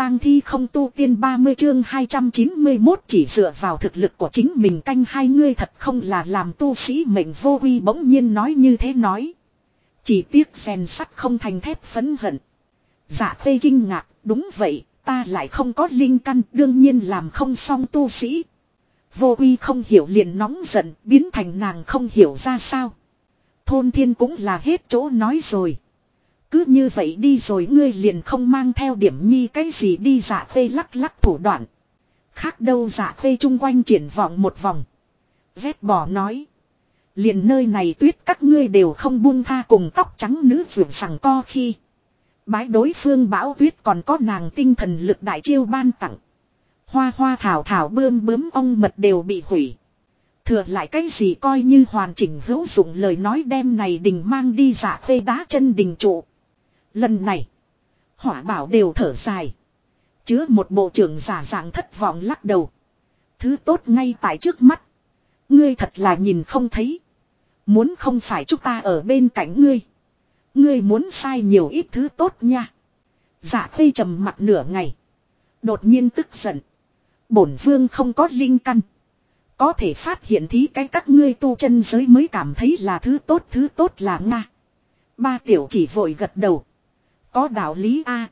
tang thi không tu tiên 30 chương 291 chỉ dựa vào thực lực của chính mình canh hai ngươi thật không là làm tu sĩ mệnh vô uy bỗng nhiên nói như thế nói. Chỉ tiếc rèn sắt không thành thép phấn hận. Dạ Khê kinh ngạc, đúng vậy, ta lại không có linh căn đương nhiên làm không xong tu sĩ. Vô uy không hiểu liền nóng giận biến thành nàng không hiểu ra sao. Thôn thiên cũng là hết chỗ nói rồi. Cứ như vậy đi rồi ngươi liền không mang theo điểm nhi cái gì đi Dạ Khê lắc lắc thủ đoạn. Khác đâu Dạ Khê chung quanh triển vọng một vòng. Vét bỏ nói. Liền nơi này tuyết các ngươi đều không buông tha cùng tóc trắng nữ vượt sằng co khi. Bái đối phương bão tuyết còn có nàng tinh thần lực đại chiêu ban tặng. Hoa hoa thảo thảo bươm bướm ong mật đều bị hủy. Thừa lại cái gì coi như hoàn chỉnh hữu dụng lời nói đem này đình mang đi Dạ Khê đá chân đình trụ. Lần này, Hỏa Bảo đều thở dài. Chứa một bộ trưởng giả dạng thất vọng lắc đầu. Thứ tốt ngay tại trước mắt. Ngươi thật là nhìn không thấy. Muốn không phải chúng ta ở bên cạnh ngươi. Ngươi muốn sai nhiều ít thứ tốt nha. Dạ Khê trầm mặt nửa ngày. Đột nhiên tức giận. Bổn vương không có linh căn. Có thể phát hiện thí cái các ngươi tu chân giới mới cảm thấy là thứ tốt là Nga. Ba tiểu chỉ vội gật đầu. Có đạo lý a.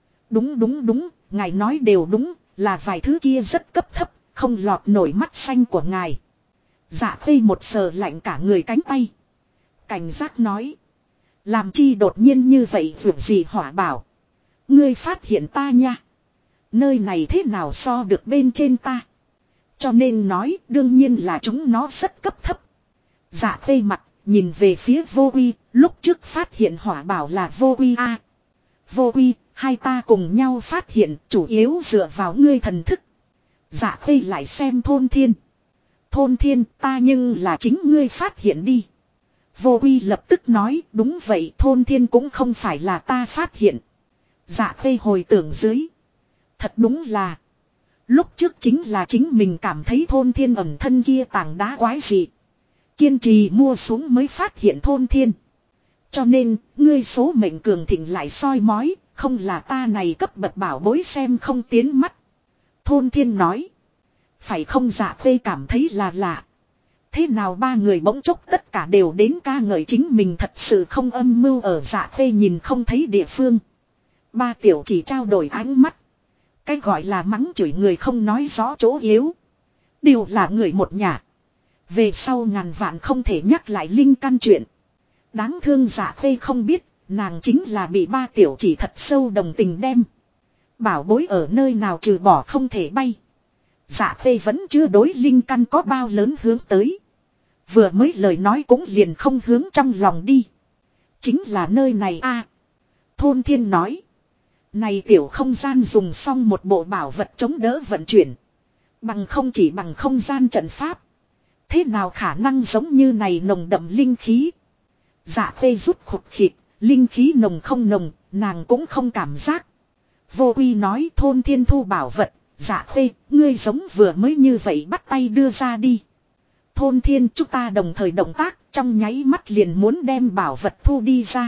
Đúng, ngài nói đều đúng, là vài thứ kia rất cấp thấp, không lọt nổi mắt xanh của ngài. Dạ Khê một sờ lạnh cả người cánh tay. Cảnh giác nói. Làm chi đột nhiên như vậy vượt gì Hỏa Bảo. Ngươi phát hiện ta nha. Nơi này thế nào so được bên trên ta. Cho nên nói đương nhiên là chúng nó rất cấp thấp. Dạ Khê mặt nhìn về phía Vô Uy, lúc trước phát hiện Hỏa Bảo là Vô Uy a. Vô Uy, hai ta cùng nhau phát hiện chủ yếu dựa vào ngươi thần thức. Dạ Khê lại xem Thôn Thiên. Thôn Thiên ta nhưng là chính ngươi phát hiện đi. Vô Uy lập tức nói đúng vậy Thôn Thiên cũng không phải là ta phát hiện. Dạ Khê hồi tưởng dưới. Thật đúng là. Lúc trước chính là chính mình cảm thấy Thôn Thiên ẩn thân kia tảng đá quái dị. Kiên trì mua xuống mới phát hiện Thôn Thiên. Cho nên, ngươi số mệnh cường thịnh lại soi mói, không là ta này cấp bậc bảo bối xem không tiến mắt. Thôn Thiên nói. Phải không Dạ Khê cảm thấy là lạ. Thế nào ba người bỗng chốc tất cả đều đến ca ngợi chính mình thật sự không âm mưu ở Dạ Khê nhìn không thấy địa phương. Ba tiểu chỉ trao đổi ánh mắt. Cái gọi là mắng chửi người không nói rõ chỗ yếu. Đều là người một nhà. Về sau ngàn vạn không thể nhắc lại linh căn chuyện. Đáng thương Dạ Khê không biết, nàng chính là bị ba tiểu chỉ thật sâu đồng tình đem. Bảo bối ở nơi nào trừ bỏ không thể bay. Dạ Khê vẫn chưa đối linh căn có bao lớn hướng tới. Vừa mới lời nói cũng liền không hướng trong lòng đi. Chính là nơi này a. Thôn Thiên nói. Này tiểu không gian dùng xong một bộ bảo vật chống đỡ vận chuyển. Bằng không chỉ bằng không gian trận pháp. Thế nào khả năng giống như này nồng đậm linh khí. Dạ Khê rút khục khịt, linh khí nồng không nồng, nàng cũng không cảm giác. Vô Uy nói Thôn Thiên thu bảo vật, Dạ Khê, ngươi giống vừa mới như vậy bắt tay đưa ra đi. Thôn Thiên chúng ta đồng thời động tác, trong nháy mắt liền muốn đem bảo vật thu đi ra.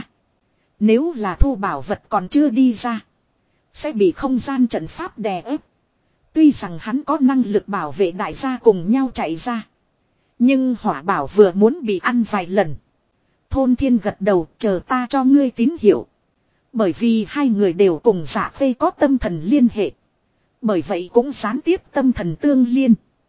Nếu là thu bảo vật còn chưa đi ra, sẽ bị không gian trận pháp đè ép. Tuy rằng hắn có năng lực bảo vệ đại gia cùng nhau chạy ra. Nhưng Hỏa Bảo vừa muốn bị ăn vài lần. Thôn Thiên gật đầu chờ ta cho ngươi tín hiệu. Bởi vì hai người đều cùng Dạ Khê có tâm thần liên hệ. Bởi vậy cũng gián tiếp tâm thần tương liên.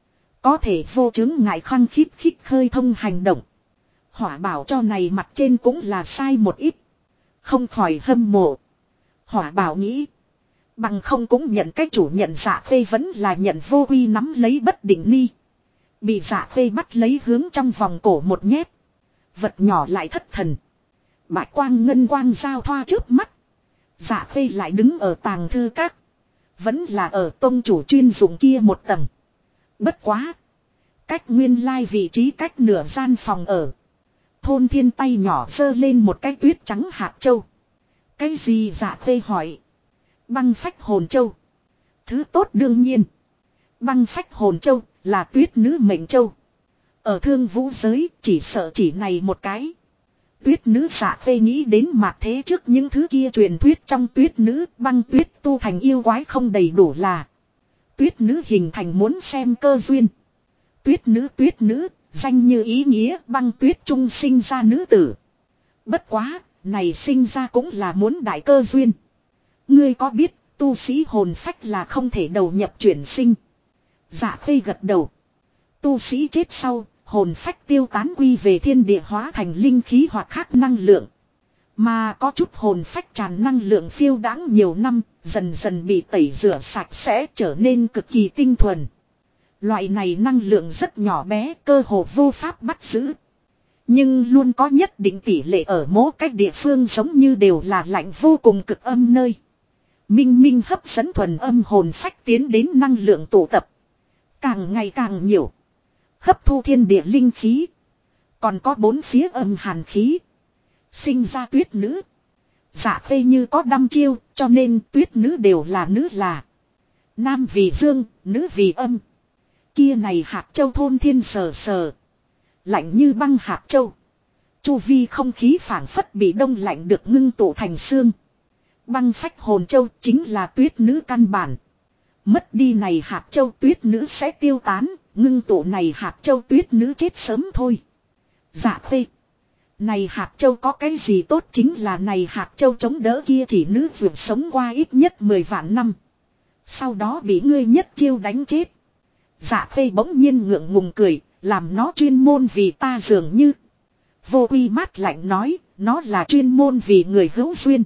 Có thể vô chứng ngại khăng khít khơi thông hành động. Hỏa Bảo cho này mặt trên cũng là sai một ít. Không khỏi hâm mộ. Hỏa Bảo nghĩ. Bằng không cũng nhận cái chủ nhận Dạ Khê vẫn là nhận Vô Uy nắm lấy bất định ni. Bị Dạ Khê bắt lấy hướng trong vòng cổ một nhét. Vật nhỏ lại thất thần. Bạch quang ngân quang giao thoa trước mắt. Dạ Khê lại đứng ở tàng thư các. Vẫn là ở tông chủ chuyên dụng kia một tầng. Bất quá. Cách nguyên lai vị trí cách nửa gian phòng ở. Thôn Thiên tay nhỏ giơ lên một cái tuyết trắng hạt châu. Cái gì Dạ Khê hỏi. Băng phách hồn châu. Thứ tốt đương nhiên. Băng phách hồn châu là tuyết nữ mệnh châu. Ở Thương Vũ giới chỉ sợ chỉ này một cái. Tuyết nữ Dạ Khê nghĩ đến mạt thế trước những thứ kia truyền thuyết trong tuyết nữ băng tuyết tu thành yêu quái không đầy đủ là. Tuyết nữ hình thành muốn xem cơ duyên. Tuyết nữ, danh như ý nghĩa băng tuyết trung sinh ra nữ tử. Bất quá, này sinh ra cũng là muốn đại cơ duyên. Ngươi có biết, tu sĩ hồn phách là không thể đầu nhập chuyển sinh. Dạ Khê gật đầu. Tu sĩ chết sau, hồn phách tiêu tán quy về thiên địa hóa thành linh khí hoặc khác năng lượng. Mà có chút hồn phách tràn năng lượng phiêu đãng nhiều năm, dần dần bị tẩy rửa sạch sẽ trở nên cực kỳ tinh thuần. Loại này năng lượng rất nhỏ bé, cơ hồ vô pháp bắt giữ. Nhưng luôn có nhất định tỷ lệ ở mỗi cách địa phương giống như đều là lạnh vô cùng cực âm nơi. Minh minh hấp dẫn thuần âm hồn phách tiến đến năng lượng tụ tập. Càng ngày càng nhiều. Hấp thu thiên địa linh khí. Còn có bốn phía âm hàn khí. Sinh ra tuyết nữ. Dạ Khê như có đăm chiêu, cho nên tuyết nữ đều là nữ là. Nam vì dương, nữ vì âm. Kia này hạt châu thôn thiên sờ sờ. Lạnh như băng hạt châu. Chu vi không khí phảng phất bị đông lạnh được ngưng tụ thành xương. Băng phách hồn châu chính là tuyết nữ căn bản. Mất đi này hạt châu tuyết nữ sẽ tiêu tán, ngưng tụ này hạt châu tuyết nữ chết sớm thôi. Dạ Khê. Này hạt châu có cái gì tốt chính là này hạt châu chống đỡ kia chỉ nữ vượt sống qua ít nhất 10 vạn năm. Sau đó bị ngươi nhất chiêu đánh chết. Dạ Khê bỗng nhiên ngượng ngùng cười, làm nó chuyên môn vì ta dường như. Vô Uy mát lạnh nói, nó là chuyên môn vì người hữu duyên.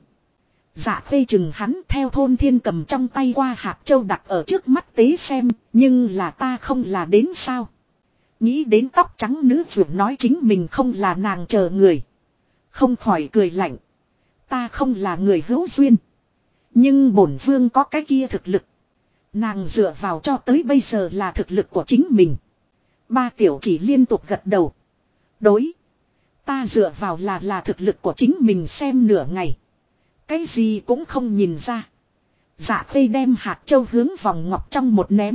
Dạ Khê chừng hắn theo thôn thiên cầm trong tay qua hạt châu đặt ở trước mắt tế xem, nhưng là ta không là đến sao. Nghĩ đến tóc trắng nữ vượt nói chính mình không là nàng chờ người. Không khỏi cười lạnh. Ta không là người hữu duyên. Nhưng bổn vương có cái kia thực lực. Nàng dựa vào cho tới bây giờ là thực lực của chính mình. Ba tiểu chỉ liên tục gật đầu. Đối. Ta dựa vào là thực lực của chính mình xem nửa ngày. Cái gì cũng không nhìn ra. Dạ Khê đem hạt châu hướng vòng ngọc trong một ném.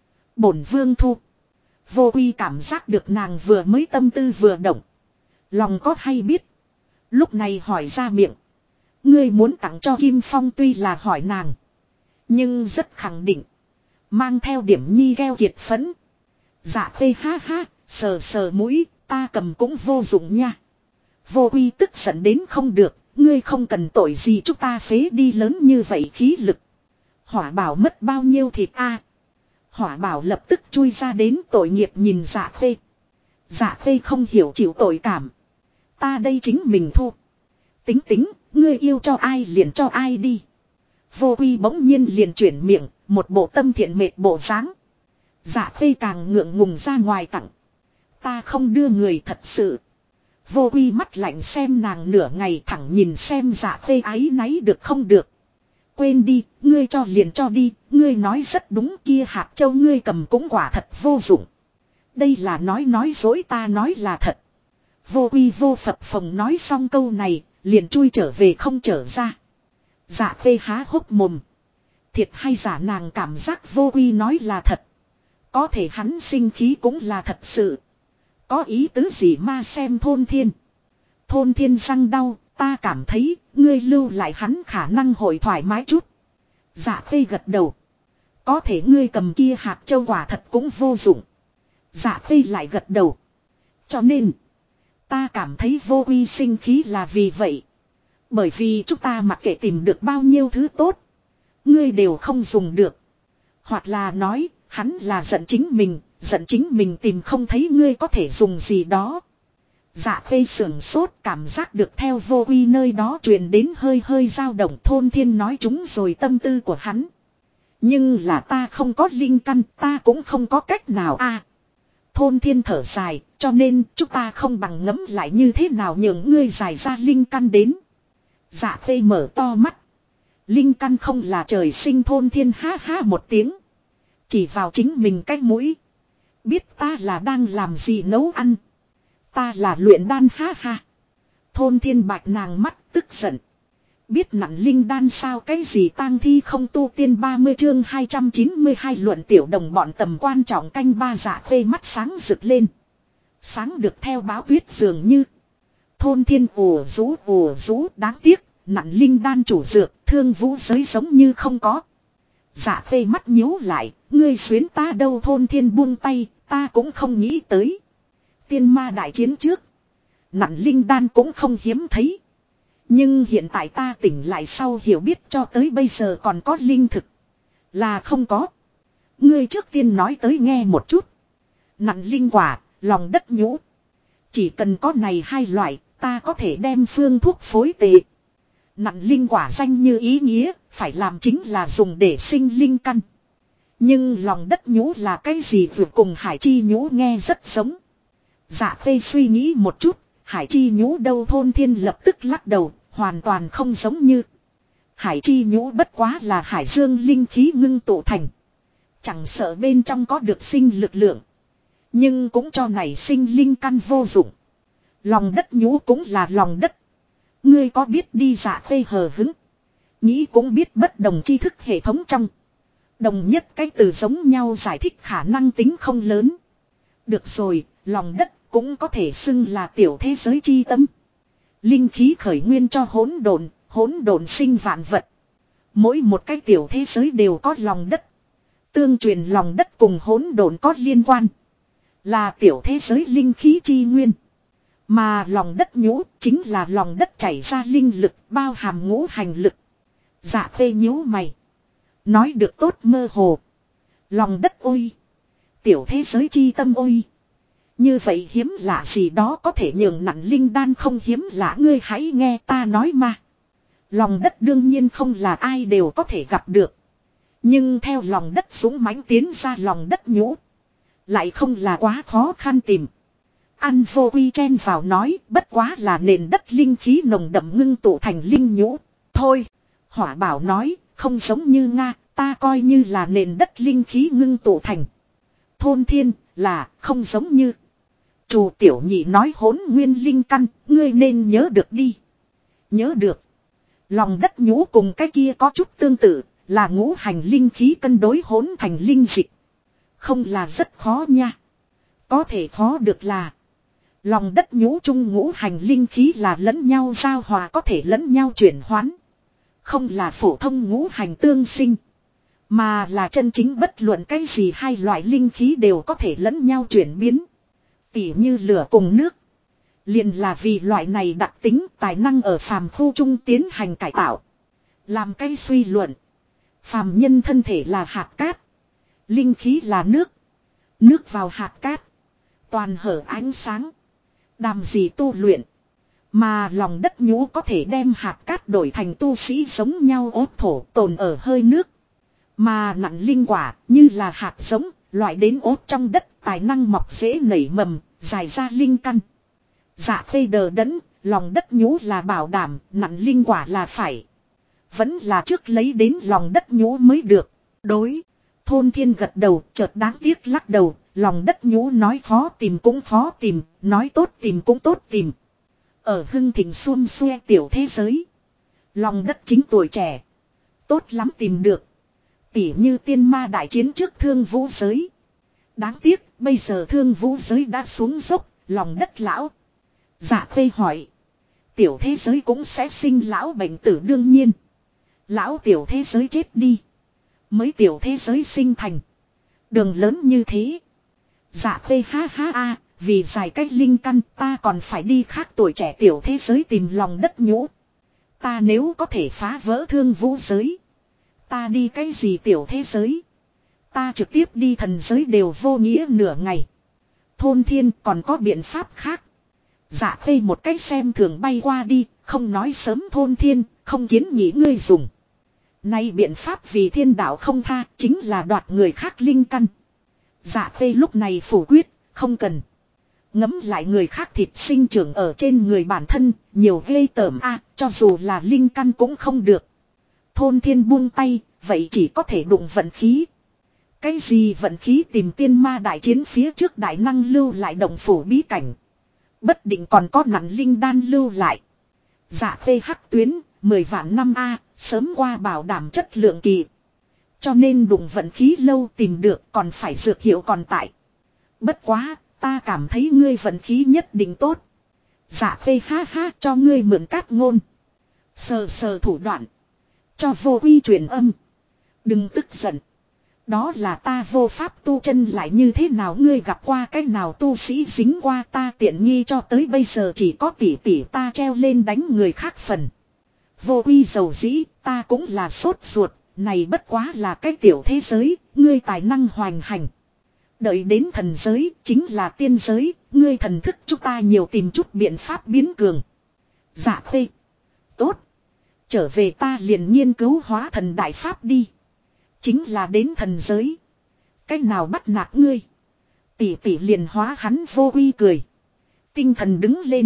Bổn vương thu. Vô Uy cảm giác được nàng vừa mới tâm tư vừa động. Lòng có hay biết. Lúc này hỏi ra miệng. Ngươi muốn tặng cho Kim Phong tuy là hỏi nàng. Nhưng rất khẳng định. Mang theo điểm nhi gheo kiệt phấn. Dạ Khê ha ha, sờ sờ mũi, ta cầm cũng vô dụng nha. Vô Uy tức giận đến không được, ngươi không cần tội gì chúng ta phế đi lớn như vậy khí lực. Hỏa bảo mất bao nhiêu thịt a? Hỏa bảo lập tức chui ra đến tội nghiệp nhìn Dạ Khê. Dạ Khê không hiểu chịu tội cảm. Ta đây chính mình thu. Tính tính, ngươi yêu cho ai liền cho ai đi. Vô Uy bỗng nhiên liền chuyển miệng, một bộ tâm thiện mệt bộ dáng. Dạ Khê càng ngượng ngùng ra ngoài tặng. Ta không đưa người thật sự. Vô Uy mắt lạnh xem nàng nửa ngày thẳng nhìn xem Dạ Khê áy náy được không được. Quên đi, ngươi cho liền cho đi, ngươi nói rất đúng kia hạt châu ngươi cầm cũng quả thật vô dụng. Đây là nói dối ta nói là thật. Vô Uy vô phập phồng nói xong câu này, liền chui trở về không trở ra. Dạ Khê há hốc mồm. Thiệt hay giả nàng cảm giác Vô Uy nói là thật. Có thể hắn sinh khí cũng là thật sự. Có ý tứ gì ma xem thôn thiên. Thôn thiên răng đau, ta cảm thấy, ngươi lưu lại hắn khả năng hội thoải mái chút. Dạ Khê gật đầu. Có thể ngươi cầm kia hạt châu quả thật cũng vô dụng. Dạ Khê lại gật đầu. Cho nên, ta cảm thấy Vô Uy sinh khí là vì vậy. Bởi vì chúng ta mặc kệ tìm được bao nhiêu thứ tốt. Ngươi đều không dùng được. Hoặc là nói, hắn là giận chính mình tìm không thấy ngươi có thể dùng gì đó. Dạ Khê sưởng sốt cảm giác được theo Vô Uy nơi đó truyền đến hơi hơi dao động thôn thiên nói chúng rồi tâm tư của hắn. Nhưng là ta không có linh căn, ta cũng không có cách nào a. Thôn thiên thở dài, cho nên chúng ta không bằng ngẫm lại như thế nào nhường ngươi giải ra linh căn đến. Dạ Khê mở to mắt. Linh căn không là trời sinh thôn thiên ha ha một tiếng. Chỉ vào chính mình cái mũi. Biết ta là đang làm gì nấu ăn. Ta là luyện đan ha ha. Thôn thiên bạch nàng mắt tức giận. Biết nặng linh đan sao cái gì tang thi không tu tiên 30 chương 292 luận tiểu đồng bọn tầm quan trọng canh ba. Dạ Khê mắt sáng rực lên. Sáng được theo báo tuyết dường như. Thôn Thiên ủ rũ đáng tiếc, nặn linh đan chủ dược, Thương Vũ giới giống như không có. Dạ Khê mắt nhíu lại, ngươi xuyến ta đâu? Thôn Thiên buông tay, ta cũng không nghĩ tới. Tiên ma đại chiến trước, nặn linh đan cũng không hiếm thấy. Nhưng hiện tại ta tỉnh lại sau hiểu biết cho tới bây giờ còn có linh thực. Là không có. Ngươi trước tiên nói tới nghe một chút. Nặn linh quả, lòng đất nhũ. Chỉ cần có này hai loại, ta có thể đem phương thuốc phối tệ. Nặn linh quả danh như ý nghĩa, phải làm chính là dùng để sinh linh căn. Nhưng lòng đất nhũ là cái gì vừa cùng hải chi nhũ nghe rất giống. Dạ Khê suy nghĩ một chút, hải chi nhũ đâu? Thôn Thiên lập tức lắc đầu, hoàn toàn không giống như. Hải chi nhũ bất quá là hải dương linh khí ngưng tụ thành. Chẳng sợ bên trong có được sinh lực lượng. Nhưng cũng cho nảy sinh linh căn vô dụng. Lòng đất nhũ cũng là lòng đất. Ngươi có biết đi? Dạ Khê hờ hứng. Nghĩ cũng biết bất đồng tri thức hệ thống trong. Đồng nhất cái từ giống nhau giải thích khả năng tính không lớn. Được rồi, lòng đất cũng có thể xưng là tiểu thế giới chi tâm. Linh khí khởi nguyên cho hỗn độn sinh vạn vật. Mỗi một cái tiểu thế giới đều có lòng đất. Tương truyền lòng đất cùng hỗn độn có liên quan. Là tiểu thế giới linh khí chi nguyên. Mà lòng đất nhũ chính là lòng đất chảy ra linh lực bao hàm ngũ hành lực. Dạ Khê nhíu mày. Nói được tốt mơ hồ. Lòng đất ôi. Tiểu thế giới chi tâm ôi. Như vậy hiếm lạ gì đó có thể nhường nặn linh đan không hiếm lạ, ngươi hãy nghe ta nói mà. Lòng đất đương nhiên không là ai đều có thể gặp được. Nhưng theo lòng đất dũng mãnh tiến ra lòng đất nhũ. Lại không là quá khó khăn tìm. Ăn vô quy chen vào nói bất quá là nền đất linh khí nồng đậm ngưng tụ thành linh nhũ. Thôi, Hỏa Bảo nói, không giống như Nga, ta coi như là nền đất linh khí ngưng tụ thành. Thôn Thiên là không giống như. Chủ tiểu nhị nói hỗn nguyên linh căn, ngươi nên nhớ được đi. Nhớ được. Lòng đất nhũ cùng cái kia có chút tương tự, là ngũ hành linh khí cân đối hỗn thành linh dịch. Không là rất khó nha. Có thể khó được là lòng đất nhũ chung ngũ hành linh khí là lẫn nhau giao hòa, có thể lẫn nhau chuyển hoán. Không là phổ thông ngũ hành tương sinh. Mà là chân chính bất luận cái gì hai loại linh khí đều có thể lẫn nhau chuyển biến. Tỉ như lửa cùng nước. Liền là vì loại này đặc tính tài năng ở phàm khu trung tiến hành cải tạo. Làm cái suy luận. Phàm nhân thân thể là hạt cát. Linh khí là nước. Nước vào hạt cát. Toàn hở ánh sáng. Đàm gì tu luyện. Mà lòng đất nhũ có thể đem hạt cát đổi thành tu sĩ giống nhau ốt thổ tồn ở hơi nước. Mà nặn linh quả như là hạt giống, loại đến ốt trong đất tài năng mọc dễ nảy mầm, dài ra linh căn. Dạ Khê đờ đẫn, lòng đất nhũ là bảo đảm, nặn linh quả là phải. Vẫn là trước lấy đến lòng đất nhũ mới được. Đối. Thôn Thiên gật đầu, chợt đáng tiếc lắc đầu, lòng đất nhũ nói khó tìm cũng khó tìm, nói tốt tìm cũng tốt tìm. Ở hưng thịnh xuân xuê tiểu thế giới. Lòng đất chính tuổi trẻ. Tốt lắm tìm được. Tỉ như tiên ma đại chiến trước Thương Vũ giới. Đáng tiếc, bây giờ Thương Vũ giới đã xuống dốc, lòng đất lão. Dạ Khê hỏi. Tiểu thế giới cũng sẽ sinh lão bệnh tử đương nhiên. Lão tiểu thế giới chết đi. Mới tiểu thế giới sinh thành. Đường lớn như thế. Dạ Khê ha ha a, vì dài cách linh căn ta còn phải đi khác tuổi trẻ tiểu thế giới tìm lòng đất nhũ. Ta nếu có thể phá vỡ Thương Vũ giới. Ta đi cái gì tiểu thế giới. Ta trực tiếp đi thần giới đều vô nghĩa nửa ngày. Thôn Thiên còn có biện pháp khác. Dạ Khê một cách xem thường bay qua đi, không nói sớm Thôn Thiên, không kiến nghị ngươi dùng. Nay biện pháp vì thiên đạo không tha, chính là đoạt người khác linh căn. Dạ Khê lúc này phủ quyết, không cần. Ngấm lại người khác thịt sinh trưởng ở trên người bản thân, nhiều ghê tởm a, cho dù là linh căn cũng không được. Thôn Thiên buông tay, vậy chỉ có thể đụng vận khí. Cái gì vận khí? Tìm tiên ma đại chiến phía trước đại năng lưu lại động phủ bí cảnh. Bất định còn có nặn linh đan lưu lại. Dạ Khê hắc tuyến, 10 vạn năm a, sớm qua bảo đảm chất lượng kỳ. Cho nên đụng vận khí lâu tìm được còn phải dược hiệu còn tại. Bất quá, ta cảm thấy ngươi vận khí nhất định tốt. Dạ phê ha ha cho ngươi mượn cát ngôn. Sờ sờ thủ đoạn. Cho vô uy truyền âm. Đừng tức giận. Đó là ta vô pháp tu chân lại như thế nào ngươi gặp qua cách nào tu sĩ dính qua ta tiện nghi cho tới bây giờ chỉ có tỷ tỷ ta treo lên đánh người khác phần. Vô uy dầu dĩ ta cũng là sốt ruột, này bất quá là cái tiểu thế giới, ngươi tài năng hoành hành. Đợi đến thần giới chính là tiên giới, ngươi thần thức chúng ta nhiều tìm chút biện pháp biến cường. Dạ phê. Tốt. Trở về ta liền nghiên cứu hóa thần đại pháp đi. Chính là đến thần giới. Cách nào bắt nạt ngươi. Tỷ tỷ liền hóa hắn vô uy cười. Tinh thần đứng lên.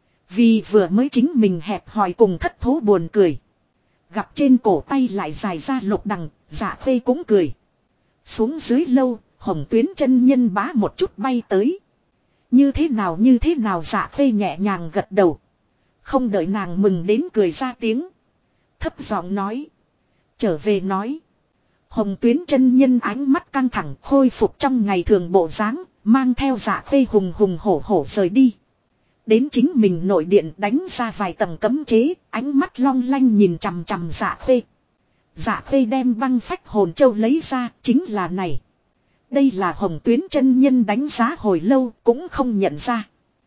Vì vừa mới chính mình hẹp hòi cùng thất thố buồn cười. Gặp trên cổ tay lại dài ra lục đằng, dạ phê cũng cười. Xuống dưới lâu, hồng tuyến chân nhân bá một chút bay tới. Như thế nào dạ phê nhẹ nhàng gật đầu. Không đợi nàng mừng đến cười ra tiếng. Thấp giọng nói. Trở về nói. Hồng tuyến chân nhân ánh mắt căng thẳng khôi phục trong ngày thường bộ dáng, mang theo dạ phê hùng hùng hổ hổ rời đi. Đến chính mình nội điện đánh ra vài tầng cấm chế, ánh mắt long lanh nhìn chằm chằm dạ phê. Dạ phê đem băng phách hồn châu lấy ra, chính là này. Đây là hồng tuyến chân nhân đánh giá hồi lâu, cũng không nhận ra.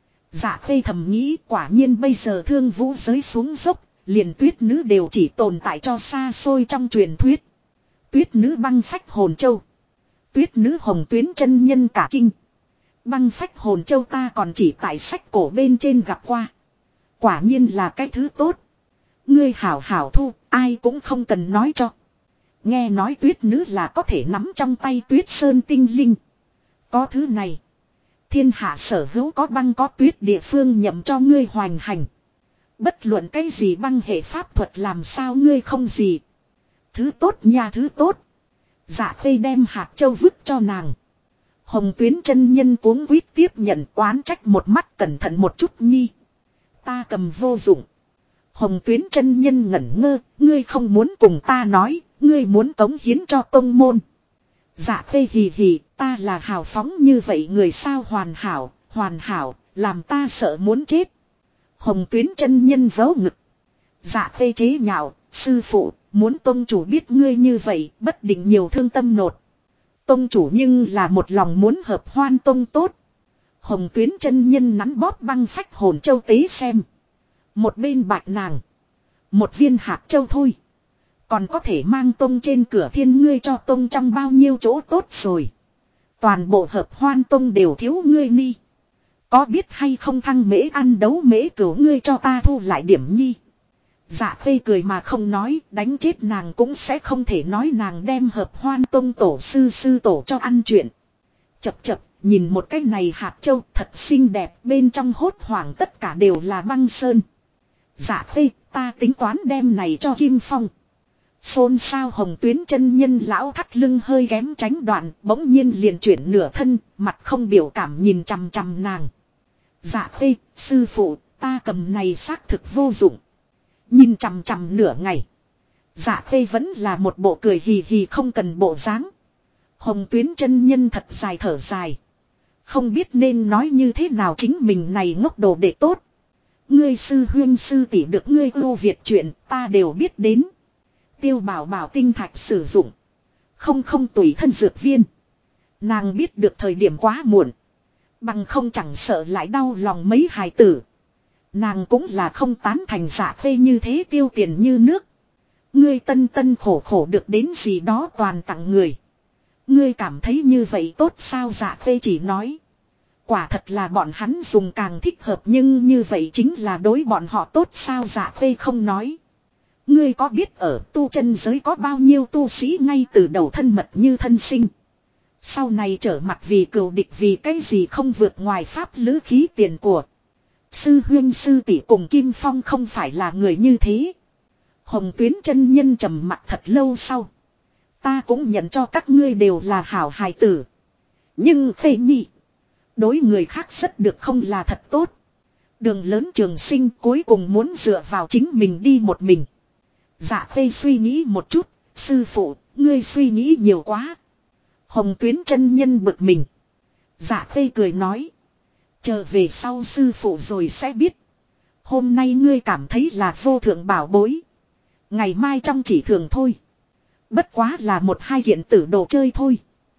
Dạ phê thầm nghĩ quả nhiên bây giờ thương vũ giới xuống dốc, liền tuyết nữ đều chỉ tồn tại cho xa xôi trong truyền thuyết. Tuyết nữ băng phách hồn châu. Tuyết nữ hồng tuyến chân nhân cả kinh. Băng phách hồn châu ta còn chỉ tại sách cổ bên trên gặp qua. Quả nhiên là cái thứ tốt. Ngươi hảo hảo thu, ai cũng không cần nói cho. Nghe nói tuyết nữ là có thể nắm trong tay tuyết sơn tinh linh. Có thứ này. Thiên hạ sở hữu có băng có tuyết địa phương nhậm cho ngươi hoành hành. Bất luận cái gì băng hệ pháp thuật làm sao ngươi không gì. Thứ tốt nha thứ tốt. Dạ phê đem hạt châu vứt cho nàng. Hồng tuyến chân nhân cuống quýt tiếp nhận oán trách một mắt cẩn thận một chút nhi. Ta cầm vô dụng. Hồng tuyến chân nhân ngẩn ngơ, ngươi không muốn cùng ta nói, ngươi muốn cống hiến cho tông môn. Dạ phê hì hì, ta là hào phóng như vậy người sao hoàn hảo, làm ta sợ muốn chết. Hồng tuyến chân nhân vớ ngực. Dạ phê chế nhạo, sư phụ, muốn tông chủ biết ngươi như vậy, bất định nhiều thương tâm nột. Tông chủ nhưng là một lòng muốn hợp hoan tông tốt. Hồng tuyến chân nhân nắn bóp băng phách hồn châu tế xem. Một bên bạch nàng. Một viên hạt châu thôi. Còn có thể mang tông trên cửa thiên ngươi cho tông trong bao nhiêu chỗ tốt rồi. Toàn bộ hợp hoan tông đều thiếu ngươi ni. Có biết hay không thăng mễ ăn đấu mễ cửu ngươi cho ta thu lại điểm nhi. Dạ phê cười mà không nói, đánh chết nàng cũng sẽ không thể nói nàng đem hợp hoan tông tổ sư tổ cho ăn chuyện. Chập, nhìn một cái này hạt châu thật xinh đẹp, bên trong hốt hoảng tất cả đều là băng sơn. Dạ phê, ta tính toán đem này cho Kim Phong. Xôn xao hồng tuyến chân nhân lão thắt lưng hơi kém tránh đoạn, bỗng nhiên liền chuyển nửa thân, mặt không biểu cảm nhìn chằm chằm nàng. Dạ phê, sư phụ, ta cầm này xác thực vô dụng. Nhìn chằm chằm nửa ngày. Dạ phê vẫn là một bộ cười hì hì không cần bộ dáng. Hồng tuyến chân nhân thật dài thở dài. Không biết nên nói như thế nào chính mình này ngốc đồ để tốt. Ngươi sư huyên sư tỷ được ngươi ưu việt chuyện ta đều biết đến. Tiêu bảo tinh thạch sử dụng. Không tùy thân dược viên. Nàng biết được thời điểm quá muộn. Bằng không chẳng sợ lại đau lòng mấy hài tử. Nàng cũng là không tán thành dạ phê như thế tiêu tiền như nước. Ngươi tân khổ được đến gì đó toàn tặng người. Ngươi cảm thấy như vậy tốt sao dạ phê chỉ nói. Quả thật là bọn hắn dùng càng thích hợp nhưng như vậy chính là đối bọn họ tốt sao dạ phê không nói. Ngươi có biết ở tu chân giới có bao nhiêu tu sĩ ngay từ đầu thân mật như thân sinh. Sau này trở mặt vì cừu địch vì cái gì không vượt ngoài pháp lữ khí tiền của. Sư huyên sư tỷ cùng Kim Phong không phải là người như thế. Hồng tuyến chân nhân trầm mặt thật lâu sau. Ta cũng nhận cho các ngươi đều là hảo hài tử. Nhưng phê nhi. Đối người khác rất được không là thật tốt. Đường lớn trường sinh cuối cùng muốn dựa vào chính mình đi một mình. Dạ phê suy nghĩ một chút. Sư phụ, ngươi suy nghĩ nhiều quá. Hồng tuyến chân nhân bực mình. Dạ phê cười nói. Chờ về sau sư phụ rồi sẽ biết. Hôm nay ngươi cảm thấy là vô thượng bảo bối. Ngày mai trong chỉ thường thôi. Bất quá là một hai kiện tử đồ chơi thôi.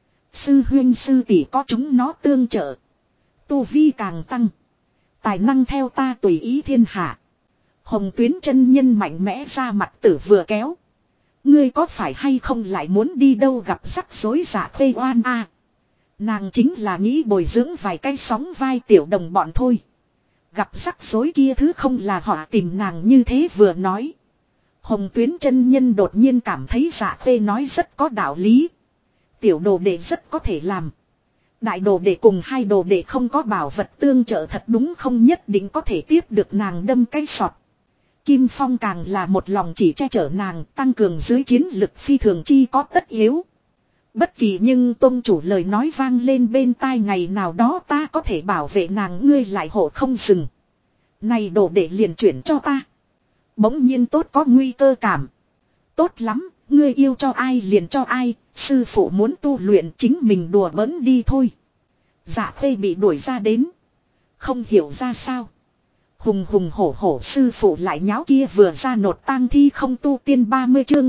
Sư huyên sư tỷ có chúng nó tương trợ. Tu vi càng tăng. Tài năng theo ta tùy ý thiên hạ. Hồng Tuyến chân nhân mạnh mẽ ra mặt tử vừa kéo. Ngươi có phải hay không lại muốn đi đâu gặp rắc rối Dạ Khê oan a? Nàng chính là nghĩ bồi dưỡng vài cái sóng vai tiểu đồng bọn thôi. Gặp rắc rối kia thứ không là họ tìm nàng như thế vừa nói. Hồng Tuyến chân nhân đột nhiên cảm thấy Dạ Khê nói rất có đạo lý. Tiểu đồ đệ rất có thể làm. Đại đồ đệ cùng hai đồ đệ không có bảo vật tương trợ thật đúng không nhất định có thể tiếp được nàng đâm cái sọt. Kim Phong càng là một lòng chỉ che chở nàng tăng cường dưới chiến lực phi thường chi có tất yếu. Bất kỳ nhưng tôn chủ lời nói vang lên bên tai ngày nào đó ta có thể bảo vệ nàng ngươi lại hộ không dừng. Này đồ đệ liền chuyển cho ta. Bỗng nhiên tốt có nguy cơ cảm. Tốt lắm, ngươi yêu cho ai liền cho ai, sư phụ muốn tu luyện chính mình đùa bỡn đi thôi. Dạ Khê bị đuổi ra đến. Không hiểu ra sao. Hùng hùng hổ hổ sư phụ lại nháo kia vừa ra nột tang thi không tu tiên 30 chương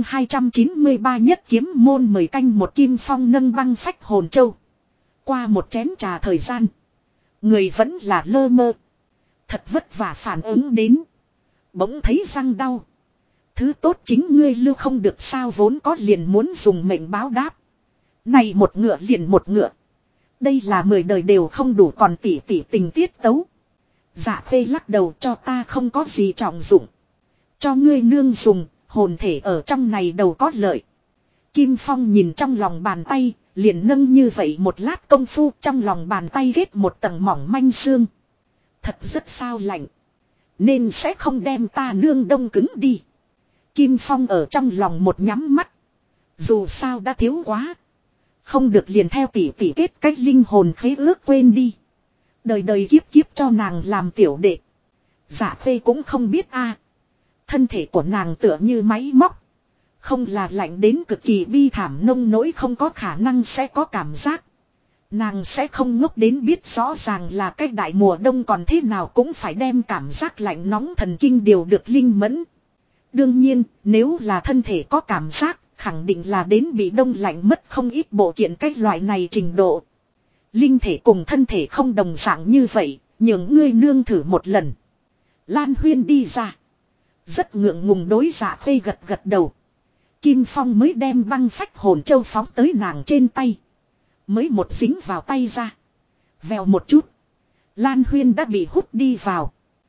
293 nhất kiếm môn 10 canh một Kim Phong nâng băng phách hồn châu. Qua một chén trà thời gian. Người vẫn là lơ mơ. Thật vất vả phản ứng đến. Bỗng thấy răng đau. Thứ tốt chính ngươi lưu không được sao vốn có liền muốn dùng mệnh báo đáp. Này một ngựa liền một ngựa. Đây là 10 đời đều không đủ còn tỉ tình tiết tấu. Dạ Khê lắc đầu cho ta không có gì trọng dụng. Cho ngươi nương dùng, hồn thể ở trong này đầu có lợi. Kim Phong nhìn trong lòng bàn tay, liền nâng như vậy một lát công phu trong lòng bàn tay ghét một tầng mỏng manh xương. Thật rất sao lạnh. Nên sẽ không đem ta nương đông cứng đi. Kim Phong ở trong lòng một nhắm mắt. Dù sao đã thiếu quá. Không được liền theo tỉ kết cách linh hồn khế ước quên đi. Đời đời kiếp kiếp cho nàng làm tiểu đệ. Dạ Khê cũng không biết a. Thân thể của nàng tựa như máy móc. Không là lạnh đến cực kỳ bi thảm nông nỗi không có khả năng sẽ có cảm giác. Nàng sẽ không ngốc đến biết rõ ràng là cái đại mùa đông còn thế nào cũng phải đem cảm giác lạnh nóng thần kinh điều được linh mẫn. Đương nhiên, nếu là thân thể có cảm giác, khẳng định là đến bị đông lạnh mất không ít bộ kiện cái loại này trình độ. Linh thể cùng thân thể không đồng dạng như vậy, nhường ngươi nương thử một lần. Lan Huyên đi ra. Rất ngượng ngùng đối Dạ Khê gật đầu. Kim Phong mới đem băng phách hồn châu phóng tới nàng trên tay. Mới một dính vào tay ra. Vèo một chút. Lan Huyên đã bị hút đi vào.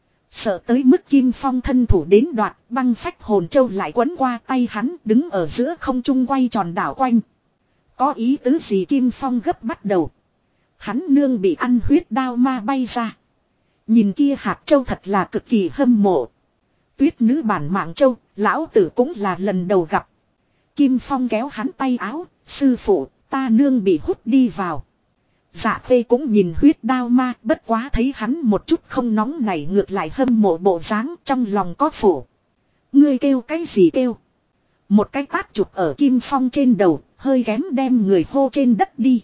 Sợ tới mức Kim Phong thân thủ đến đoạt băng phách hồn châu lại quấn qua tay hắn đứng ở giữa không trung quay tròn đảo quanh. Có ý tứ gì Kim Phong gấp bắt đầu. Hắn nương bị ăn huyết đao ma bay ra. Nhìn kia hạt châu thật là cực kỳ hâm mộ. Tuyết nữ bản mạng châu, lão tử cũng là lần đầu gặp. Kim Phong kéo hắn tay áo, sư phụ, ta nương bị hút đi vào. Dạ Khê cũng nhìn huyết đao ma, bất quá thấy hắn một chút không nóng này ngược lại hâm mộ bộ dáng trong lòng có phủ. Ngươi kêu cái gì kêu? Một cái tát chụp ở Kim Phong trên đầu, hơi ghém đem người hô trên đất đi.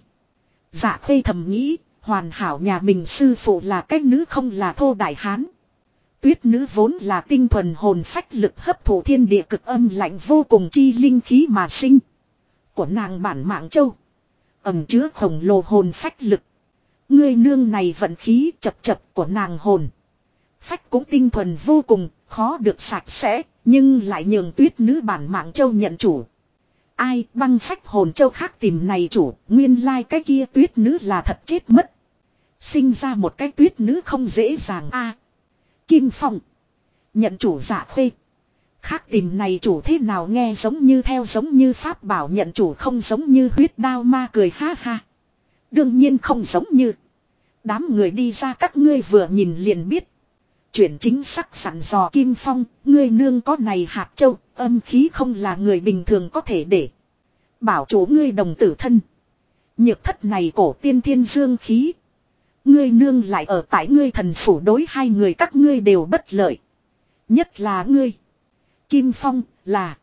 Dạ Khê thầm nghĩ, hoàn hảo nhà mình sư phụ là cái nữ không là thô đại hán. Tuyết nữ vốn là tinh thuần hồn phách lực hấp thụ thiên địa cực âm lạnh vô cùng chi linh khí mà sinh. Của nàng bản mạng châu. Ẩm chứa khổng lồ hồn phách lực. Ngươi nương này vận khí chập của nàng hồn. Phách cũng tinh thuần vô cùng, khó được sạch sẽ, nhưng lại nhường tuyết nữ bản mạng châu nhận chủ. Ai băng phách hồn châu khác tìm này chủ, nguyên lai cái kia tuyết nữ là thật chết mất. Sinh ra một cái tuyết nữ không dễ dàng a. Kim Phong. Nhận chủ Dạ Khê. Khác tìm này chủ thế nào nghe giống như theo giống như pháp bảo nhận chủ không giống như huyết đao ma cười ha ha. Đương nhiên không giống như. Đám người đi ra các ngươi vừa nhìn liền biết. Chuyển chính sắc sẵn dò Kim Phong, ngươi nương có này hạt châu, âm khí không là người bình thường có thể để. Bảo chủ ngươi đồng tử thân. Nhược thất này cổ tiên thiên dương khí. Ngươi nương lại ở tại ngươi thần phủ đối hai người các ngươi đều bất lợi. Nhất là ngươi. Kim Phong là.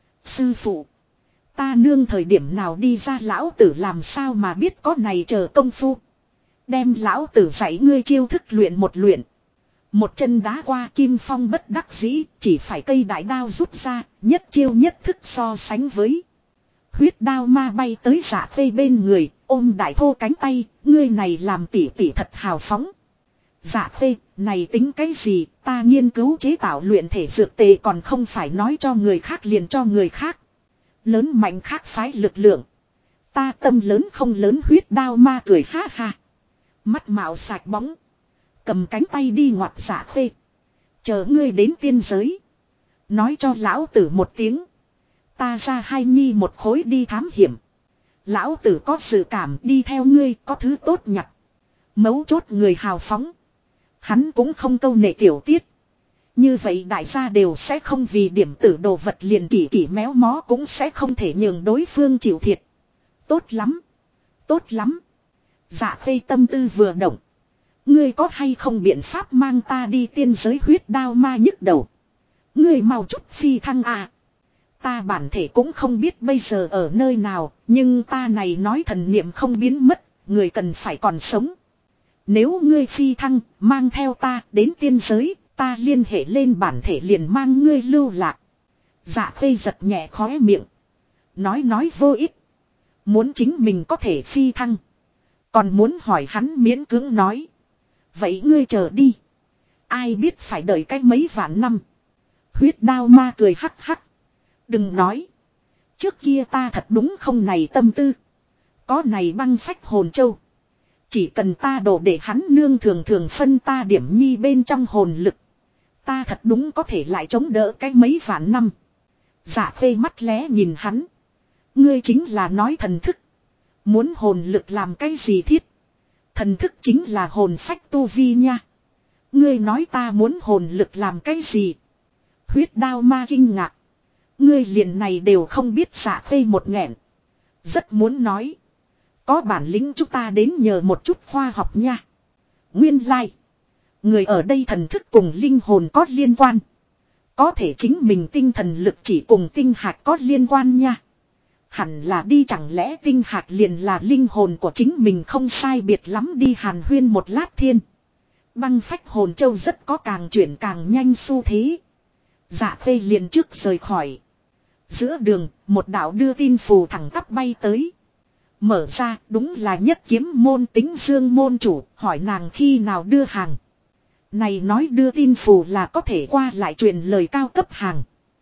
Sư phụ. Ta nương thời điểm nào đi ra lão tử làm sao mà biết có này chờ công phu. Đem lão tử dạy ngươi chiêu thức luyện một luyện. Một chân đá qua Kim Phong bất đắc dĩ, chỉ phải cây đại đao rút ra, nhất chiêu nhất thức so sánh với. Huyết đao ma bay tới Dạ Khê bên người, ôm đại thô cánh tay, ngươi này làm tỉ tỉ thật hào phóng. Dạ Khê, này tính cái gì, ta nghiên cứu chế tạo luyện thể dược tề còn không phải nói cho người khác liền cho người khác. Lớn mạnh khác phái lực lượng. Ta tâm lớn không lớn, huyết đao ma cười ha ha. Mắt mạo sạch bóng. Cầm cánh tay đi ngoặt Dạ Khê. Chờ ngươi đến tiên giới. Nói cho lão tử một tiếng. Ta ra hai nhi một khối đi thám hiểm. Lão tử có sự cảm đi theo ngươi có thứ tốt nhặt. Mấu chốt người hào phóng. Hắn cũng không câu nệ tiểu tiết. Như vậy đại gia đều sẽ không vì điểm tử đồ vật liền kỷ kỷ méo mó cũng sẽ không thể nhường đối phương chịu thiệt. Tốt lắm. Tốt lắm. Dạ Khê tâm tư vừa động. Ngươi có hay không biện pháp mang ta đi tiên giới, huyết đao ma nhức đầu. Ngươi mau chút phi thăng à. Ta bản thể cũng không biết bây giờ ở nơi nào, nhưng ta này nói thần niệm không biến mất, người cần phải còn sống. Nếu ngươi phi thăng, mang theo ta đến tiên giới, ta liên hệ lên bản thể liền mang ngươi lưu lạc. Dạ Khê giật nhẹ khóe miệng. Nói vô ích. Muốn chính mình có thể phi thăng. Còn muốn hỏi hắn miễn cưỡng nói. Vậy ngươi chờ đi. Ai biết phải đợi cách mấy vạn năm. Huyết đao ma cười hắc hắc. Đừng nói. Trước kia ta thật đúng không này tâm tư. Có này băng phách hồn châu. Chỉ cần ta đổ để hắn nương thường thường phân ta điểm nhi bên trong hồn lực. Ta thật đúng có thể lại chống đỡ cái mấy vạn năm. Dạ Khê mắt lé nhìn hắn. Ngươi chính là nói thần thức. Muốn hồn lực làm cái gì thiết. Thần thức chính là hồn phách tu vi nha. Ngươi nói ta muốn hồn lực làm cái gì. Huyết đao ma kinh ngạc. Ngươi liền này đều không biết. Dạ Khê một nghẹn. Rất muốn nói. Có bản lĩnh chúng ta đến nhờ một chút khoa học nha. Nguyên lai. Người ở đây thần thức cùng linh hồn có liên quan. Có thể chính mình tinh thần lực chỉ cùng tinh hạt có liên quan nha. Hẳn là đi, chẳng lẽ tinh hạt liền là linh hồn của chính mình, không sai biệt lắm đi hàn huyên một lát thiên. Băng phách hồn châu rất có càng chuyển càng nhanh xu thế. Dạ Khê liền trước rời khỏi. Giữa đường, một đạo đưa tin phù thẳng tắp bay tới. Mở ra, đúng là Nhất Kiếm Môn Tính Dương môn chủ, hỏi nàng khi nào đưa hàng. Này nói đưa tin phù là có thể qua lại truyền lời cao cấp hàng.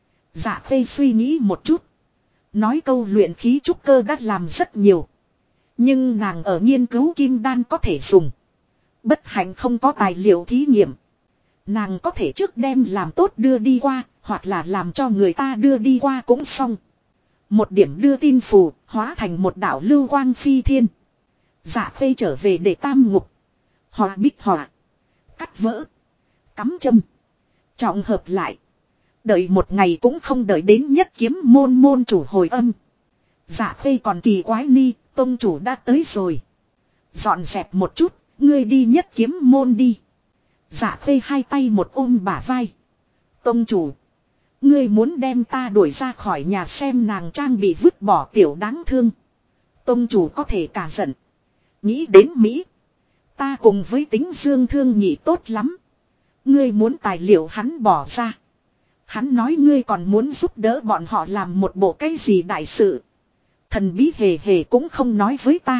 Dạ Khê suy nghĩ một chút. Nói câu luyện khí trúc cơ đã làm rất nhiều. Nhưng nàng ở nghiên cứu kim đan có thể dùng. Bất hạnh không có tài liệu thí nghiệm. Nàng có thể trước đem làm tốt đưa đi qua, hoặc là làm cho người ta đưa đi qua cũng xong. Một điểm đưa tin phù, hóa thành một đạo lưu quang phi thiên. Dạ Khê trở về để tam ngục. Họa bích họa. Cắt vỡ. Cắm châm. Trọng hợp lại. Đợi một ngày cũng không đợi đến Nhất Kiếm Môn môn chủ hồi âm. Dạ Khê còn kỳ quái ni, tông chủ đã tới rồi. Dọn dẹp một chút, ngươi đi Nhất Kiếm Môn đi. Dạ Khê hai tay một ôm bả vai. Tông chủ. Ngươi muốn đem ta đuổi ra khỏi nhà, xem nàng trang bị vứt bỏ tiểu đáng thương. Tông chủ có thể cả giận. Nghĩ đến Mỹ. Ta cùng với Tính Dương thương nhị tốt lắm. Ngươi muốn tài liệu hắn bỏ ra. Hắn nói ngươi còn muốn giúp đỡ bọn họ làm một bộ cái gì đại sự. Thần bí hề hề cũng không nói với ta.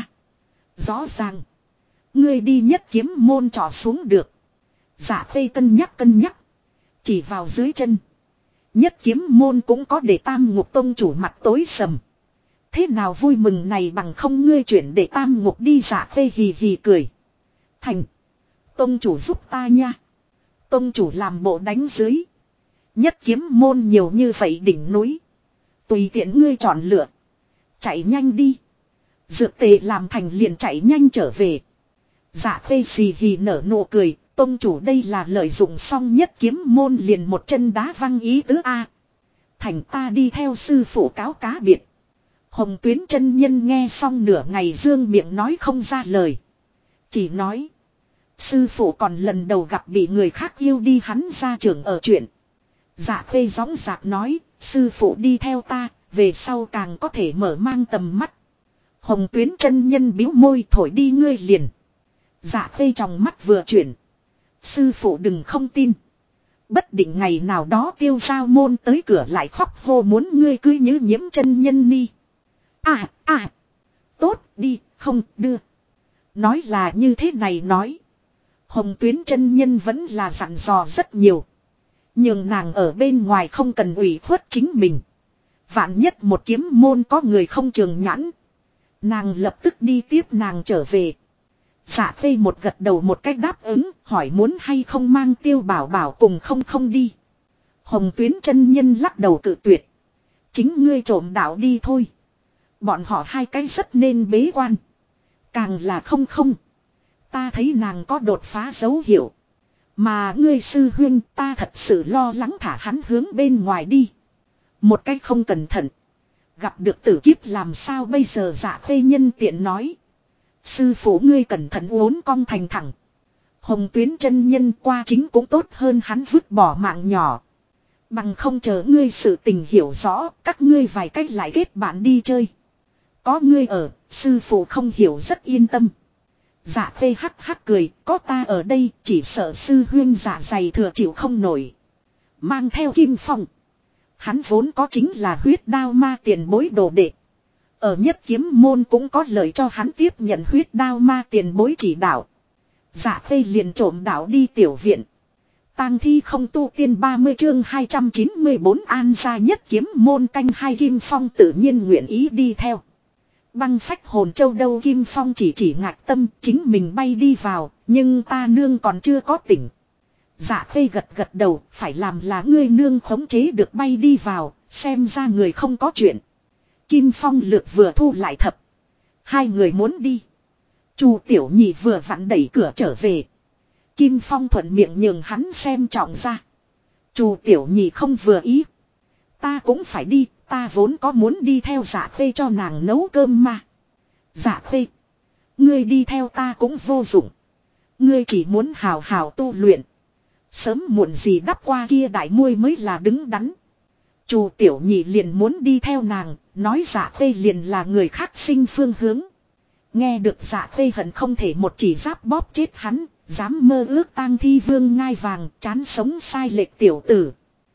Rõ ràng. Ngươi đi Nhất Kiếm Môn trỏ xuống được. Dạ Khê cân nhắc. Chỉ vào dưới chân. Nhất Kiếm Môn cũng có để tam ngục tông chủ mặt tối sầm. Thế nào vui mừng này bằng không ngươi chuyển để tam ngục đi. Dạ Khê hì hì cười. Thành. Tông chủ giúp ta nha. Tông chủ làm bộ đánh dưới. Nhất Kiếm Môn nhiều như vậy đỉnh núi. Tùy tiện ngươi chọn lựa. Chạy nhanh đi. Dược tề làm thành liền chạy nhanh trở về. Dạ Khê xì hì nở nụ cười. Tông chủ đây là lợi dụng xong Nhất Kiếm Môn liền một chân đá văng ý tứ A. Thành ta đi theo sư phụ cáo cá biệt. Hồng Tuyến chân nhân nghe xong nửa ngày dương miệng nói không ra lời. Chỉ nói. Sư phụ còn lần đầu gặp bị người khác yêu đi, hắn ra trường ở chuyện. Dạ Khê gióng giạc nói. Sư phụ đi theo ta. Về sau càng có thể mở mang tầm mắt. Hồng Tuyến chân nhân bĩu môi thổi đi ngươi liền. Dạ Khê trong mắt vừa chuyển. Sư phụ đừng không tin. Bất định ngày nào đó Tiêu Giao môn tới cửa lại khóc hô muốn ngươi cưới Như Nhiễm chân nhân ni. Tốt đi, không đưa. Nói là như thế này nói. Hồng Tuyến chân nhân vẫn là dặn dò rất nhiều. Nhưng nàng ở bên ngoài không cần ủy khuất chính mình. Vạn nhất một kiếm môn có người không trường nhãn. Nàng lập tức đi tiếp nàng trở về. Dạ Phê một gật đầu một cách đáp ứng, hỏi muốn hay không mang Tiêu Bảo Bảo cùng không đi. Hồng Tuyến chân nhân lắc đầu cự tuyệt. Chính ngươi trộm đạo đi thôi. Bọn họ hai cái rất nên bế quan. Càng là không. Ta thấy nàng có đột phá dấu hiệu. Mà ngươi sư huynh ta thật sự lo lắng thả hắn hướng bên ngoài đi. Một cách không cẩn thận. Gặp được tử kiếp làm sao bây giờ Dạ Phê nhân tiện nói. Sư phụ ngươi cẩn thận uốn cong thành thẳng. Hồng Tuyến chân nhân qua chính cũng tốt hơn hắn vứt bỏ mạng nhỏ. Bằng không chờ ngươi sự tình hiểu rõ, các ngươi vài cách lại kết bạn đi chơi. Có ngươi ở, sư phụ không hiểu rất yên tâm. Dạ Phê hắc cười, có ta ở đây, chỉ sợ sư huyên dạ dày thừa chịu không nổi. Mang theo Kim Phong. Hắn vốn có chính là huyết đao ma tiền bối đồ đệ. Ở Nhất Kiếm môn cũng có lợi cho hắn tiếp nhận huyết đao ma tiền bối chỉ đạo. Dạ Phê liền trộm đạo đi tiểu viện. Tang thi không tu tiên 30 chương 294 an gia Nhất Kiếm môn canh hai Kim Phong tự nhiên nguyện ý đi theo. Băng phách hồn châu đâu Kim Phong chỉ ngạc tâm chính mình bay đi vào, nhưng ta nương còn chưa có tỉnh. Dạ Phê gật đầu, phải làm là ngươi nương khống chế được bay đi vào, xem ra người không có chuyện. Kim Phong lược vừa thu lại thập. Hai người muốn đi. Chu Tiểu Nhị vừa vặn đẩy cửa trở về. Kim Phong thuận miệng nhường hắn xem trọng ra. Chu Tiểu Nhị không vừa ý. Ta cũng phải đi, ta vốn có muốn đi theo Dạ Phê cho nàng nấu cơm mà. Dạ Phê. Ngươi đi theo ta cũng vô dụng. Ngươi chỉ muốn hào hào tu luyện. Sớm muộn gì đắp qua kia đại muôi mới là đứng đắn. Chu Tiểu Nhị liền muốn đi theo nàng, nói Dạ Phê liền là người khác sinh phương hướng. Nghe được Dạ Phê hận không thể một chỉ giáp bóp chết hắn, dám mơ ước tang thi vương ngai vàng, chán sống sai lệch tiểu tử.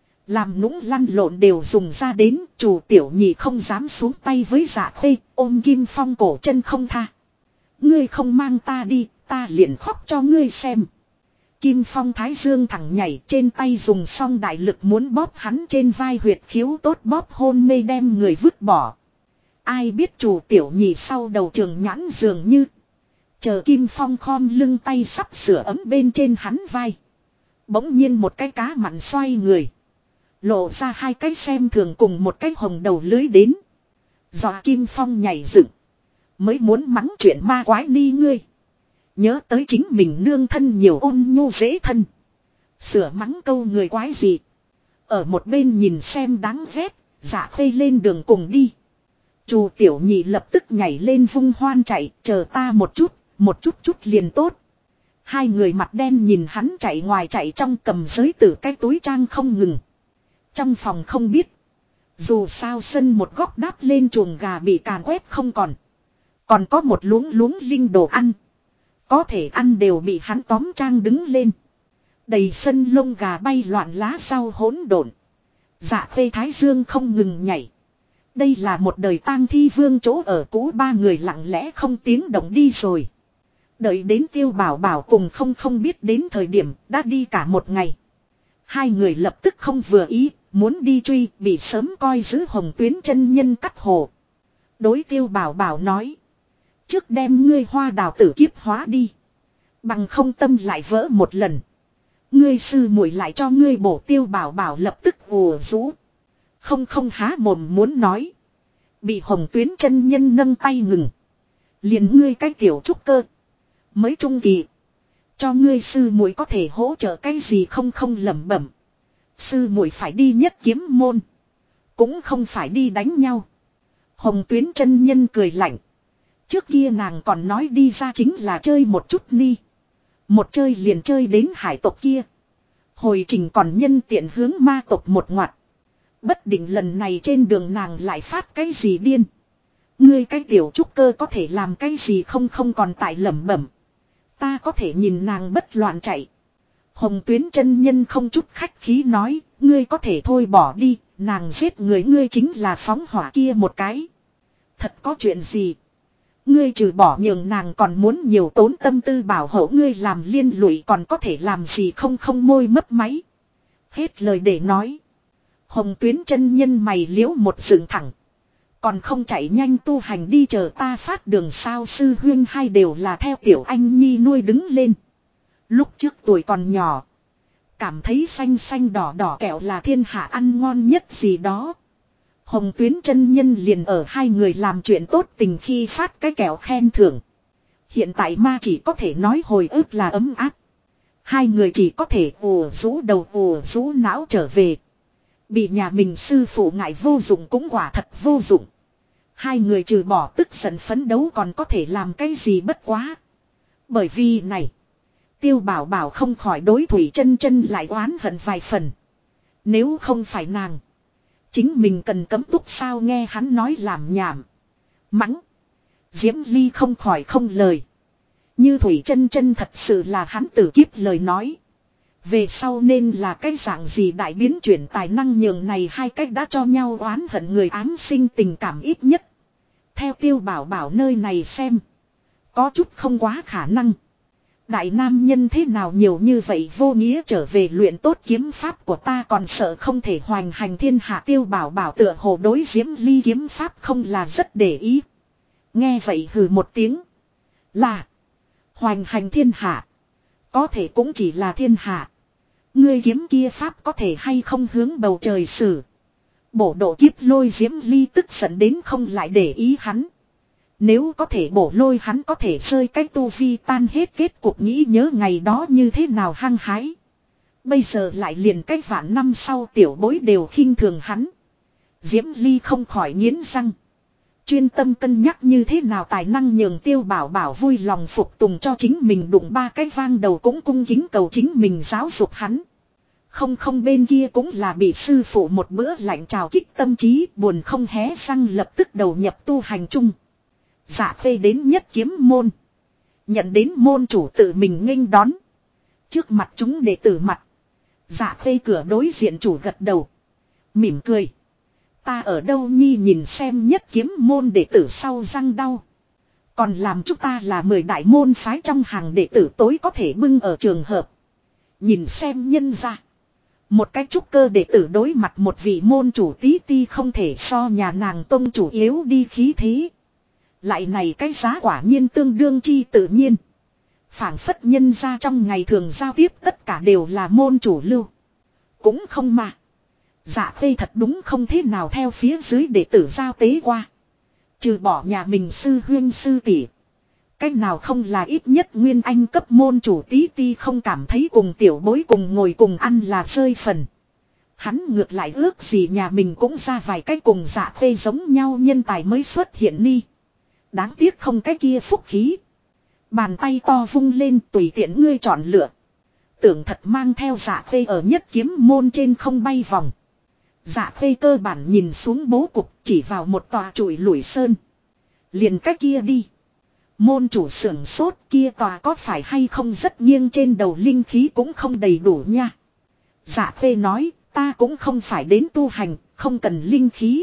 Làm nũng lăn lộn đều dùng ra đến, Chu Tiểu Nhị không dám xuống tay với Dạ Phê, ôm Kim Phong cổ chân không tha. Ngươi không mang ta đi, ta liền khóc cho ngươi xem. Kim Phong thái dương thẳng nhảy trên tay dùng song đại lực muốn bóp hắn trên vai huyệt khiếu tốt bóp hôn mê đem người vứt bỏ. Ai biết Chu Tiểu Nhị sau đầu trường nhãn dường như. Chờ Kim Phong khom lưng tay sắp sửa ấm bên trên hắn vai. Bỗng nhiên một cái cá mặn xoay người. Lộ ra hai cái xem thường cùng một cái hồng đầu lưới đến. Dọa Kim Phong nhảy dựng. Mới muốn mắng chuyện ma quái ni ngươi. Nhớ tới chính mình nương thân nhiều ôn nhu dễ thân. Sửa mắng câu người quái gì. Ở một bên nhìn xem đáng ghét. Dạ Phê lên đường cùng đi. Chu Tiểu Nhị lập tức nhảy lên vung hoan chạy. Chờ ta một chút liền tốt. Hai người mặt đen nhìn hắn chạy ngoài chạy trong cầm giới tử cái túi trang không ngừng. Trong phòng không biết. Dù sao sân một góc đáp lên chuồng gà bị càn quét không còn. Còn có một luống linh đồ ăn. Có thể ăn đều bị hắn tóm trang đứng lên. Đầy sân lông gà bay loạn lá rau hỗn độn. Dạ Phê thái dương không ngừng nhảy. Đây là một đời tang thi vương chỗ ở cũ ba người lặng lẽ không tiếng động đi rồi. Đợi đến Tiêu Bảo Bảo cùng không biết đến thời điểm đã đi cả một ngày. Hai người lập tức không vừa ý, muốn đi truy bị sớm coi giữ Hồng Tuyến chân nhân cắt hồ. Đối Tiêu Bảo Bảo nói. Trước đem ngươi hoa đào tử kiếp hóa đi. Bằng không tâm lại vỡ một lần. Ngươi sư muội lại cho ngươi bổ. Tiêu Bảo Bảo lập tức ùa rũ. Không há mồm muốn nói. Bị Hồng Tuyến chân nhân nâng tay ngừng. Liền ngươi cái tiểu trúc cơ. Mới trung kỳ. Cho ngươi sư muội có thể hỗ trợ cái gì không lẩm bẩm. Sư muội phải đi Nhất Kiếm môn. Cũng không phải đi đánh nhau. Hồng Tuyến chân nhân cười lạnh. Trước kia nàng còn nói đi ra chính là chơi một chút ni. Một chơi liền chơi đến hải tộc kia. Hồi trình còn nhân tiện hướng ma tộc một ngoặt. Bất định lần này trên đường nàng lại phát cái gì điên. Ngươi cái tiểu trúc cơ có thể làm cái gì không còn tại lẩm bẩm. Ta có thể nhìn nàng bất loạn chạy. Hồng Tuyến chân nhân không chút khách khí nói, ngươi có thể thôi bỏ đi, nàng giết người ngươi chính là phóng hỏa kia một cái. Thật có chuyện gì? Ngươi trừ bỏ nhường nàng còn muốn nhiều tốn tâm tư bảo hộ ngươi làm liên lụy còn có thể làm gì không môi mấp máy. Hết lời để nói. Hồng Tuyến chân nhân mày liễu một dựng thẳng. Còn không chạy nhanh tu hành đi chờ ta phát đường sao sư huyên hai đều là theo tiểu anh nhi nuôi đứng lên. Lúc trước tuổi còn nhỏ. Cảm thấy xanh xanh đỏ đỏ kẹo là thiên hạ ăn ngon nhất gì đó. Hồng Tuyến chân nhân liền ở hai người làm chuyện tốt tình khi phát cái kẹo khen thưởng. Hiện tại ma chỉ có thể nói hồi ức là ấm áp. Hai người chỉ có thể ùa rũ đầu ùa rũ não trở về. Bị nhà mình sư phụ ngại vô dụng cũng quả thật vô dụng. Hai người trừ bỏ tức giận phấn đấu còn có thể làm cái gì bất quá. Bởi vì này. Tiêu Bảo Bảo không khỏi đối Thủy Chân Chân lại oán hận vài phần. Nếu không phải nàng. Chính mình cần cấm túc sao nghe hắn nói làm nhảm. Mắng. Diễm Ly không khỏi không lời. Như Thủy Chân Chân thật sự là hắn tử kiếp lời nói. Về sau nên là cái dạng gì đại biến chuyển tài năng nhường này hai cách đã cho nhau oán hận người ám sinh tình cảm ít nhất. Theo Tiêu Bảo Bảo nơi này xem. Có chút không quá khả năng. Đại nam nhân thế nào nhiều như vậy vô nghĩa trở về luyện tốt kiếm pháp của ta còn sợ không thể hoành hành thiên hạ Tiêu Bảo Bảo tựa hồ đối Diễm Ly kiếm pháp không là rất để ý. Nghe vậy hừ một tiếng. Là. Hoành hành thiên hạ. Có thể cũng chỉ là thiên hạ. Ngươi kiếm kia pháp có thể hay không hướng bầu trời xử. Bổ độ kiếp lôi Diễm Ly tức giận đến không lại để ý hắn. Nếu có thể bổ lôi hắn có thể rơi cái tu vi tan hết kết cục nghĩ nhớ ngày đó như thế nào hăng hái. Bây giờ lại liền cách vạn năm sau tiểu bối đều khinh thường hắn. Diễm Ly không khỏi nghiến răng. Chuyên tâm cân nhắc như thế nào tài năng nhường Tiêu Bảo Bảo vui lòng phục tùng cho chính mình đụng ba cái vang đầu cũng cung kính cầu chính mình giáo dục hắn. Không bên kia cũng là bị sư phụ một bữa lạnh trào kích tâm trí buồn không hé răng lập tức đầu nhập tu hành chung. Dạ Khê đến nhất kiếm môn. Nhận đến môn chủ tự mình nghênh đón. Trước mặt chúng đệ tử mặt. Dạ Khê cửa đối diện chủ gật đầu. Mỉm cười. Ta ở đâu nhi nhìn xem nhất kiếm môn đệ tử sau răng đau. Còn làm chúng ta là 10 đại môn phái trong hàng đệ tử tối có thể bưng ở trường hợp. Nhìn xem nhân ra. Một cái trúc cơ đệ tử đối mặt một vị môn chủ tí ti không thể so nhà nàng tông chủ yếu đi khí thế. Lại này cái giá quả nhiên tương đương chi tự nhiên. Phảng phất nhân ra trong ngày thường giao tiếp tất cả đều là môn chủ lưu. Cũng không mà. Dạ Khê thật đúng không thế nào theo phía dưới đệ tử giao tế qua. Trừ bỏ nhà mình sư huyên sư tỷ. Cách nào không là ít nhất nguyên anh cấp môn chủ tí ti không cảm thấy cùng tiểu bối cùng ngồi cùng ăn là rơi phần. Hắn ngược lại ước gì nhà mình cũng ra vài cái cùng Dạ Khê giống nhau nhân tài mới xuất hiện ni. Đáng tiếc không cái kia phúc khí. Bàn tay to vung lên tùy tiện ngươi chọn lựa. Tưởng thật mang theo Dạ Khê ở nhất kiếm môn trên không bay vòng. Dạ Khê cơ bản nhìn xuống bố cục chỉ vào một tòa trụi lủi sơn. Liền cái kia đi. Môn chủ sưởng sốt kia tòa có phải hay không rất nghiêng trên đầu linh khí cũng không đầy đủ nha. Dạ Khê nói ta cũng không phải đến tu hành, không cần linh khí.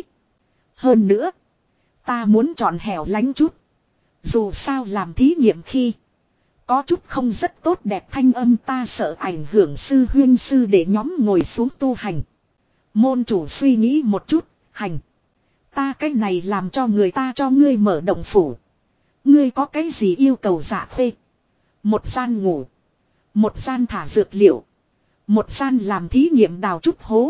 Hơn nữa. Ta muốn chọn hẻo lánh chút. Dù sao làm thí nghiệm khi. Có chút không rất tốt đẹp thanh âm ta sợ ảnh hưởng sư huyên sư để nhóm ngồi xuống tu hành. Môn chủ suy nghĩ một chút, hành. Ta cái này làm cho người ta cho ngươi mở động phủ. Ngươi có cái gì yêu cầu Dạ Khê? Một gian ngủ. Một gian thả dược liệu. Một gian làm thí nghiệm đào chút hố.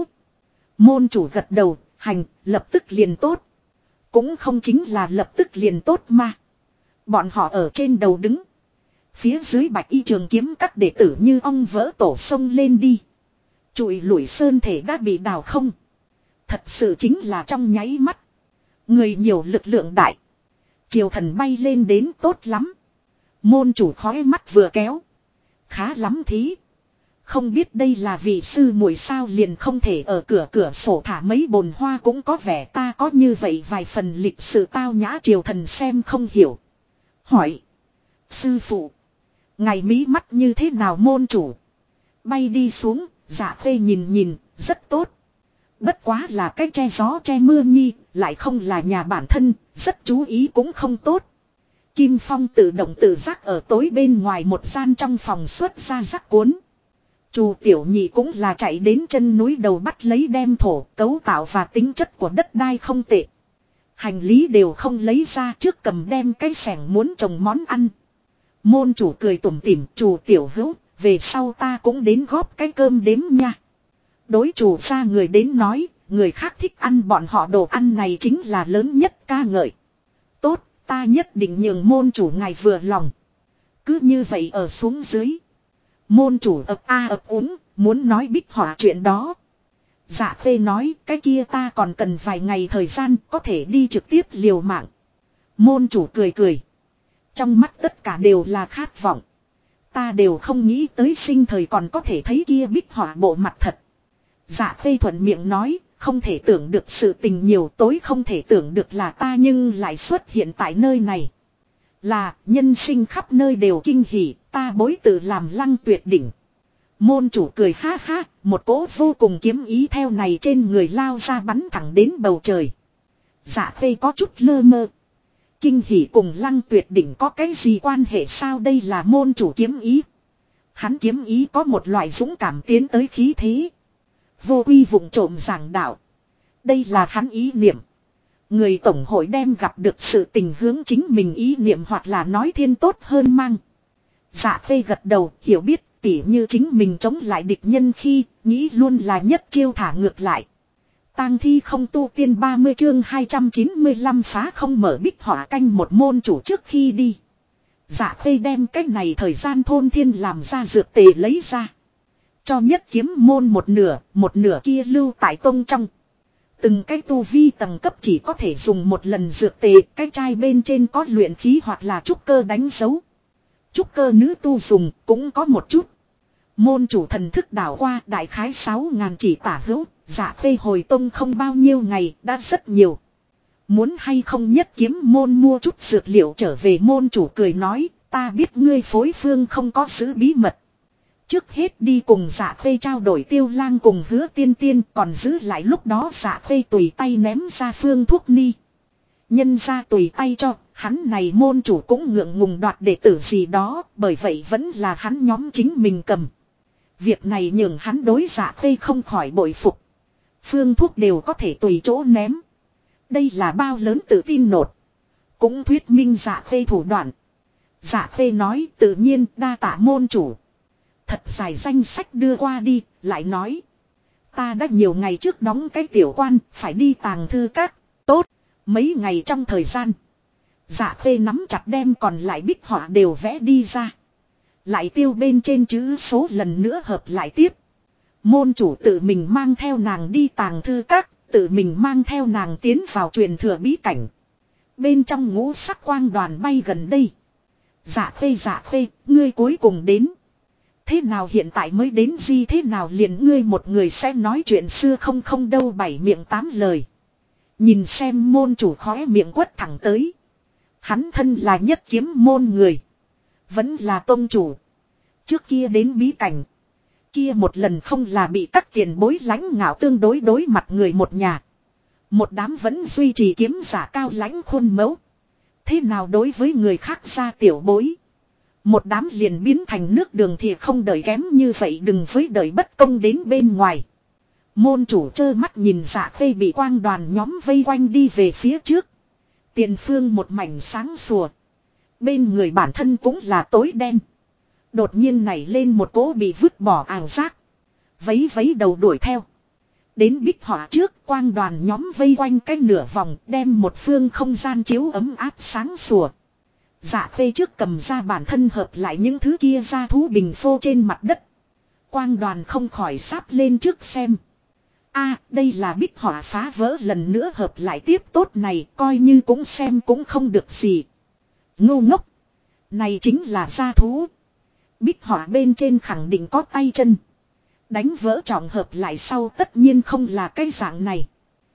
Môn chủ gật đầu, hành, lập tức liền tốt. Cũng không chính là lập tức liền tốt mà. Bọn họ ở trên đầu đứng. Phía dưới bạch y trường kiếm các đệ tử như ong vỡ tổ sông lên đi. Trụi lủi sơn thể đã bị đào không. Thật sự chính là trong nháy mắt. Người nhiều lực lượng đại. Triều thần bay lên đến tốt lắm. Môn chủ khói mắt vừa kéo. Khá lắm thí. Không biết đây là vị sư muội sao liền không thể ở cửa sổ thả mấy bồn hoa cũng có vẻ ta có như vậy vài phần lịch sự tao nhã triều thần xem không hiểu. Hỏi. Sư phụ. Ngày mí mắt như thế nào môn chủ. Bay đi xuống, Dạ Khê nhìn nhìn, rất tốt. Bất quá là cái che gió che mưa nhi, lại không là nhà bản thân, rất chú ý cũng không tốt. Kim Phong tự động tự giác ở tối bên ngoài một gian trong phòng xuất ra rắc cuốn. Chu Tiểu Nhị cũng là chạy đến chân núi đầu bắt lấy đem thổ, cấu tạo và tính chất của đất đai không tệ. Hành lý đều không lấy ra, trước cầm đem cái xẻng muốn trồng món ăn. Môn chủ cười tủm tỉm, Chu Tiểu Hữu, về sau ta cũng đến góp cái cơm đếm nha. Đối chủ gia người đến nói, người khác thích ăn bọn họ đồ ăn này chính là lớn nhất ca ngợi. Tốt, ta nhất định nhường môn chủ ngài vừa lòng. Cứ như vậy ở xuống dưới. Môn chủ ập a ập úng, muốn nói Bích Họa chuyện đó. Dạ Khê nói, cái kia ta còn cần vài ngày thời gian, có thể đi trực tiếp liều mạng. Môn chủ cười cười. Trong mắt tất cả đều là khát vọng. Ta đều không nghĩ tới sinh thời còn có thể thấy kia Bích Họa bộ mặt thật. Dạ Khê thuận miệng nói, không thể tưởng được sự tình nhiều, tối không thể tưởng được là ta nhưng lại xuất hiện tại nơi này. Là, nhân sinh khắp nơi đều kinh hỉ, ta bối tự làm Lăng Tuyệt đỉnh. Môn chủ cười ha ha, một cỗ vô cùng kiếm ý theo này trên người lao ra bắn thẳng đến bầu trời. Dạ Khê có chút lơ mơ. Kinh hỉ cùng Lăng Tuyệt đỉnh có cái gì quan hệ sao, đây là môn chủ kiếm ý. Hắn kiếm ý có một loại dũng cảm tiến tới khí thế. Vô quy vụng trộm giảng đạo. Đây là hắn ý niệm. Người tổng hội đem gặp được sự tình hướng chính mình ý niệm hoặc là nói thiên tốt hơn mang. Dạ Khê gật đầu, hiểu biết, tỉ như chính mình chống lại địch nhân khi, nghĩ luôn là nhất chiêu thả ngược lại. Tang thi không tu tiên 30 chương 295 phá không mở Bích Họa canh một môn chủ trước khi đi. Dạ Khê đem cái này thời gian thôn thiên làm ra dược tề lấy ra. Cho nhất kiếm môn một nửa kia lưu tại tông trong. Từng cái tu vi tầng cấp chỉ có thể dùng một lần dược tề, cái chai bên trên có luyện khí hoặc là trúc cơ đánh dấu. Trúc cơ nữ tu dùng cũng có một chút. Môn chủ thần thức đảo qua đại khái 6.000 chỉ tả hữu, Dạ Khê hồi tông không bao nhiêu ngày đã rất nhiều. Muốn hay không nhất kiếm môn mua chút dược liệu trở về, môn chủ cười nói, ta biết ngươi phối phương không có giữ bí mật. Trước hết đi cùng Dạ Khê trao đổi Tiêu Lang cùng Hứa Tiên Tiên, còn giữ lại lúc đó Dạ Khê tùy tay ném ra phương thuốc ni. Nhân ra tùy tay cho, hắn này môn chủ cũng ngượng ngùng đoạt đệ tử gì đó, bởi vậy vẫn là hắn nhóm chính mình cầm. Việc này nhường hắn đối Dạ Khê không khỏi bội phục. Phương thuốc đều có thể tùy chỗ ném. Đây là bao lớn tự tin nột. Cũng thuyết minh Dạ Khê thủ đoạn. Dạ Khê nói tự nhiên đa tạ môn chủ. Thật dài danh sách đưa qua đi, lại nói. Ta đã nhiều ngày trước đóng cái tiểu quan, phải đi tàng thư các. Tốt, mấy ngày trong thời gian. Dạ Khê nắm chặt đem còn lại bích họa đều vẽ đi ra. Lại tiêu bên trên chữ số lần nữa hợp lại tiếp. Môn chủ tự mình mang theo nàng đi tàng thư các, tự mình mang theo nàng tiến vào truyền thừa bí cảnh. Bên trong ngũ sắc quang đoàn bay gần đây. Dạ Khê, ngươi cuối cùng đến. Thế nào hiện tại mới đến gì, thế nào liền ngươi một người sẽ nói chuyện xưa không đâu, bảy miệng tám lời. Nhìn xem môn chủ khóe miệng quất thẳng tới. Hắn thân là nhất kiếm môn người. Vẫn là tôn chủ. Trước kia đến bí cảnh. Kia một lần không là bị các tiền bối lãnh ngạo tương đối đối mặt người một nhà. Một đám vẫn duy trì kiếm giả cao lãnh khuôn mẫu. Thế nào đối với người khác ra tiểu bối. Một đám liền biến thành nước đường thì không đợi kém như vậy, đừng với đợi bất công đến bên ngoài. Môn chủ trơ mắt nhìn Dạ Khê bị quang đoàn nhóm vây quanh đi về phía trước. Tiền phương một mảnh sáng sủa. Bên người bản thân cũng là tối đen. Đột nhiên nảy lên một cỗ bị vứt bỏ ảo giác. Vấy đầu đuổi theo. Đến bích họa trước, quang đoàn nhóm vây quanh cái nửa vòng, đem một phương không gian chiếu ấm áp sáng sủa. Dạ Khê trước cầm ra bản thân hợp lại những thứ kia ra thú bình phô trên mặt đất. Quang đoàn không khỏi sáp lên trước xem. Đây là bích họa phá vỡ lần nữa hợp lại tiếp, tốt này coi như cũng xem cũng không được gì. Ngu ngốc. Này chính là gia thú. Bích họa bên trên khẳng định có tay chân. Đánh vỡ trọng hợp lại sau tất nhiên không là cái dạng này.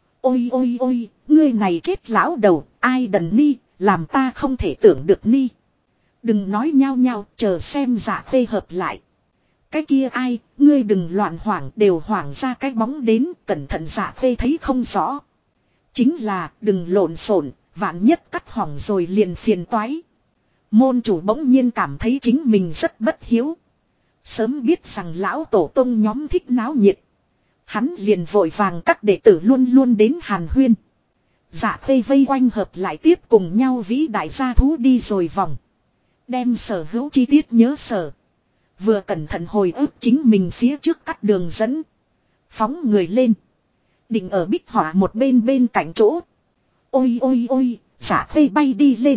Ôi, ngươi này chết lão đầu, ai đần ni, làm ta không thể tưởng được ni. Đừng nói nhao nhao, chờ xem Dạ Khê hợp lại. cái kia ai, ngươi đừng loạn hoảng, đều hoảng ra cái bóng đến, cẩn thận Dạ Phê thấy không rõ. Chính là, đừng lộn xộn, vạn nhất cắt hỏng rồi liền phiền toái. Môn chủ bỗng nhiên cảm thấy chính mình rất bất hiếu. Sớm biết rằng lão tổ tông nhóm thích náo nhiệt. Hắn liền vội vàng các đệ tử luôn luôn đến hàn huyên. Dạ Phê vây quanh hợp lại tiếp cùng nhau vĩ đại gia thú đi rồi vòng. Đem sở hữu chi tiết nhớ sở. Vừa cẩn thận hồi ức chính mình phía trước cắt đường dẫn. Phóng người lên. Định ở bích họa một bên cạnh chỗ. Ôi ôi ôi, Dạ Phê bay đi lên.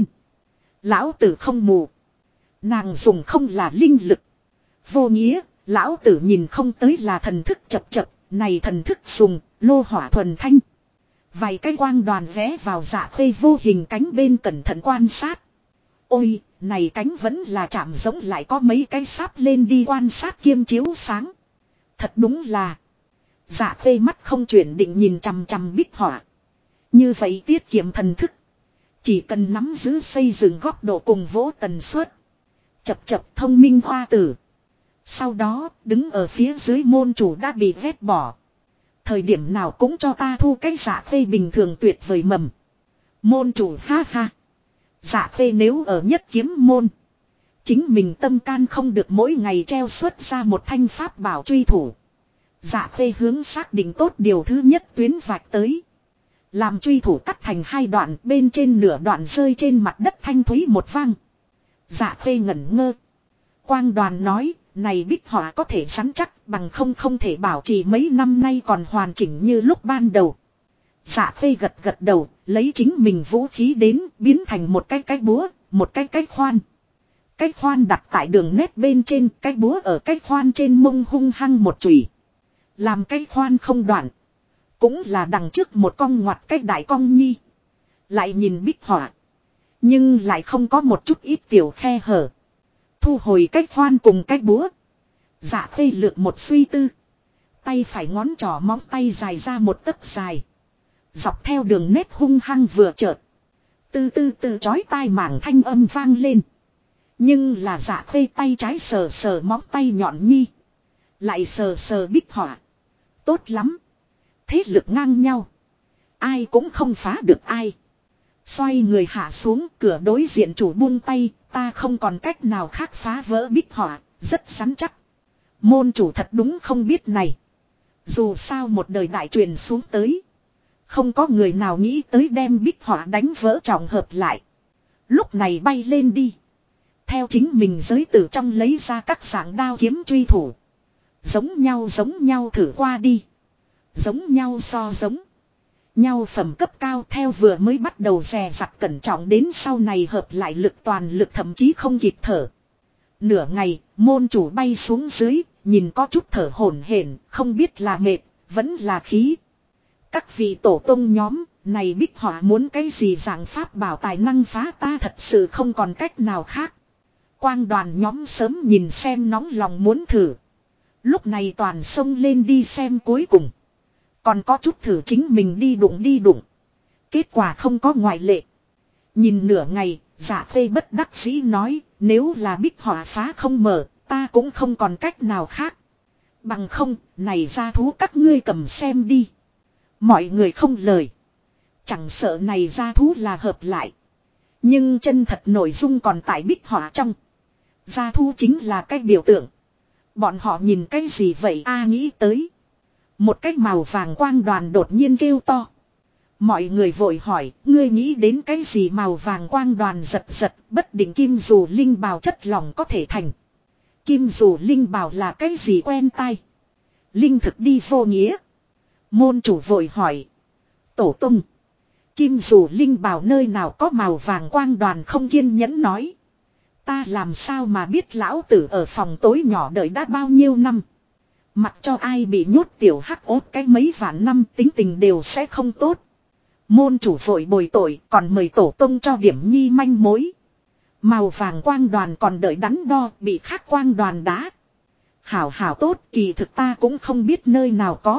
Lão tử không mù. Nàng dùng không là linh lực. Vô nghĩa, lão tử nhìn không tới là thần thức chập chập. Này thần thức dùng, lô hỏa thuần thanh. Vài cái quang đoàn vé vào Dạ Phê vô hình cánh bên cẩn thận quan sát. Ôi, này cánh vẫn là chạm giống lại có mấy cái sáp lên đi quan sát kiêm chiếu sáng. Thật đúng là. Dạ Phê mắt không chuyển định nhìn chằm chằm bích họa. Như vậy tiết kiệm thần thức. Chỉ cần nắm giữ xây dựng góc độ cùng vỗ tần suất. Chập chập thông minh hoa tử. Sau đó, đứng ở phía dưới môn chủ đã bị vét bỏ. Thời điểm nào cũng cho ta thu cái Dạ Phê bình thường tuyệt vời mầm. Môn chủ ha ha. Dạ Phê nếu ở nhất kiếm môn. Chính mình tâm can không được mỗi ngày treo xuất ra một thanh pháp bảo truy thủ. Dạ Phê hướng xác định tốt điều thứ nhất tuyến vạch tới. Làm truy thủ cắt thành hai đoạn, bên trên nửa đoạn rơi trên mặt đất thanh thúy một vang. Dạ Phê ngẩn ngơ. Quang đoàn nói, này bích họa có thể rắn chắc, bằng không thể bảo trì mấy năm nay còn hoàn chỉnh như lúc ban đầu. Dạ Phê gật đầu, lấy chính mình vũ khí đến, biến thành một cái búa, một cái khoan. Cái khoan đặt tại đường nét bên trên, cái búa ở cái khoan trên mông hung hăng một chùy. Làm cái khoan không đoạn. Cũng là đằng trước một con ngoặt cái đại cong nhi. Lại nhìn bích họa. Nhưng lại không có một chút ít tiểu khe hở. Thu hồi cái khoan cùng cái búa. Dạ Phê lược một suy tư. Tay phải ngón trỏ móng tay dài ra một tấc dài. Dọc theo đường nét hung hăng vừa chợt. Từ chói tai mảng thanh âm vang lên. Nhưng là Dạ Phê tay trái sờ móng tay nhọn nhi. Lại sờ bích họa. Tốt lắm. Thế lực ngang nhau. Ai cũng không phá được ai. Xoay người hạ xuống cửa đối diện chủ buông tay. Ta không còn cách nào khác phá vỡ bích họa. Rất rắn chắc. Môn chủ thật đúng không biết này. Dù sao một đời đại truyền xuống tới. Không có người nào nghĩ tới đem bích họa đánh vỡ trọng hợp lại. Lúc này bay lên đi. Theo chính mình giới tử trong lấy ra các dạng đao kiếm truy thủ. Giống nhau thử qua đi. Giống nhau so giống. Nhau phẩm cấp cao theo vừa mới bắt đầu dè dặt cẩn trọng đến sau này hợp lại lực toàn lực thậm chí không kịp thở. Nửa ngày, môn chủ bay xuống dưới, nhìn có chút thở hổn hển, không biết là mệt, vẫn là khí. Các vị tổ tông nhóm, này bích họa muốn cái gì dạng pháp bảo tài năng phá ta thật sự không còn cách nào khác. Quang đoàn nhóm sớm nhìn xem nóng lòng muốn thử. Lúc này toàn xông lên đi xem cuối cùng. Còn có chút thử chính mình đi đụng. Kết quả không có ngoại lệ. Nhìn nửa ngày, Dạ Phê bất đắc dĩ nói, nếu là bích họa phá không mở, ta cũng không còn cách nào khác. Bằng không, này gia thú các ngươi cầm xem đi. Mọi người không lời. Chẳng sợ này gia thú là hợp lại. Nhưng chân thật nội dung còn tại bích họa trong. Gia thú chính là cái biểu tượng. Bọn họ nhìn cái gì vậy nghĩ tới. Một cái màu vàng quang đoàn đột nhiên kêu to. Mọi người vội hỏi, ngươi nghĩ đến cái gì màu vàng quang đoàn giật, bất định kim dù linh bào chất lỏng có thể thành. Kim dù linh bào là cái gì quen tai. Linh thực đi vô nghĩa. Môn chủ vội hỏi. Tổ tung. Kim dù linh bào nơi nào có màu vàng quang đoàn không kiên nhẫn nói. Ta làm sao mà biết lão tử ở phòng tối nhỏ đợi đã bao nhiêu năm. Mặc cho ai bị nhốt tiểu hắc ốt cái mấy vạn năm tính tình đều sẽ không tốt. Môn chủ vội bồi tội còn mời tổ tông cho điểm nhi manh mối. Màu vàng quang đoàn còn đợi đắn đo bị khác quang đoàn đá. Hảo tốt kỳ thực ta cũng không biết nơi nào có.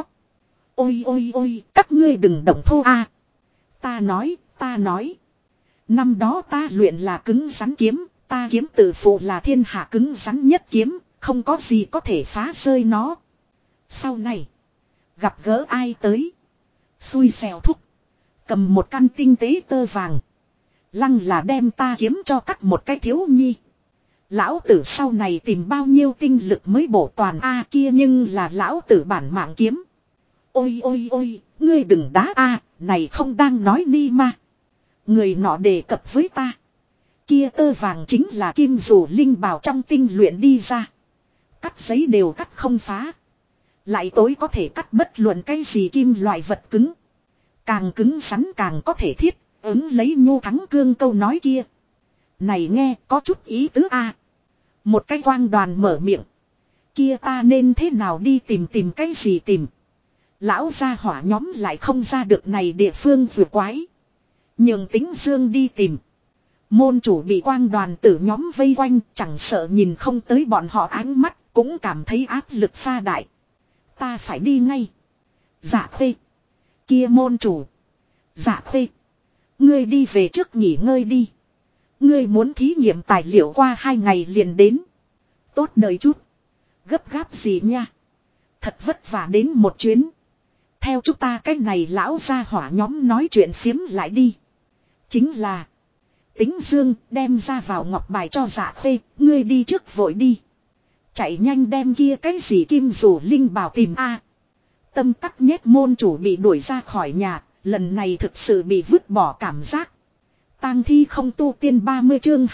Ôi các ngươi đừng động thô a. Ta nói. Năm đó ta luyện là cứng rắn kiếm. Ta kiếm tự phụ là thiên hạ cứng rắn nhất kiếm. Không có gì có thể phá rơi nó. Sau này. Gặp gỡ ai tới. Xui xẻo thúc. Cầm một căn tinh tế tơ vàng. Lăng là đem ta kiếm cho cắt một cái thiếu nhi. Lão tử sau này tìm bao nhiêu tinh lực mới bổ toàn A kia nhưng là lão tử bản mạng kiếm. Ôi ôi ôi, ngươi đừng đá A, này không đang nói ni mà. Người nọ đề cập với ta. Kia tơ vàng chính là kim dù linh bảo trong tinh luyện đi ra. Cắt giấy đều cắt không phá. Lại tối có thể cắt bất luận cái gì kim loại vật cứng. Càng cứng rắn càng có thể thiết, ứng lấy Nhu Thắng Cương câu nói kia. Này nghe có chút ý tứ a. Một cái quang đoàn mở miệng. Kia ta nên thế nào đi tìm cái gì tìm. Lão gia hỏa nhóm lại không ra được này địa phương vừa quái. Nhường Tính Dương đi tìm. Môn chủ bị quang đoàn tử nhóm vây quanh chẳng sợ nhìn không tới bọn họ ánh mắt cũng cảm thấy áp lực pha đại. Ta phải đi ngay. Dạ Khuê. Kia môn chủ. Dạ Khuê. Ngươi đi về trước nghỉ ngơi đi. Ngươi muốn thí nghiệm tài liệu qua 2 ngày liền đến. Tốt đời chút. Gấp gáp gì nha. Thật vất vả đến một chuyến. Theo chúng ta cái này lão gia hỏa nhóm nói chuyện phiếm lại đi. Chính là. Tính Dương đem ra vào ngọc bài cho Dạ Khuê. Ngươi đi trước vội đi. Chạy nhanh đem kia cái gì kim dù linh bảo tìm a. Tâm tắc nhét môn chủ bị đuổi ra khỏi nhà. Lần này thực sự bị vứt bỏ cảm giác. Tang thi không tu tiên 30 chương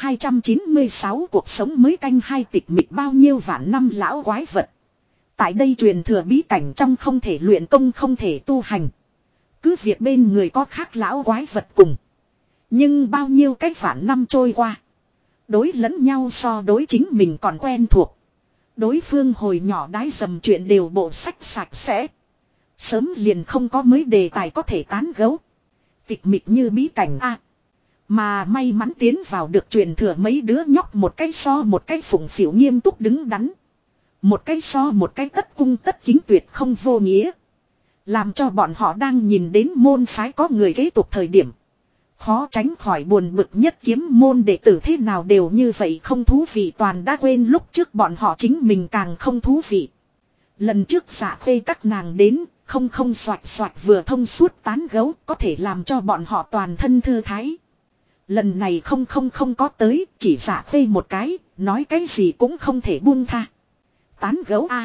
296 cuộc sống mới canh hai tịch mịch bao nhiêu vạn năm lão quái vật. Tại đây truyền thừa bí cảnh trong không thể luyện công không thể tu hành. Cứ việc bên người có khác lão quái vật cùng. Nhưng bao nhiêu cái vạn năm trôi qua. Đối lẫn nhau so đối chính mình còn quen thuộc. Đối phương hồi nhỏ đái dầm chuyện đều bộ sách sạch sẽ. Sớm liền không có mấy đề tài có thể tán gẫu. Tịch mịch như bí cảnh a. Mà may mắn tiến vào được truyền thừa mấy đứa nhóc một cái so một cái phụng phịu nghiêm túc đứng đắn. Một cái so một cái tất cung tất kính tuyệt không vô nghĩa. Làm cho bọn họ đang nhìn đến môn phái có người kế tục thời điểm. Khó tránh khỏi buồn bực nhất kiếm môn đệ tử thế nào đều như vậy không thú vị toàn đã quên lúc trước bọn họ chính mình càng không thú vị. Lần trước Dạ Khuê các nàng đến, không xoạch xoạch vừa thông suốt tán gấu có thể làm cho bọn họ toàn thân thư thái. Lần này không có tới, chỉ Dạ Khuê một cái, nói cái gì cũng không thể buông tha. Tán gấu a.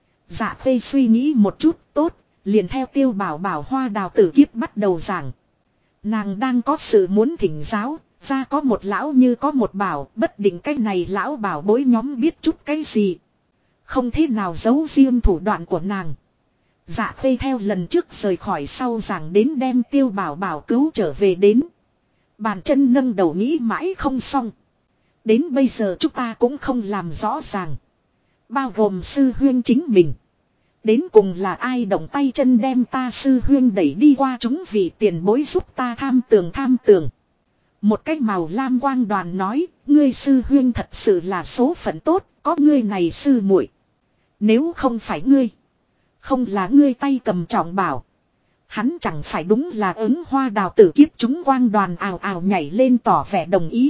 Dạ Khuê suy nghĩ một chút, tốt, liền theo Tiêu Bảo Bảo Hoa Đào Tử Kiếp bắt đầu giảng. Nàng đang có sự muốn thỉnh giáo, ra có một lão như có một bảo, bất định cái này lão bảo bối nhóm biết chút cái gì. Không thế nào giấu riêng thủ đoạn của nàng. Dạ Khuê theo lần trước rời khỏi sau giảng đến đem Tiêu Bảo Bảo cứu trở về đến. Bàn chân nâng đầu nghĩ mãi không xong. Đến bây giờ chúng ta cũng không làm rõ ràng. Bao gồm sư huyên chính mình. Đến cùng là ai động tay chân đem ta sư huyên đẩy đi qua chúng vì tiền bối giúp ta tham tường. Một cái màu lam quang đoàn nói, ngươi sư huyên thật sự là số phận tốt, có ngươi này sư muội. Nếu không phải ngươi, không là ngươi tay cầm trọng bảo. Hắn chẳng phải đúng là ứng Hoa Đào Tử Kiếp chúng quang đoàn ào ào nhảy lên tỏ vẻ đồng ý.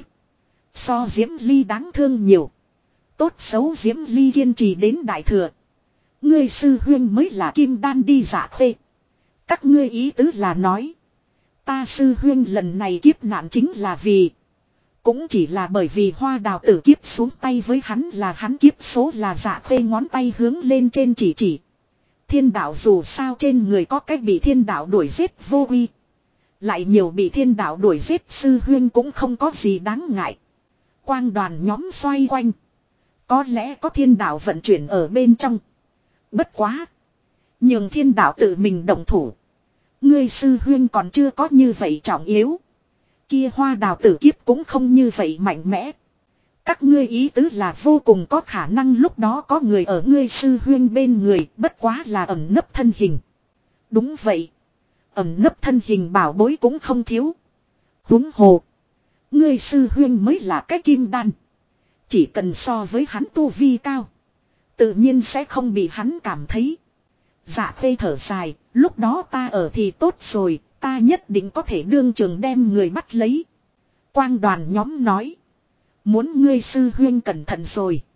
So Diễm Ly đáng thương nhiều. Tốt xấu Diễm Ly kiên trì đến đại thừa. Ngươi sư huyên mới là kim đan đi Dạ Khuê. Các ngươi ý tứ là nói. Ta sư huyên lần này kiếp nạn chính là vì. Cũng chỉ là bởi vì Hoa Đào Tử Kiếp xuống tay với hắn là hắn kiếp số là Dạ Khuê ngón tay hướng lên trên chỉ. Thiên đạo dù sao trên người có cách bị thiên đạo đuổi giết vô uy. Lại nhiều bị thiên đạo đuổi giết sư huyên cũng không có gì đáng ngại. Quang đoàn nhóm xoay quanh. Có lẽ có thiên đạo vận chuyển ở bên trong. Bất quá. Nhường thiên đạo tự mình động thủ. Ngươi sư huyên còn chưa có như vậy trọng yếu. Kia Hoa Đào Tử Kiếp cũng không như vậy mạnh mẽ. Các ngươi ý tứ là vô cùng có khả năng lúc đó có người ở ngươi sư huyên bên người, bất quá là ẩn nấp thân hình. Đúng vậy. Ẩn nấp thân hình bảo bối cũng không thiếu. Huống hồ. Ngươi sư huyên mới là cái kim đan. Chỉ cần so với hắn tu vi cao. Tự nhiên sẽ không bị hắn cảm thấy. Dạ Khuê thở dài, lúc đó ta ở thì tốt rồi, ta nhất định có thể đương trường đem người bắt lấy. Quang đoàn nhóm nói. Muốn ngươi sư huyên cẩn thận rồi.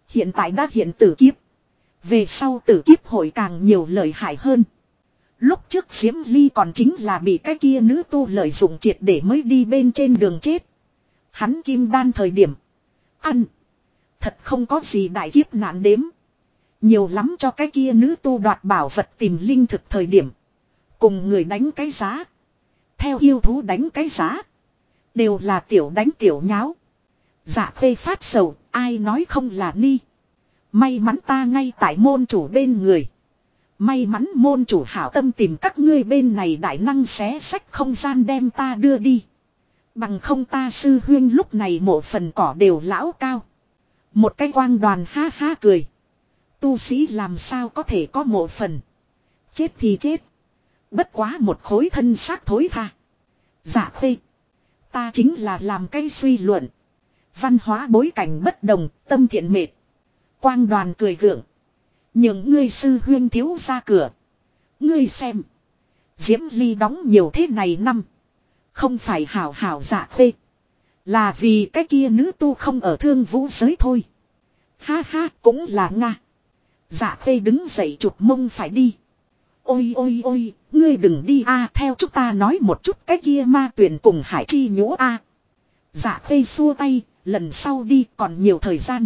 Hiện tại đã hiện tử kiếp. Về sau tử kiếp hội càng nhiều lợi hại hơn. Lúc trước Diễm Ly còn chính là bị cái kia nữ tu lợi dụng triệt để mới đi bên trên đường chết. Hắn kim đan thời điểm. Ăn. Thật không có gì đại kiếp nạn đếm. Nhiều lắm cho cái kia nữ tu đoạt bảo vật tìm linh thực thời điểm. Cùng người đánh cái giá. Theo yêu thú đánh cái giá. Đều là tiểu đánh tiểu nháo. Dạ Khê phát sầu, ai nói không là ni. May mắn ta ngay tại môn chủ bên người. May mắn môn chủ hảo tâm tìm các ngươi bên này đại năng xé sách không gian đem ta đưa đi. Bằng không ta sư huyên lúc này mộ phần cỏ đều lão cao. Một cái quang đoàn ha ha cười. Tu sĩ làm sao có thể có mộ phần. Chết thì chết. Bất quá một khối thân xác thối tha. Dạ Khê. Ta chính là làm cái suy luận. Văn hóa bối cảnh bất đồng, tâm thiện mệt. Quang đoàn cười gượng. Những ngươi sư huyên thiếu ra cửa. Ngươi xem. Diễm Ly đóng nhiều thế này năm. Không phải hảo hảo Dạ Khê. Là vì cái kia nữ tu không ở thương vũ giới thôi. Ha ha cũng là Nga. Dạ Khê đứng dậy chụp mông phải đi. Ôi ôi ôi, ngươi đừng đi a, theo chúng ta nói một chút cái kia ma tuyển cùng hải chi nhũ a. Dạ Khê xua tay, lần sau đi còn nhiều thời gian.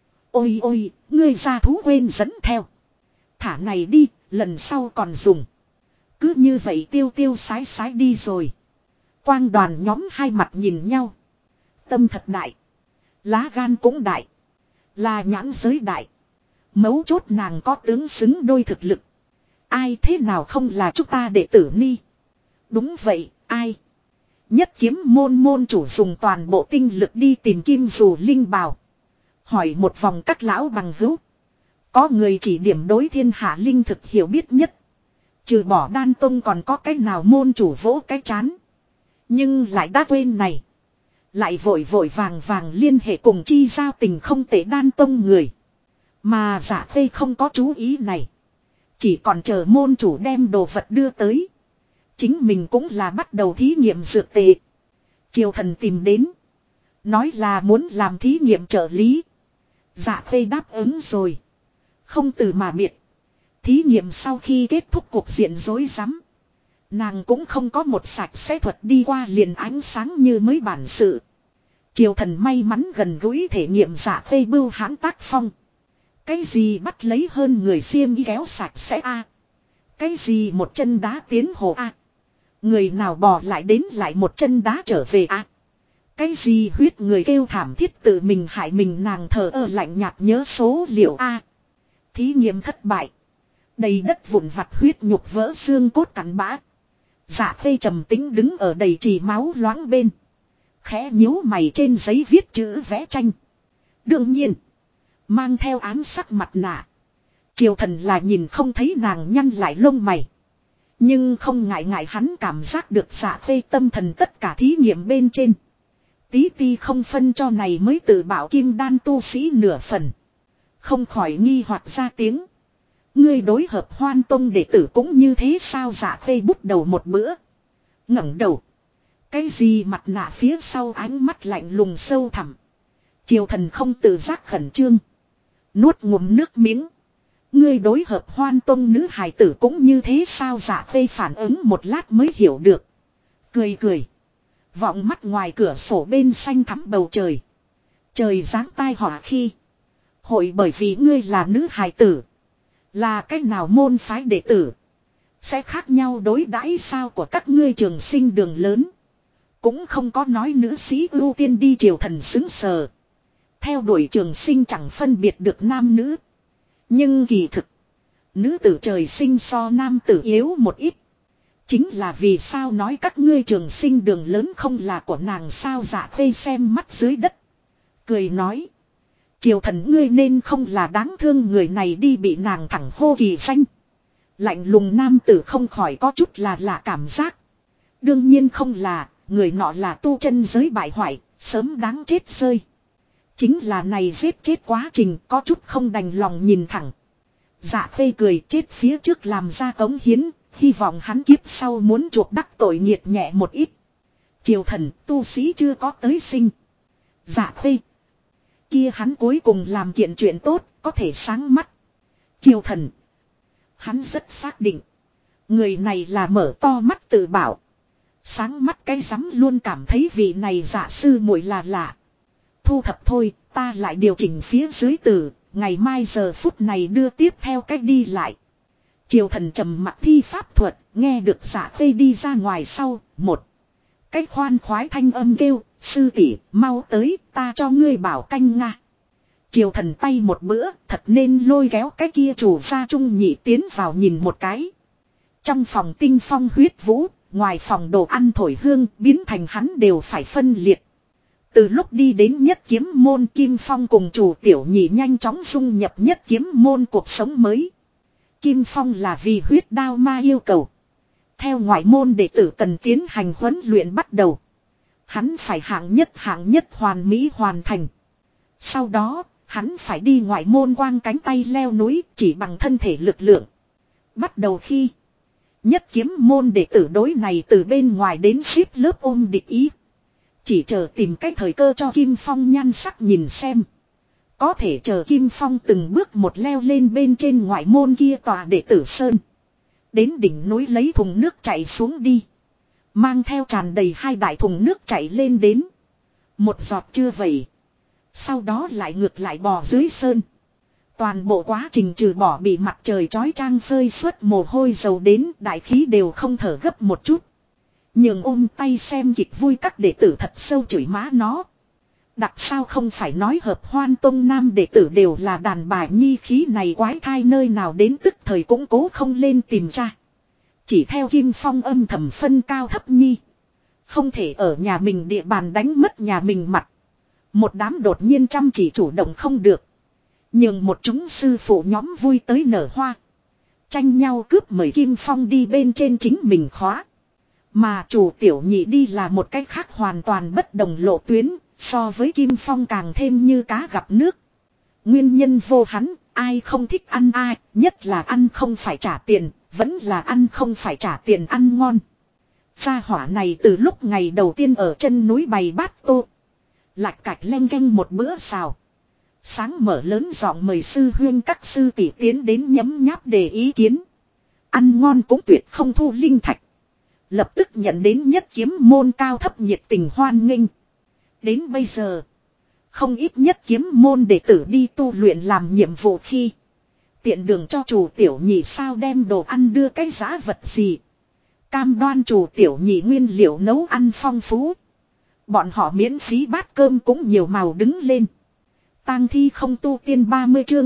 Ôi ôi, ngươi ra thú quên dẫn theo. Thả này đi, lần sau còn dùng. Cứ như vậy tiêu tiêu sái sái đi rồi. Quang đoàn nhóm hai mặt nhìn nhau. Tâm thật đại. Lá gan cũng đại. Là nhãn giới đại. Mấu chốt nàng có tướng xứng đôi thực lực. Ai thế nào không là chúng ta đệ tử ni. Đúng vậy, ai. Nhất kiếm môn chủ dùng toàn bộ tinh lực đi tìm kim dù linh bào. Hỏi một vòng các lão bằng hữu. Có người chỉ điểm đối thiên hạ linh thực hiểu biết nhất. Trừ bỏ đan tông còn có cái nào môn chủ vỗ cái chán. Nhưng lại đã quên này. Lại vội vội vàng vàng liên hệ cùng chi giao tình không tệ đan tông người. Mà Dạ Khê không có chú ý này. Chỉ còn chờ môn chủ đem đồ vật đưa tới. Chính mình cũng là bắt đầu thí nghiệm dược tệ. Triều thần tìm đến. Nói là muốn làm thí nghiệm trợ lý. Dạ Khê đáp ứng rồi. Không từ mà biệt. Thí nghiệm sau khi kết thúc cuộc diện rối rắm. Nàng cũng không có một sạch sẽ thuật đi qua liền ánh sáng như mới bản sự. Triều thần may mắn gần gũi thể nghiệm Dạ Khê bưu hãn tác phong. Cái gì bắt lấy hơn người xiêm y kéo sạch sẽ a. Cái gì một chân đá tiến hồ a. Người nào bỏ lại đến lại một chân đá trở về a. Cái gì huyết người kêu thảm thiết tự mình hại mình nàng thờ ơ lạnh nhạt nhớ số liệu a. Thí nghiệm thất bại. Đầy đất vụn vặt huyết nhục vỡ xương cốt cắn bã. Dạ Khê trầm tĩnh đứng ở đầy trì máu loãng bên. Khẽ nhíu mày trên giấy viết chữ vẽ tranh. Đương nhiên. Mang theo ám sắc mặt nạ. Triều thần là nhìn không thấy nàng nhăn lại lông mày. Nhưng không ngại ngại hắn cảm giác được Dạ Khê tâm thần tất cả thí nghiệm bên trên. Tí ti không phân cho này mới tự bảo kim đan tu sĩ nửa phần. Không khỏi nghi hoặc ra tiếng. Ngươi đối hợp Hoan Tông đệ tử cũng như thế sao? Dạ Khê bút đầu một bữa. Ngẩng đầu. Cái gì mặt nạ phía sau ánh mắt lạnh lùng sâu thẳm. Triều thần không tự giác khẩn trương. Nuốt ngụm nước miếng. Ngươi đối hợp Hoan Tông nữ hài tử cũng như thế sao? Dạ Khê phản ứng một lát mới hiểu được. Cười cười. Vọng mắt ngoài cửa sổ bên xanh thắm bầu trời. Trời giáng tai họa khi. Hội bởi vì ngươi là nữ hài tử. Là cách nào môn phái đệ tử. Sẽ khác nhau đối đãi sao của các ngươi trường sinh đường lớn. Cũng không có nói nữ sĩ ưu tiên đi triều thần xứng sờ. Theo đuổi trường sinh chẳng phân biệt được nam nữ. Nhưng kỳ thực. Nữ tử trời sinh so nam tử yếu một ít. Chính là vì sao nói các ngươi trường sinh đường lớn không là của nàng sao? Dạ Khê xem mắt dưới đất. Cười nói. Triều thần ngươi nên không là đáng thương người này đi bị nàng thẳng hô kỳ danh. Lạnh lùng nam tử không khỏi có chút là lạ cảm giác. Đương nhiên không là, người nọ là tu chân giới bại hoại, sớm đáng chết rơi. Chính là này giết chết quá trình có chút không đành lòng nhìn thẳng. Dạ Khê cười chết phía trước làm ra cống hiến, hy vọng hắn kiếp sau muốn chuộc đắc tội nghiệt nhẹ một ít. Triều thần tu sĩ chưa có tới sinh. Dạ Khê. Kia hắn cuối cùng làm kiện chuyện tốt, có thể sáng mắt. Triều thần. Hắn rất xác định. Người này là mở to mắt tự bảo. Sáng mắt cái rắm luôn cảm thấy vị này giả sư muội là lạ. Thu thập thôi, ta lại điều chỉnh phía dưới từ, ngày mai giờ phút này đưa tiếp theo cách đi lại. Triều thần trầm mặc thi pháp thuật, nghe được giả khê đi ra ngoài sau, một. Cách khoan khoái thanh âm kêu, sư tỷ mau tới, ta cho ngươi bảo canh nga. Triều thần tay một bữa, thật nên lôi kéo cái kia chủ gia trung nhị tiến vào nhìn một cái. Trong phòng tinh phong huyết vũ, ngoài phòng đồ ăn thổi hương, biến thành hắn đều phải phân liệt. Từ lúc đi đến nhất kiếm môn, Kim Phong cùng chủ tiểu nhị nhanh chóng dung nhập nhất kiếm môn cuộc sống mới. Kim Phong là vì huyết đao ma yêu cầu. Theo ngoại môn đệ tử cần tiến hành huấn luyện bắt đầu. Hắn phải hạng nhất hoàn mỹ hoàn thành. Sau đó, hắn phải đi ngoại môn quang cánh tay leo núi chỉ bằng thân thể lực lượng. Bắt đầu khi nhất kiếm môn đệ tử đối này từ bên ngoài đến ship lớp ôm địch ý. Chỉ chờ tìm cách thời cơ cho Kim Phong nhan sắc nhìn xem. Có thể chờ Kim Phong từng bước một leo lên bên trên ngoại môn kia tòa đệ tử sơn. Đến đỉnh núi lấy thùng nước chảy xuống đi. Mang theo tràn đầy 2 đại thùng nước chảy lên đến. Một giọt chưa vẩy. Sau đó lại ngược lại bò dưới sơn. Toàn bộ quá trình trừ bỏ bị mặt trời chói chang phơi suốt mồ hôi dầu đến đại khí đều không thở gấp một chút. Nhường ôm tay xem kịch vui các đệ tử thật sâu chửi má nó. Đặc sao không phải nói hợp Hoan Tông nam đệ tử đều là đàn bà nhi khí này quái thai nơi nào đến tức thời cũng cố không lên tìm ra. Chỉ theo Kim Phong âm thầm phân cao thấp nhi. Không thể ở nhà mình địa bàn đánh mất nhà mình mặt. Một đám đột nhiên chăm chỉ chủ động không được. Nhưng một chúng sư phụ nhóm vui tới nở hoa. Tranh nhau cướp mời Kim Phong đi bên trên chính mình khóa. Mà chủ tiểu nhị đi là một cách khác hoàn toàn bất đồng lộ tuyến. So với Kim Phong càng thêm như cá gặp nước. Nguyên nhân vô hắn, ai không thích ăn ai, nhất là ăn không phải trả tiền, vẫn là ăn không phải trả tiền ăn ngon. Gia hỏa này từ lúc ngày đầu tiên ở chân núi bày bát tô. Lạch cạch len canh một bữa xào. Sáng mở lớn giọng mời sư huyên các sư tỷ tiến đến nhấm nháp đề ý kiến. Ăn ngon cũng tuyệt không thu linh thạch. Lập tức nhận đến nhất kiếm môn cao thấp nhiệt tình hoan nghênh. Đến bây giờ, không ít nhất kiếm môn đệ tử đi tu luyện làm nhiệm vụ khi tiện đường cho chủ tiểu nhị sao đem đồ ăn đưa cái giá vật gì. Cam đoan chủ tiểu nhị nguyên liệu nấu ăn phong phú. Bọn họ miễn phí bát cơm cũng nhiều màu đứng lên. Tang thi không tu tiên 30 chương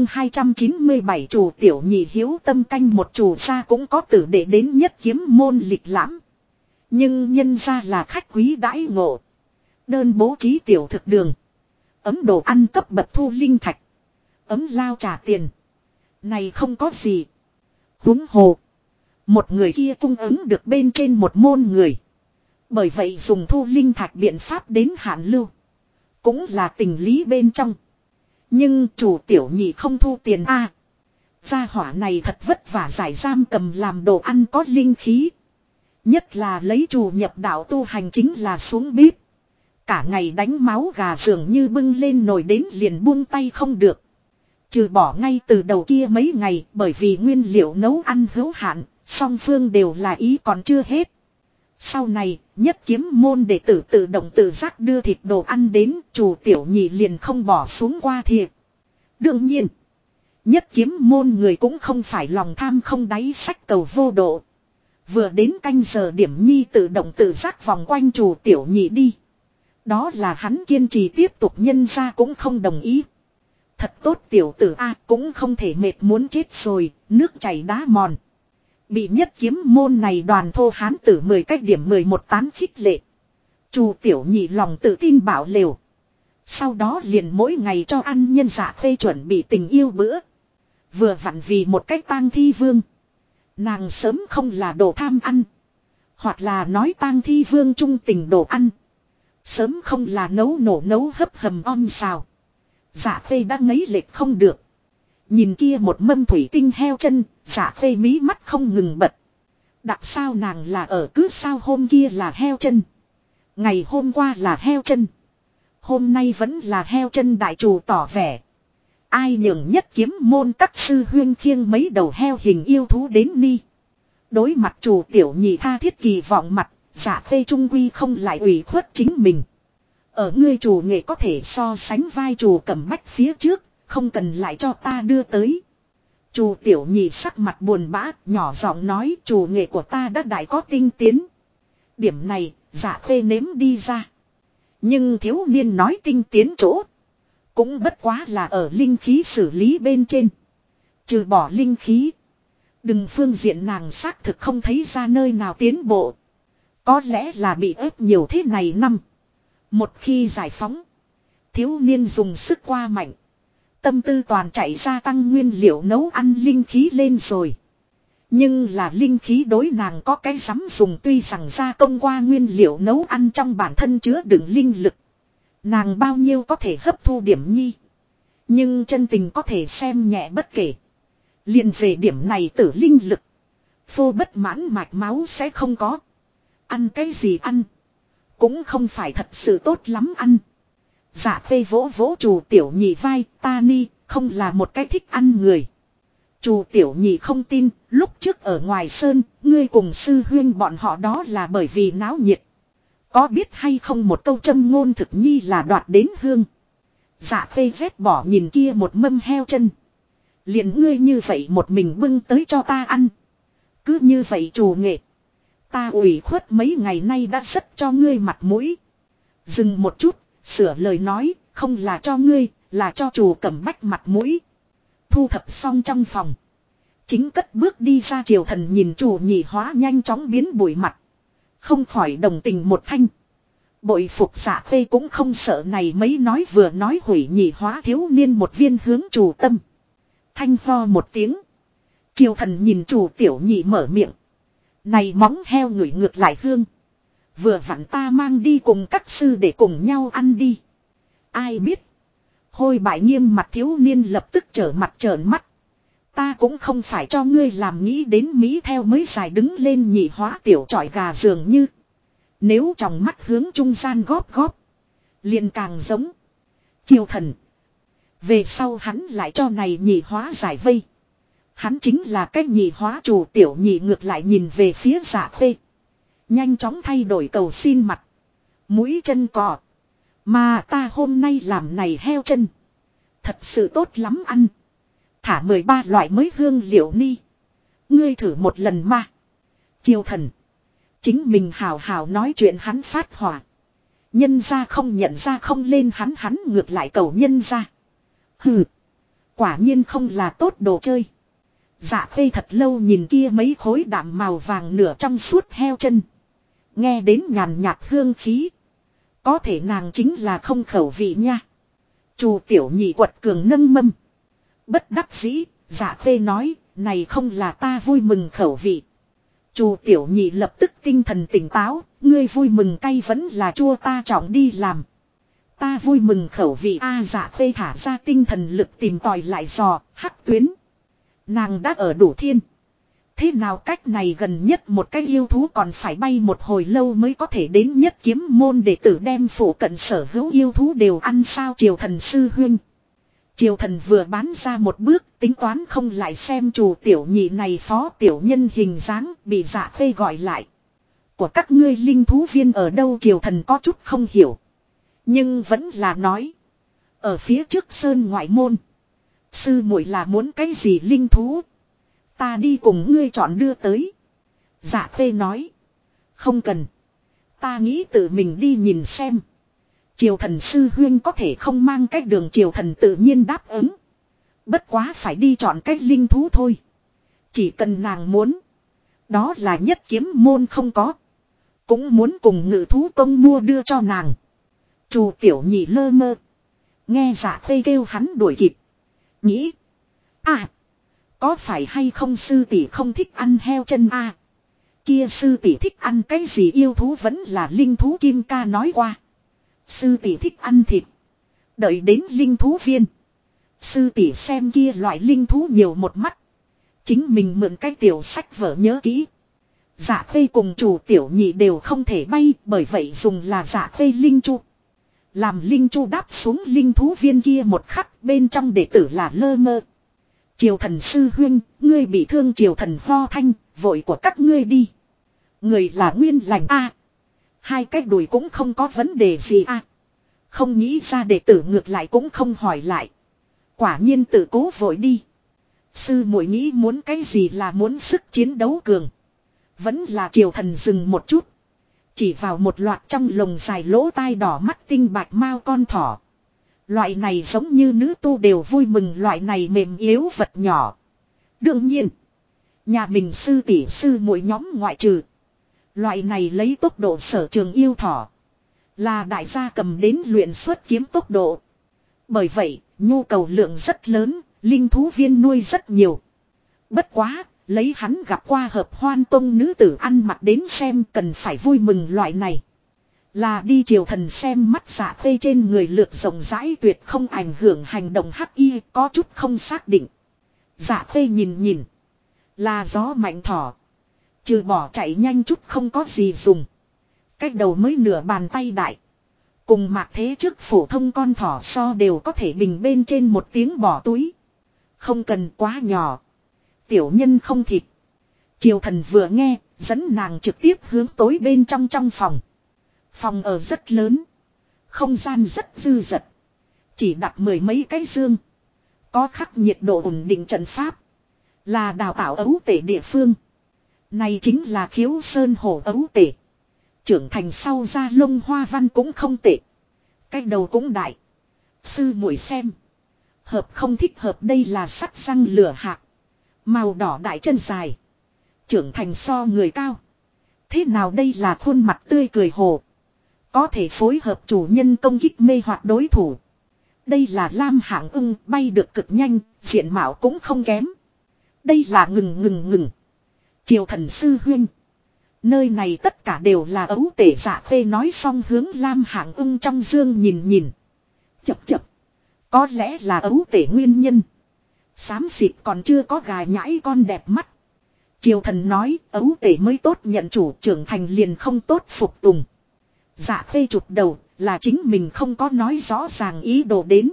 297 chủ tiểu nhị hiếu tâm canh một chủ gia cũng có tử để đến nhất kiếm môn lịch lãm. Nhưng nhân ra là khách quý đãi ngộ. Đơn bố trí tiểu thực đường. Ấm đồ ăn cấp bậc thu linh thạch. Ấm lao trả tiền. Này không có gì. Huống hồ. Một người kia cung ứng được bên trên một môn người. Bởi vậy dùng thu linh thạch biện pháp đến hạn lưu. Cũng là tình lý bên trong. Nhưng chủ tiểu nhị không thu tiền a. Gia hỏa này thật vất vả giải giam cầm làm đồ ăn có linh khí. Nhất là lấy chủ nhập đạo tu hành chính là xuống bếp. Cả ngày đánh máu gà dường như bưng lên nồi đến liền buông tay không được. Trừ bỏ ngay từ đầu kia mấy ngày bởi vì nguyên liệu nấu ăn hữu hạn, song phương đều là ý còn chưa hết. Sau này, nhất kiếm môn đệ tử tự động tự giác đưa thịt đồ ăn đến, chủ tiểu nhị liền không bỏ xuống qua thiệp. Đương nhiên, nhất kiếm môn người cũng không phải lòng tham không đáy sách cầu vô độ. Vừa đến canh giờ điểm nhi tự động tự giác vòng quanh chủ tiểu nhị đi. Đó là hắn kiên trì tiếp tục nhân ra cũng không đồng ý. Thật tốt tiểu tử A cũng không thể mệt muốn chết rồi, nước chảy đá mòn. Bị nhất kiếm môn này đoàn thô hán tử 10 cách điểm 11 tán khích lệ. Chủ tiểu nhị lòng tự tin bảo lều. Sau đó liền mỗi ngày cho ăn nhân dạ phê chuẩn bị tình yêu bữa. Vừa vặn vì một cách tang thi vương. Nàng sớm không là đồ tham ăn. Hoặc là nói tang thi vương trung tình đồ ăn. Sớm không là nấu hấp hầm om xào. Dạ phê đã ngấy lệch không được. Nhìn kia một mâm thủy tinh heo chân, dạ phê mí mắt không ngừng bật. Đặc sao nàng là ở cứ sao hôm kia là heo chân. Ngày hôm qua là heo chân. Hôm nay vẫn là heo chân đại chủ tỏ vẻ. Ai nhường nhất kiếm môn các sư huyên khiêng mấy đầu heo hình yêu thú đến ni. Đối mặt chủ tiểu nhị tha thiết kỳ vọng mặt, Dạ Khê trung quy không lại ủy khuất chính mình. Ở ngươi chủ nghệ có thể so sánh vai chủ Cẩm Bách phía trước, không cần lại cho ta đưa tới. Chủ tiểu nhị sắc mặt buồn bã, nhỏ giọng nói chủ nghệ của ta đã đại có tinh tiến. Điểm này, Dạ Khê nếm đi ra. Nhưng thiếu niên nói tinh tiến chỗ. Cũng bất quá là ở linh khí xử lý bên trên. Trừ bỏ linh khí. Đừng phương diện nàng xác thực không thấy ra nơi nào tiến bộ. Có lẽ là bị ép nhiều thế này năm. Một khi giải phóng. Thiếu niên dùng sức qua mạnh. Tâm tư toàn chạy ra tăng nguyên liệu nấu ăn linh khí lên rồi. Nhưng là linh khí đối nàng có cái dám dùng tuy rằng ra công qua nguyên liệu nấu ăn trong bản thân chứa đựng linh lực. Nàng bao nhiêu có thể hấp thu điểm nhi. Nhưng chân tình có thể xem nhẹ bất kể. Liền về điểm này tử linh lực. Phô bất mãn mạch máu sẽ không có. Ăn cái gì ăn. Cũng không phải thật sự tốt lắm ăn. Dạ Khê vỗ vỗ chủ tiểu nhị vai. Ta ni không là một cái thích ăn người. Chủ tiểu nhị không tin. Lúc trước ở ngoài sơn. Ngươi cùng sư huyên bọn họ đó là bởi vì náo nhiệt. Có biết hay không một câu châm ngôn thực nhi là đoạt đến hương. Dạ Khê vét bỏ nhìn kia một mâm heo chân. Liền ngươi như vậy một mình bưng tới cho ta ăn. Cứ như vậy chủ nghệ. Ta ủy khuất mấy ngày nay đã rất cho ngươi mặt mũi. Dừng một chút, sửa lời nói, không là cho ngươi, là cho chủ Cẩm Bách mặt mũi. Thu thập xong trong phòng. Chính cất bước đi ra Triều Thần nhìn chủ nhị hóa nhanh chóng biến bụi mặt. Không khỏi đồng tình một thanh. Bội phục Dạ Khê cũng không sợ này mấy nói vừa nói hủy nhị hóa thiếu niên một viên hướng chủ tâm. Thanh ho một tiếng. Triều Thần nhìn chủ tiểu nhị mở miệng. Này móng heo ngửi ngược lại hương. Vừa vặn ta mang đi cùng các sư để cùng nhau ăn đi. Ai biết. Hôi bại nghiêm mặt thiếu niên lập tức trở mặt trợn mắt. Ta cũng không phải cho ngươi làm nghĩ đến Mỹ theo mới dài đứng lên nhị hóa tiểu trọi gà dường như. Nếu trong mắt hướng trung gian góp góp. Liền càng giống. Triều Thần. Về sau hắn lại cho này nhị hóa giải vây. Hắn chính là cái nhị hóa chủ tiểu nhị ngược lại nhìn về phía Dạ Khê. Nhanh chóng thay đổi cầu xin mặt. Mũi chân cò. Mà ta hôm nay làm này heo chân. Thật sự tốt lắm ăn. Thả 13 loại mới hương liệu ni. Ngươi thử một lần mà. Triều Thần. Chính mình hào hào nói chuyện hắn phát hỏa. Nhân ra không nhận ra không lên hắn ngược lại cầu nhân ra. Hừ. Quả nhiên không là tốt đồ chơi. Dạ Khê thật lâu nhìn kia mấy khối đạm màu vàng nửa trong suốt heo chân. Nghe đến nhàn nhạt hương khí. Có thể nàng chính là không khẩu vị nha. Chủ tiểu nhị quật cường nâng mâm. Bất đắc dĩ, Dạ Khê nói, này không là ta vui mừng khẩu vị. Chủ tiểu nhị lập tức tinh thần tỉnh táo, ngươi vui mừng cay vẫn là chua ta trọng đi làm. Ta vui mừng khẩu vị Dạ Khê thả ra tinh thần lực tìm tòi lại dò, hắc tuyến. Nàng đã ở đủ thiên. Thế nào cách này gần nhất một cái yêu thú còn phải bay một hồi lâu mới có thể đến nhất kiếm môn để tử đem phủ cận sở hữu yêu thú đều ăn sao Triều Thần sư huynh. Triều Thần vừa bán ra một bước tính toán không lại xem chủ tiểu nhị này phó tiểu nhân hình dáng bị Dạ Khê gọi lại. Của các ngươi linh thú viên ở đâu Triều Thần có chút không hiểu. Nhưng vẫn là nói. Ở phía trước sơn ngoại môn. Sư muội là muốn cái gì linh thú. Ta đi cùng ngươi chọn đưa tới. Dạ Khê nói. Không cần. Ta nghĩ tự mình đi nhìn xem. Triều Thần sư huyên có thể không mang cách đường Triều Thần tự nhiên đáp ứng. Bất quá phải đi chọn cách linh thú thôi. Chỉ cần nàng muốn. Đó là nhất kiếm môn không có. Cũng muốn cùng ngự thú công mua đưa cho nàng. Chủ tiểu nhị lơ mơ. Nghe Dạ Khê kêu hắn đuổi kịp. Nghĩ. Có phải hay không sư tỷ không thích ăn heo chân Kia sư tỷ thích ăn cái gì yêu thú vẫn là linh thú Kim Ca nói qua. Sư tỷ thích ăn thịt. Đợi đến linh thú viên. Sư tỷ xem kia loại linh thú nhiều một mắt. Chính mình mượn cái tiểu sách vở nhớ kỹ. Dạ Khê cùng chủ tiểu nhị đều không thể bay bởi vậy dùng là Dạ Khê linh chu. Làm linh chu đáp xuống linh thú viên kia một khắc, bên trong đệ tử là lơ mơ. Triều thần sư huynh, ngươi bị thương. Triều thần ho thanh, vội của các ngươi đi. Người là nguyên lành a. Hai cái đùi cũng không có vấn đề gì a. Không nghĩ ra đệ tử ngược lại cũng không hỏi lại. Quả nhiên tự cố vội đi. Sư muội nghĩ muốn cái gì, là muốn sức chiến đấu cường. Vẫn là triều thần dừng một chút. Chỉ vào một loạt trong lồng dài lỗ tai đỏ mắt tinh bạch mao con thỏ. Loại này giống như nữ tu đều vui mừng loại này mềm yếu vật nhỏ. Đương nhiên, nhà mình sư tỷ sư muội nhóm ngoại trừ. Loại này lấy tốc độ sở trường yêu thỏ. Là đại gia cầm đến luyện xuất kiếm tốc độ. Bởi vậy, nhu cầu lượng rất lớn, linh thú viên nuôi rất nhiều. Bất quá, lấy hắn gặp qua hợp hoan tông nữ tử ăn mặc đến xem cần phải vui mừng loại này. Là đi triều thần xem mắt Dạ Khê trên người lược rộng rãi tuyệt không ảnh hưởng hành động hắc y, có chút không xác định. Dạ Khê nhìn nhìn. Là gió mạnh thỏ. Trừ bỏ chạy nhanh chút không có gì dùng. Cách đầu mới nửa bàn tay đại. Cùng mạc thế trước phổ thông con thỏ so đều có thể bình bên trên một tiếng bỏ túi. Không cần quá nhỏ. Tiểu nhân không thịt. Triều thần vừa nghe, dẫn nàng trực tiếp hướng tối bên trong phòng. Phòng ở rất lớn. Không gian rất dư dật. Chỉ đặt mười mấy cái giường. Có khắc nhiệt độ ổn định trận pháp. Là đào tạo ấu tể địa phương. Này chính là Khiếu Sơn hổ ấu tể. Trưởng thành sau ra lông hoa văn cũng không tệ. Cái đầu cũng đại. Sư muội xem. Hợp không thích hợp, đây là sắt răng lửa hạc. Màu đỏ đại chân dài. Trưởng thành so người cao. Thế nào đây là khuôn mặt tươi cười hồ. Có thể phối hợp chủ nhân công kích mê hoặc đối thủ. Đây là lam hạng ưng, bay được cực nhanh, diện mạo cũng không kém. Đây là ngừng. Triều thần sư huynh. Nơi này tất cả đều là ấu tể. Dạ Khê nói xong hướng lam hạng ưng trong dương nhìn. Chập. Có lẽ là ấu tể nguyên nhân. Xám xịt còn chưa có gà nhãi con đẹp mắt. Triều thần nói ấu tể mới tốt nhận chủ, trưởng thành liền không tốt phục tùng. Dạ Khê chụp đầu, là chính mình không có nói rõ ràng ý đồ đến.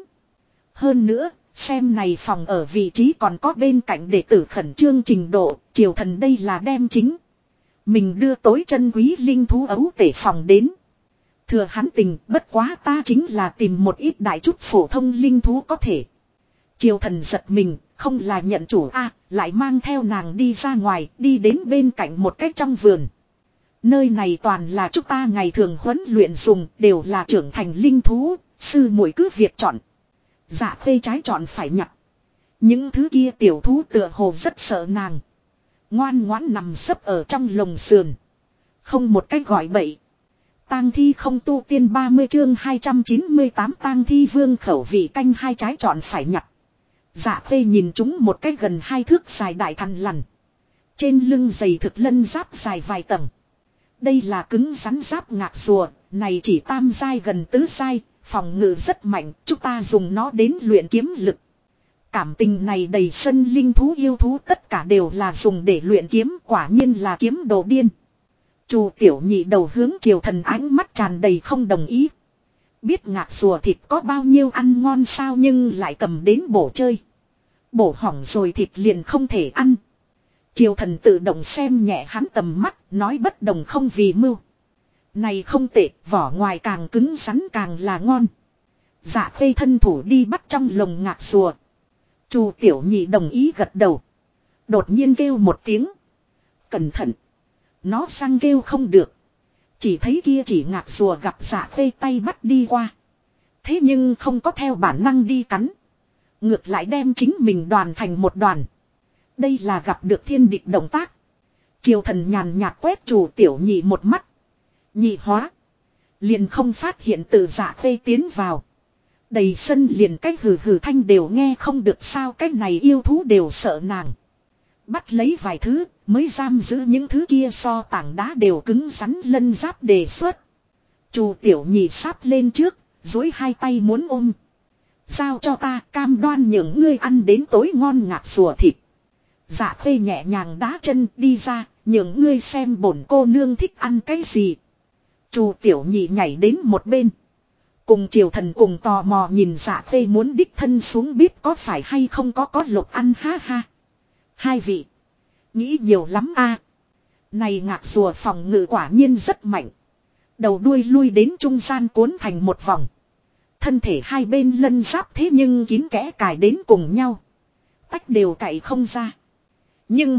Hơn nữa, xem này phòng ở vị trí còn có bên cạnh đệ tử khẩn trương trình độ, triều thần đây là đem chính. Mình đưa tối chân quý linh thú ấu tể phòng đến. Thừa hắn tình, bất quá ta chính là tìm một ít đại chút phổ thông linh thú có thể. Triều thần giật mình, không là nhận chủ a, lại mang theo nàng đi ra ngoài, đi đến bên cạnh một cái trong vườn. Nơi này toàn là chúng ta ngày thường huấn luyện dùng, đều là trưởng thành linh thú, sư muội cứ việc chọn. Dạ Khê trái chọn phải nhặt. Những thứ kia tiểu thú tựa hồ rất sợ nàng. Ngoan ngoãn nằm sấp ở trong lồng sườn. Không một cách gọi bậy. Tang thi không tu tiên 30 chương 298 tang thi vương khẩu vị canh hai trái chọn phải nhặt. Dạ Khê nhìn chúng một cái gần 2 thước dài đại thằn lằn. Trên lưng dày thực lân giáp dài vài tầng. Đây là cứng rắn giáp ngạc rùa, này chỉ tam giai gần tứ giai, phòng ngự rất mạnh, chúng ta dùng nó đến luyện kiếm lực. Cảm tình này đầy sân linh thú yêu thú tất cả đều là dùng để luyện kiếm, quả nhiên là kiếm đồ điên. Chu tiểu nhị đầu hướng triều thần ánh mắt tràn đầy không đồng ý. Biết ngạc rùa thịt có bao nhiêu ăn ngon sao nhưng lại cầm đến bổ chơi. Bổ hỏng rồi thịt liền không thể ăn. Triều thần tự động xem nhẹ hắn tầm mắt, nói bất đồng không vì mưu. Này không tệ, vỏ ngoài càng cứng rắn càng là ngon. Dạ Khê thân thủ đi bắt trong lồng ngạc rùa. Chu tiểu nhị đồng ý gật đầu. Đột nhiên kêu một tiếng. Cẩn thận. Nó răng kêu không được. Chỉ thấy kia chỉ ngạc rùa gặp Dạ Khê tay bắt đi qua. Thế nhưng không có theo bản năng đi cắn. Ngược lại đem chính mình đoàn thành một đoàn. Đây là gặp được thiên địch động tác. Triều thần nhàn nhạt quét Chu tiểu nhị một mắt. Nhị hóa. Liền không phát hiện từ Dạ Khê tiến vào. Đầy sân liền cách hừ thanh đều nghe không được sao, cách này yêu thú đều sợ nàng. Bắt lấy vài thứ mới giam giữ những thứ kia so tảng đá đều cứng rắn lân giáp đề xuất. Chu tiểu nhị sáp lên trước, duỗi hai tay muốn ôm. Giao cho ta, cam đoan những ngươi ăn đến tối ngon ngạc rùa thịt. Dạ Khê nhẹ nhàng đá chân đi ra, những ngươi xem bổn cô nương thích ăn cái gì. Chu tiểu nhị nhảy đến một bên. Cùng Triều Thần cùng tò mò nhìn Dạ Khê muốn đích thân xuống bếp có phải hay không có lộc ăn ha ha. Hai vị. Nghĩ nhiều lắm a. Này Ngạc rùa phòng ngự quả nhiên rất mạnh. Đầu đuôi lui đến trung gian cuốn thành một vòng. Thân thể hai bên lân giáp thế nhưng kín kẽ cài đến cùng nhau. Tách đều cạy không ra. Nhưng.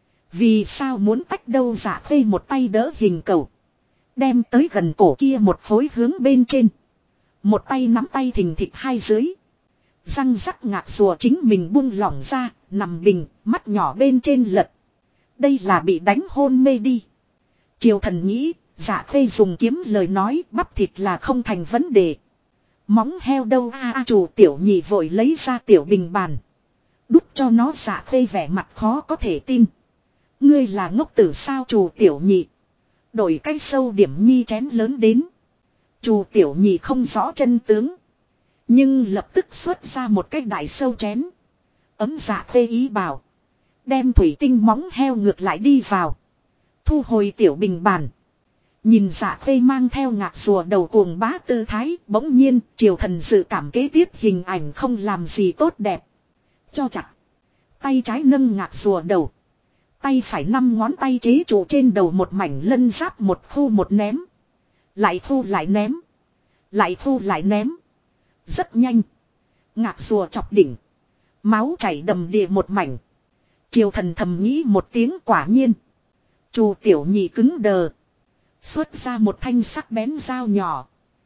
Vì sao muốn tách đâu Dạ Khê một tay đỡ hình cầu. Đem tới gần cổ kia một khối hướng bên trên. Một tay nắm tay thình thịch hai dưới. Răng rắc Ngạc rùa chính mình buông lỏng ra, nằm bình, mắt nhỏ bên trên lật. Đây là bị đánh hôn mê đi. Triều Thần nghĩ, Dạ Khê dùng kiếm lời nói bắp thịt là không thành vấn đề. Móng heo đâu a chủ tiểu nhị vội lấy ra tiểu bình bàn. Đút cho nó Dạ Khê vẻ mặt khó có thể tin. Ngươi là ngốc tử sao chủ tiểu nhị. Đổi cái sâu điểm nhi chén lớn đến. Chủ tiểu nhị không rõ chân tướng. Nhưng lập tức xuất ra một cái đại sâu chén. Ấm Dạ Khê ý bảo. Đem thủy tinh móng heo ngược lại đi vào. Thu hồi tiểu bình bàn. Nhìn Dạ Khê mang theo Ngạc rùa đầu cuồng bá tư thái. Bỗng nhiên Triều Thần dự cảm kế tiếp hình ảnh không làm gì tốt đẹp. Cho chặt. Tay trái nâng Ngạc rùa đầu. Tay phải 5 ngón tay chế trụ trên đầu một mảnh lân giáp một khu một ném. Lại thu lại ném. Lại thu lại ném. Rất nhanh. Ngạc rùa chọc đỉnh. Máu chảy đầm đìa một mảnh. Triều Thần thầm nghĩ một tiếng quả nhiên. Chu tiểu nhị cứng đờ. Xuất ra một thanh sắc bén dao nhỏ.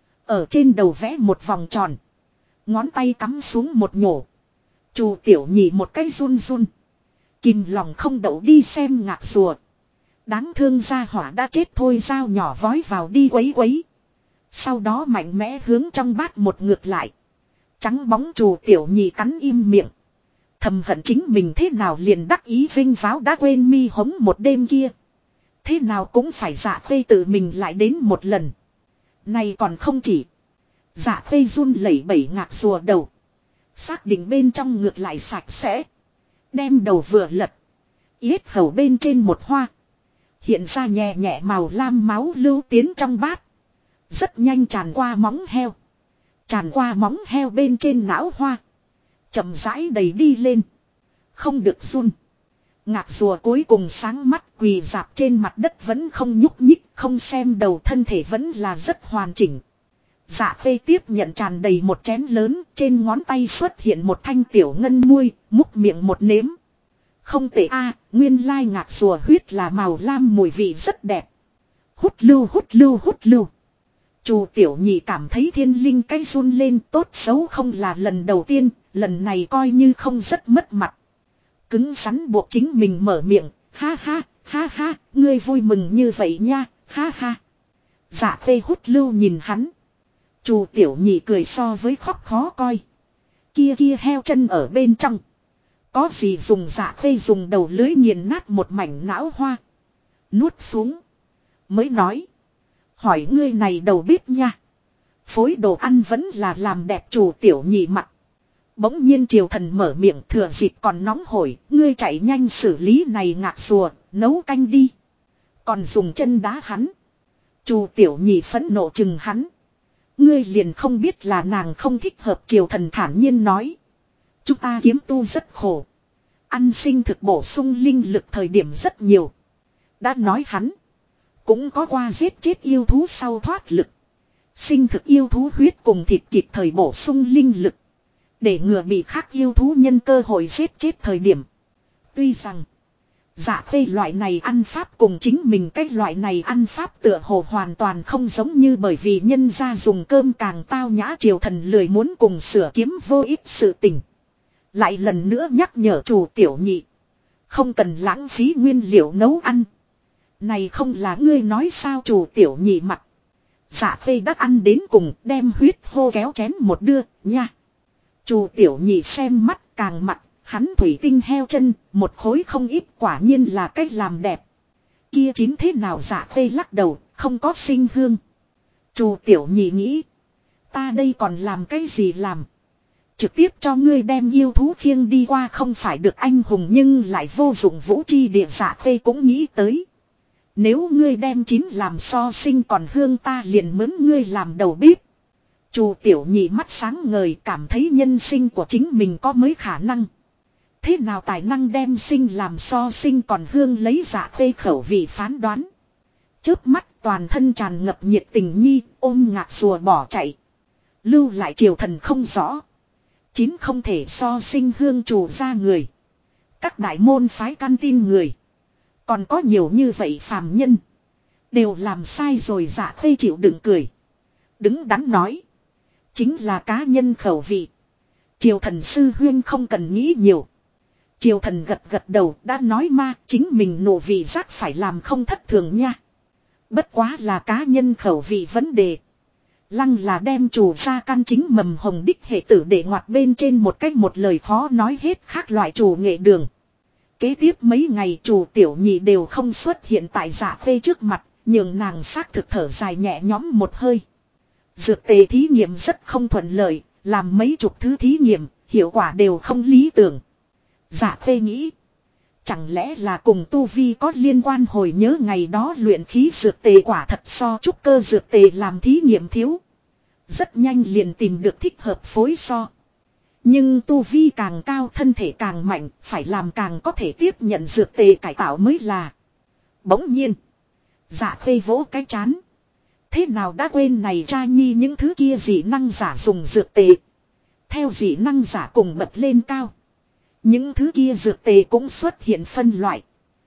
Ở trên đầu vẽ một vòng tròn. Ngón tay cắm xuống một nhổ. Chu tiểu nhị một cái run run. Kìm lòng không đậu đi xem Ngạc rùa. Đáng thương gia hỏa đã chết thôi dao nhỏ vói vào đi quấy quấy. Sau đó mạnh mẽ hướng trong bát một ngược lại. Trắng bóng Chu tiểu nhị cắn im miệng. Thầm hận chính mình thế nào liền đắc ý vinh váo đã quên mi hống một đêm kia. Thế nào cũng phải Dạ Khê tự mình lại đến một lần. Này còn không chỉ. Dạ Khê run lẩy bẩy Ngạc rùa đầu. Xác định bên trong ngược lại sạch sẽ. Đem đầu vừa lật. Yết hầu bên trên một hoa. Hiện ra nhẹ nhẹ màu lam máu lưu tiến trong bát. Rất nhanh tràn qua móng heo. Tràn qua móng heo bên trên não hoa. Chậm rãi đầy đi lên. Không được run. Ngạc rùa cuối cùng sáng mắt quỳ dạp trên mặt đất vẫn không nhúc nhích. Không xem đầu thân thể vẫn là rất hoàn chỉnh. Dạ Khê tiếp nhận tràn đầy một chén lớn. Trên ngón tay xuất hiện một thanh tiểu ngân muôi. Múc miệng một nếm. Không tệ a, nguyên lai Ngạc rùa huyết là màu lam mùi vị rất đẹp. Hút lưu hút lưu hút lưu. Chu tiểu nhị cảm thấy thiên linh cái run lên tốt xấu không là lần đầu tiên. Lần này coi như không rất mất mặt. Cứng rắn buộc chính mình mở miệng. Ha ha, ha ha, ngươi vui mừng như vậy nha, ha ha. Dạ Khê hút lưu nhìn hắn. Chu tiểu nhị cười so với khóc khó coi. Kia heo chân ở bên trong. Có gì dùng Dạ Khê dùng đầu lưới nghiền nát một mảnh não hoa. Nuốt xuống. Mới nói. Hỏi ngươi này đầu bếp nha. Phối đồ ăn vẫn là làm đẹp Chu tiểu nhị mặt. Bỗng nhiên Triều Thần mở miệng thừa dịp còn nóng hổi. Ngươi chạy nhanh xử lý này Ngạc rùa. Nấu canh đi. Còn dùng chân đá hắn. Chu tiểu nhị phẫn nộ chừng hắn. Ngươi liền không biết là nàng không thích hợp Triều Thần thản nhiên nói. Chúng ta kiếm tu rất khổ. Ăn sinh thực bổ sung linh lực thời điểm rất nhiều. Đã nói hắn. Cũng có qua giết chết yêu thú sau thoát lực. Sinh thực yêu thú huyết cùng thịt kịp thời bổ sung linh lực. Để ngừa bị khác yêu thú nhân cơ hội giết chết thời điểm. Tuy rằng. Dạ Khê loại này ăn pháp cùng chính mình cách loại này ăn pháp tựa hồ hoàn toàn không giống như bởi vì nhân gia dùng cơm càng tao nhã Triều Thần lười muốn cùng sửa kiếm vô ích sự tình. Lại lần nữa nhắc nhở Chu tiểu nhị. Không cần lãng phí nguyên liệu nấu ăn. Này không là ngươi nói sao Chu tiểu nhị mặt. Dạ Khê đã ăn đến cùng đem huyết hô kéo chén một đưa nha. Chu tiểu nhị xem mắt càng mặt. Hắn thủy tinh heo chân, một khối không ít quả nhiên là cách làm đẹp. Kia chín thế nào Dạ Khê lắc đầu, không có sinh hương. Chu tiểu nhị nghĩ. Ta đây còn làm cái gì làm. Trực tiếp cho ngươi đem yêu thú khiêng đi qua không phải được anh hùng nhưng lại vô dụng vũ chi địa Dạ Khê cũng nghĩ tới. Nếu ngươi đem chín làm so sinh còn hương ta liền mướn ngươi làm đầu bếp. Chu Tiểu Nhị mắt sáng ngời, cảm thấy nhân sinh của chính mình có mới khả năng. Thế nào tài năng đem sinh làm so sinh còn hương lấy Dạ Khê khẩu vị phán đoán. Chớp mắt toàn thân tràn ngập nhiệt tình nhi, ôm ngạc rùa bỏ chạy. Lưu lại triều thần không rõ. Chín không thể so sinh hương chủ ra người. Các đại môn phái căn tin người. Còn có nhiều như vậy phàm nhân. Đều làm sai rồi. Dạ Khê chịu đựng cười. Đứng đắn nói. Chính là cá nhân khẩu vị. Triều thần sư huyên không cần nghĩ nhiều. Triều thần gật gật đầu đã nói ma chính mình nộ vị giác phải làm không thất thường nha. Bất quá là cá nhân khẩu vị vấn đề. Lăng là đem chủ gia căn chính mầm hồng đích hệ tử để ngoặt bên trên một cách một lời khó nói hết khác loại chủ nghệ đường. Kế tiếp mấy ngày chủ Tiểu Nhị đều không xuất hiện tại Dạ Khê trước mặt, nhường nàng xác thực thở dài nhẹ nhõm một hơi. Dược tề thí nghiệm rất không thuận lợi, làm mấy chục thứ thí nghiệm, hiệu quả đều không lý tưởng. Dạ Khê nghĩ, chẳng lẽ là cùng tu vi có liên quan hồi nhớ ngày đó luyện khí dược tề quả thật so trúc cơ dược tề làm thí nghiệm thiếu. Rất nhanh liền tìm được thích hợp phối so. Nhưng tu vi càng cao thân thể càng mạnh, phải làm càng có thể tiếp nhận dược tề cải tạo mới là. Bỗng nhiên, Dạ Khê vỗ cái chán. Thế nào đã quên này cha nhi những thứ kia dị năng giả dùng dược tề. Theo dị năng giả cùng bật lên cao. Những thứ kia dược tề cũng xuất hiện phân loại.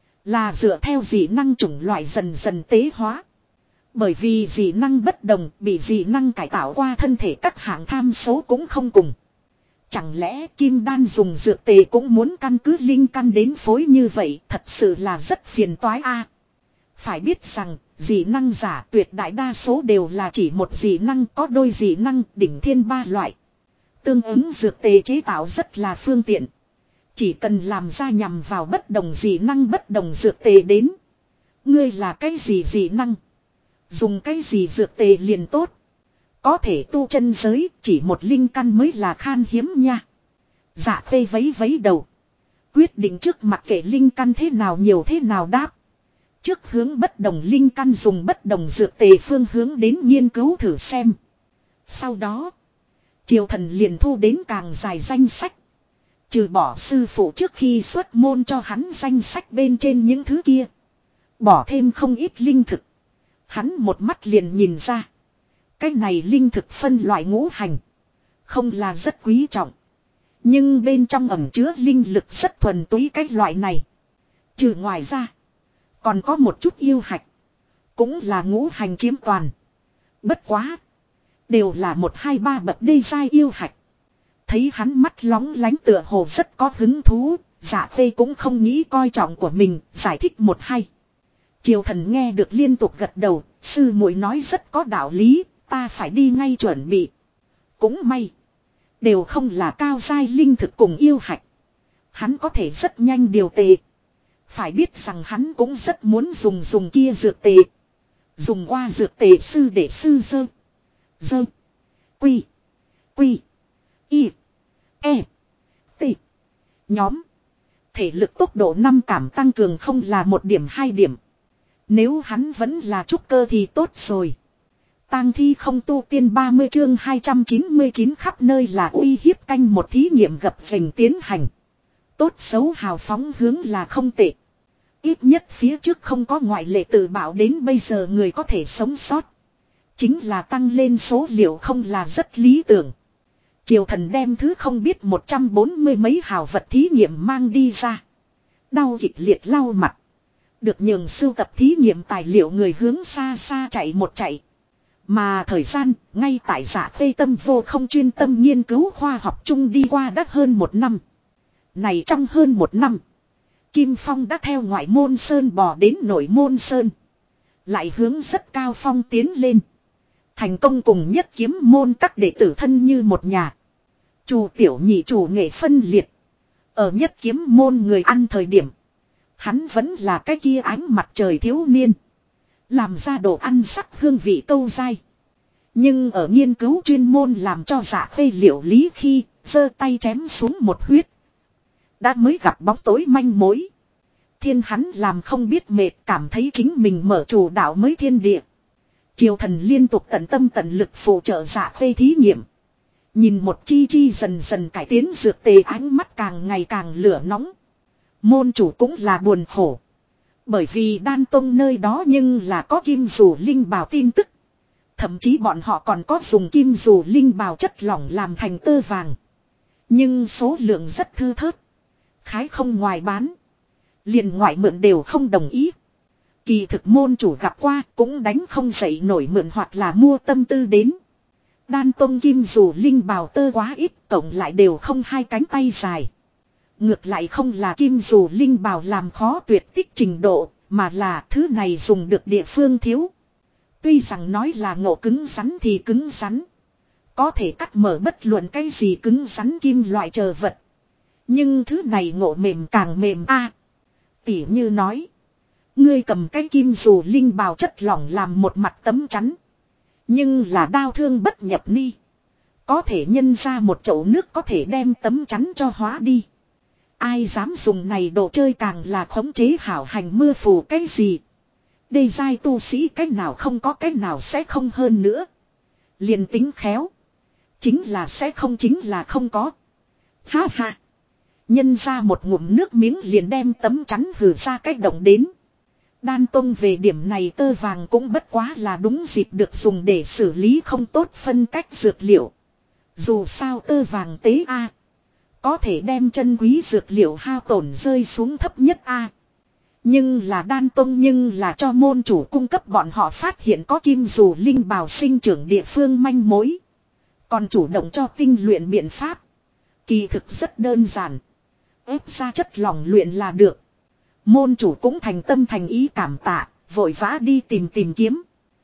Là dựa theo dị năng chủng loại dần dần tế hóa. Bởi vì dị năng bất đồng, bị dị năng cải tạo qua thân thể các hạng tham số cũng không cùng. Chẳng lẽ kim đan dùng dược tề cũng muốn căn cứ linh căn đến phối như vậy, thật sự là rất phiền toái a. Phải biết rằng, dị năng giả tuyệt đại đa số đều là chỉ một dị năng có đôi dị năng đỉnh thiên ba loại. Tương ứng dược tề chế tạo rất là phương tiện. Chỉ cần làm ra nhằm vào bất đồng dị năng bất đồng dược tề đến. Ngươi là cái gì dị năng? Dùng cái gì dược tề liền tốt. Có thể tu chân giới chỉ một linh căn mới là khan hiếm nha. Dạ Khê vấy vấy đầu. Quyết định trước mặc kệ linh căn thế nào nhiều thế nào đáp. Trước hướng bất đồng linh căn dùng bất đồng dược tề phương hướng đến nghiên cứu thử xem. Sau đó, triều thần liền thu đến càng dài danh sách. Trừ bỏ sư phụ trước khi xuất môn cho hắn danh sách bên trên những thứ kia. Bỏ thêm không ít linh thực. Hắn một mắt liền nhìn ra. Cái này linh thực phân loại ngũ hành. Không là rất quý trọng. Nhưng bên trong ẩn chứa linh lực rất thuần túy cái loại này. Trừ ngoài ra. Còn có một chút yêu hạch. Cũng là ngũ hành chiếm toàn. Bất quá. Đều là 1, 2, 3 bậc đê giai yêu hạch. Thấy hắn mắt lóng lánh tựa hồ rất có hứng thú. Dạ Khê cũng không nghĩ coi trọng của mình. Giải thích 1, 2. Triều thần nghe được liên tục gật đầu. Sư muội nói rất có đạo lý. Ta phải đi ngay chuẩn bị. Cũng may. Đều không là cao giai linh thực cùng yêu hạch. Hắn có thể rất nhanh điều tề. Phải biết rằng hắn cũng rất muốn dùng kia dược tề. Dùng qua dược tề sư để sư dơ. Dơ. Quy. Quy. Y. E. T. Nhóm. Thể lực tốc độ 5 cảm tăng cường không là 1 điểm 2 điểm. Nếu hắn vẫn là trúc cơ thì tốt rồi. Tang thi không tu tiên 30 chương 299 khắp nơi là uy hiếp canh một thí nghiệm gập phình tiến hành. Tốt xấu hào phóng hướng là không tệ. Ít nhất phía trước không có ngoại lệ tự bảo đến bây giờ người có thể sống sót. Chính là tăng lên số liệu không là rất lý tưởng. Triều thần đem thứ không biết 140 mấy hào vật thí nghiệm mang đi ra. Đau kịch liệt lau mặt. Được nhường sưu tập thí nghiệm tài liệu người hướng xa xa chạy một chạy. Mà thời gian, ngay tại Dạ Khê tâm vô không chuyên tâm nghiên cứu khoa học chung đi qua đã hơn 1 năm. Này trong hơn 1 năm, Kim Phong đã theo ngoại môn sơn bò đến nội môn sơn. Lại hướng rất cao phong tiến lên. Thành công cùng Nhất Kiếm môn các đệ tử thân như một nhà. Chu Tiểu Nhị chủ nghệ phân liệt. Ở Nhất Kiếm môn người ăn thời điểm. Hắn vẫn là cái kia ánh mặt trời thiếu niên. Làm ra đồ ăn sắc hương vị câu dai. Nhưng ở nghiên cứu chuyên môn làm cho Dạ Khê liệu lý khi giơ tay chém xuống một huyết. Đã mới gặp bóng tối manh mối. Thiên hắn làm không biết mệt cảm thấy chính mình mở chủ đạo mới thiên địa. Triều thần liên tục tận tâm tận lực phụ trợ Dạ Khê thí nghiệm. Nhìn một chi chi dần dần cải tiến dược tề, ánh mắt càng ngày càng lửa nóng. Môn chủ cũng là buồn khổ. Bởi vì Đan Tông nơi đó nhưng là có kim dù linh bào tin tức. Thậm chí bọn họ còn có dùng kim dù linh bào chất lỏng làm thành tơ vàng. Nhưng số lượng rất thưa thớt. Khái không ngoài bán. Liền ngoại mượn đều không đồng ý. Kỳ thực môn chủ gặp qua cũng đánh không dậy nổi mượn hoặc là mua tâm tư đến. Đan Tông kim dù linh bào tơ quá ít, cộng lại đều không hai cánh tay dài. Ngược lại không là kim dù linh bào làm khó tuyệt tích trình độ, mà là thứ này dùng được địa phương thiếu. Tuy rằng nói là ngộ cứng rắn thì cứng rắn. Có thể cắt mở bất luận cái gì cứng rắn kim loại chờ vật. Nhưng thứ này ngộ mềm càng mềm a. Tỉ như nói. Ngươi cầm cái kim dù linh bào chất lỏng làm một mặt tấm chắn. Nhưng là đao thương bất nhập ni. Có thể nhân ra một chậu nước có thể đem tấm chắn cho hóa đi. Ai dám dùng này đồ chơi, càng là khống chế hảo hành mưa phù cái gì. Đây giai tu sĩ cách nào không có, cách nào sẽ không hơn nữa. Liền tính khéo. Chính là sẽ không, chính là không có. Ha ha. Nhân ra một ngụm nước miếng liền đem tấm chắn hử ra cách động đến. Đan Tông về điểm này tơ vàng cũng bất quá là đúng dịp được dùng để xử lý không tốt phân cách dược liệu. Dù sao tơ vàng tế a, có thể đem chân quý dược liệu hao tổn rơi xuống thấp nhất a. Nhưng là Đan Tông nhưng là cho môn chủ cung cấp bọn họ phát hiện có kim dù linh bào sinh trưởng địa phương manh mối. Còn chủ động cho tinh luyện biện pháp. Kỳ thực rất đơn giản. Ép ra chất lỏng luyện là được. Môn chủ cũng thành tâm thành ý cảm tạ, vội vã đi tìm kiếm.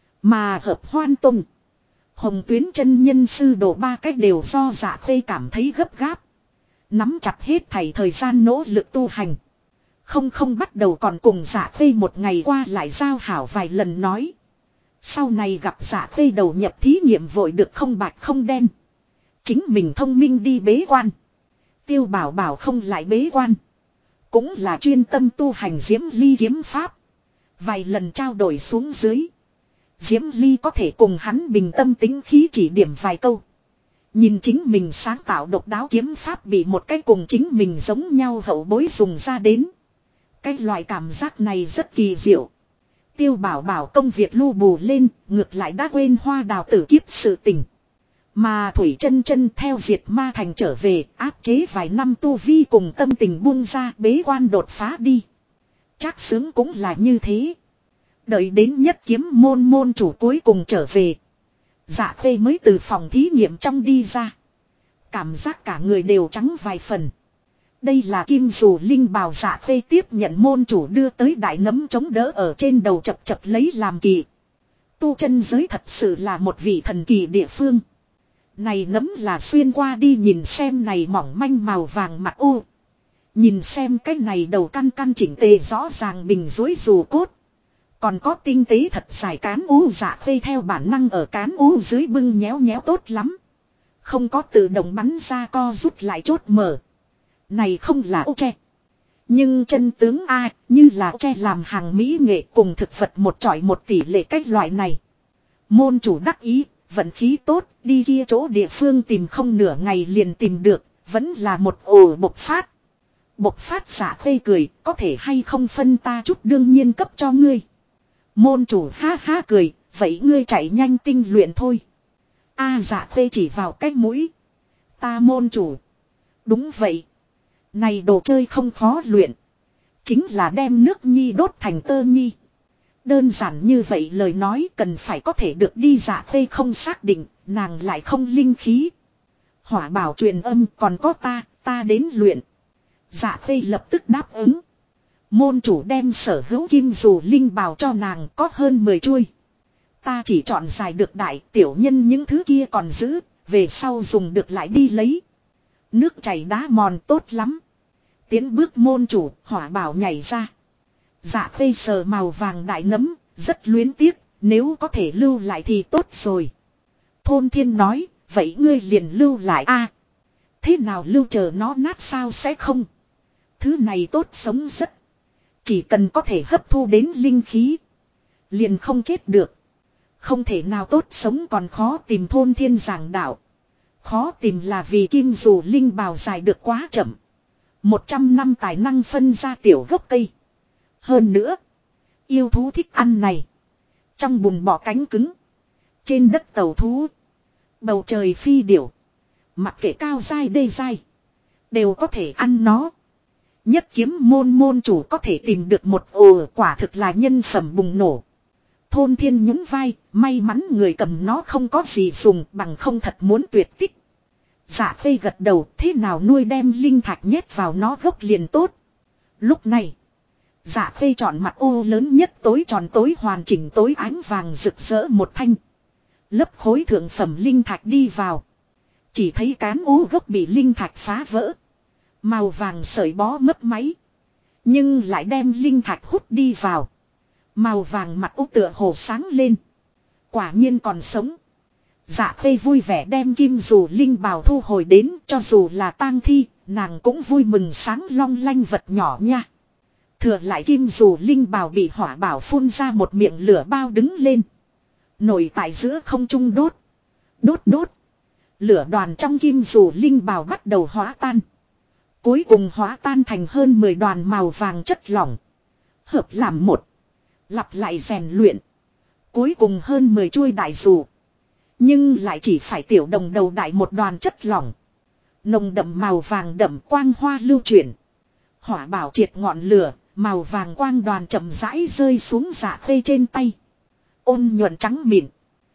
Mà Hợp Hoan Tông, Hồng Tuyến chân nhân sư đồ ba cách đều do Dạ Khê cảm thấy gấp gáp. Nắm chặt hết thảy thời gian nỗ lực tu hành. Không bắt đầu còn cùng Dạ Khê một ngày qua lại giao hảo vài lần nói. Sau này gặp Dạ Khê đầu nhập thí nghiệm vội được không bạch không đen. Chính mình thông minh đi bế quan. Tiêu Bảo Bảo không lại bế quan. Cũng là chuyên tâm tu hành Diễm Ly kiếm pháp. Vài lần trao đổi xuống dưới. Diễm Ly có thể cùng hắn bình tâm tính khí chỉ điểm vài câu. Nhìn chính mình sáng tạo độc đáo kiếm pháp bị một cái cùng chính mình giống nhau hậu bối dùng ra đến. Cái loại cảm giác này rất kỳ diệu. Tiêu Bảo Bảo công việc lu bù lên, ngược lại đã quên Hoa Đào tử kiếp sự tình. Mà Thủy Chân Chân theo Diệt Ma Thành trở về, áp chế vài năm tu vi cùng tâm tình buông ra, bế quan đột phá đi. Trác Xướng cũng là như thế. Đợi đến Nhất Kiếm môn chủ cuối cùng trở về, Dạ Khê mới từ phòng thí nghiệm trong đi ra. Cảm giác cả người đều trắng vài phần. Đây là kim dù linh bào. Dạ Khê tiếp nhận môn chủ đưa tới đại nấm chống đỡ ở trên đầu chập chập lấy làm kỳ. Tu chân giới thật sự là một vị thần kỳ địa phương. Này nấm là xuyên qua đi nhìn xem này mỏng manh màu vàng mặt ô. Nhìn xem cái này đầu căn căn chỉnh tề rõ ràng bình dối dù cốt. Còn có tinh tế thật dài cán u. Dạ Khê theo bản năng ở cán u dưới bưng nhéo nhéo tốt lắm. Không có tự động bắn ra co rút lại chốt mở. Này không là ô tre. Nhưng chân tướng A như là ô tre làm hàng mỹ nghệ cùng thực vật một chọi một tỷ lệ cách loại này. Môn chủ đắc ý, vận khí tốt, đi kia chỗ địa phương tìm không nửa ngày liền tìm được, vẫn là một ổ bộc phát. Bộc phát. Dạ Khê cười, có thể hay không phân ta chút đương nhiên cấp cho ngươi. Môn chủ ha ha cười, vậy ngươi chạy nhanh tinh luyện thôi. A Dạ Khê chỉ vào cái mũi. Ta môn chủ. Đúng vậy. Này đồ chơi không khó luyện. Chính là đem nước nhi đốt thành tơ nhi. Đơn giản như vậy lời nói cần phải có thể được đi. Dạ Khê không xác định, nàng lại không linh khí. Hỏa bảo truyền âm còn có ta đến luyện. Dạ Khê lập tức đáp ứng. Môn chủ đem sở hữu kim dù linh bào cho nàng có hơn 10 chuôi. Ta chỉ chọn dài được đại, tiểu nhân những thứ kia còn giữ, về sau dùng được lại đi lấy. Nước chảy đá mòn tốt lắm. Tiến bước môn chủ, hỏa bảo nhảy ra. Dạ Khê sờ màu vàng đại nấm, rất luyến tiếc, nếu có thể lưu lại thì tốt rồi. Thôn Thiên nói, vậy ngươi liền lưu lại a. Thế nào lưu, chờ nó nát sao sẽ không? Thứ này tốt sống rất. Chỉ cần có thể hấp thu đến linh khí, liền không chết được. Không thể nào tốt sống còn khó tìm thôn thiên giảng đạo. Khó tìm là vì kim dù linh bào dài được quá chậm. 100 năm tài năng phân ra tiểu gốc cây. Hơn nữa. Yêu thú thích ăn này. Trong bùn bò cánh cứng. Trên đất tàu thú. Bầu trời phi điểu. Mặc kệ cao dai đê dai. Đều có thể ăn nó. Nhất kiếm môn chủ có thể tìm được một ồ quả thực là nhân phẩm bùng nổ. Thôn thiên nhún vai, may mắn người cầm nó không có gì dùng bằng không thật muốn tuyệt tích. Dạ Khê gật đầu, thế nào nuôi đem linh thạch nhét vào nó gốc liền tốt. Lúc này, Dạ Khê chọn mặt ô lớn nhất tối tròn tối hoàn chỉnh tối ánh vàng rực rỡ một thanh. Lấp khối thượng phẩm linh thạch đi vào. Chỉ thấy cán ô gốc bị linh thạch phá vỡ. Màu vàng sợi bó mấp máy. Nhưng lại đem linh thạch hút đi vào. Màu vàng mặt ốc tựa hồ sáng lên. Quả nhiên còn sống. Dạ Khê vui vẻ đem kim dù linh bào thu hồi đến. Cho dù là tang thi, nàng cũng vui mừng sáng long lanh vật nhỏ nha. Thừa lại kim dù linh bào bị hỏa bảo phun ra một miệng lửa bao đứng lên. Nổi tại giữa không trung đốt. Đốt. Lửa đoàn trong kim dù linh bào bắt đầu hóa tan. Cuối cùng hóa tan thành hơn 10 đoàn màu vàng chất lỏng. Hợp làm một. Lặp lại rèn luyện. Cuối cùng hơn 10 chuôi đại dù. Nhưng lại chỉ phải tiểu đồng đầu đại một đoàn chất lỏng. Nồng đậm màu vàng đậm quang hoa lưu chuyển. Hỏa bảo triệt ngọn lửa. Màu vàng quang đoàn chậm rãi rơi xuống Dạ Khê trên tay. Ôn nhuận trắng mịn.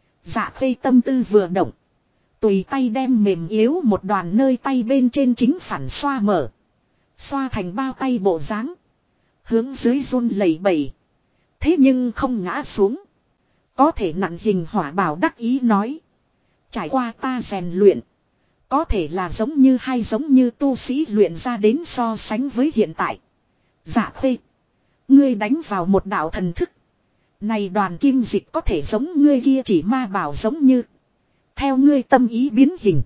Dạ Khê tâm tư vừa động. Tùy tay đem mềm yếu một đoàn nơi tay bên trên chính phản xoa mở. Xoa thành bao tay bộ dáng. Hướng dưới run lẩy bẩy. Thế nhưng không ngã xuống. Có thể nặn hình hỏa bảo đắc ý nói. Trải qua ta rèn luyện. Có thể là giống như tu sĩ luyện ra đến so sánh với hiện tại. Dạ Khê. Ngươi đánh vào một đạo thần thức. Này đoàn kim dịch có thể giống ngươi kia chỉ ma bảo giống như. Theo ngươi tâm ý biến hình.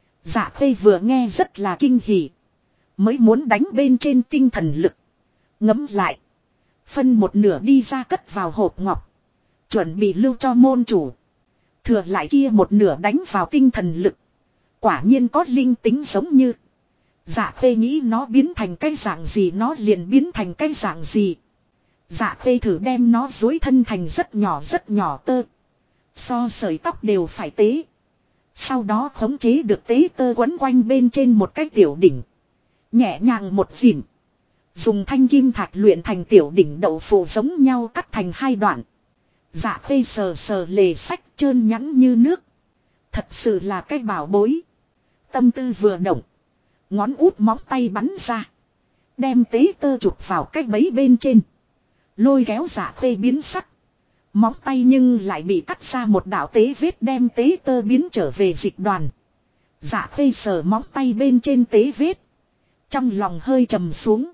Dạ Khê vừa nghe rất là kinh hỉ. Mới muốn đánh bên trên tinh thần lực. Ngấm lại. Phân một nửa đi ra cất vào hộp ngọc. Chuẩn bị lưu cho môn chủ. Thừa lại kia một nửa đánh vào tinh thần lực. Quả nhiên có linh tính giống như. Dạ Khê nghĩ nó biến thành cái dạng gì nó liền biến thành cái dạng gì. Dạ Khê thử đem nó dối thân thành rất nhỏ tơ. So sợi tóc đều phải tế. Sau đó khống chế được tế tơ quấn quanh bên trên một cái tiểu đỉnh. Nhẹ nhàng một dìm. Dùng thanh kim thạch luyện thành tiểu đỉnh đậu phụ giống nhau cắt thành hai đoạn. Dạ Khê sờ lề sách trơn nhẵn như nước. Thật sự là cái bảo bối. Tâm tư vừa động. Ngón út móng tay bắn ra. Đem tế tơ chụp vào cái bẫy bên trên. Lôi kéo Dạ Khê biến sắc. Móng tay nhưng lại bị cắt ra một đạo tế vết đem tế tơ biến trở về dịch đoàn. Dạ Khê sờ móng tay bên trên tế vết. Trong lòng hơi trầm xuống.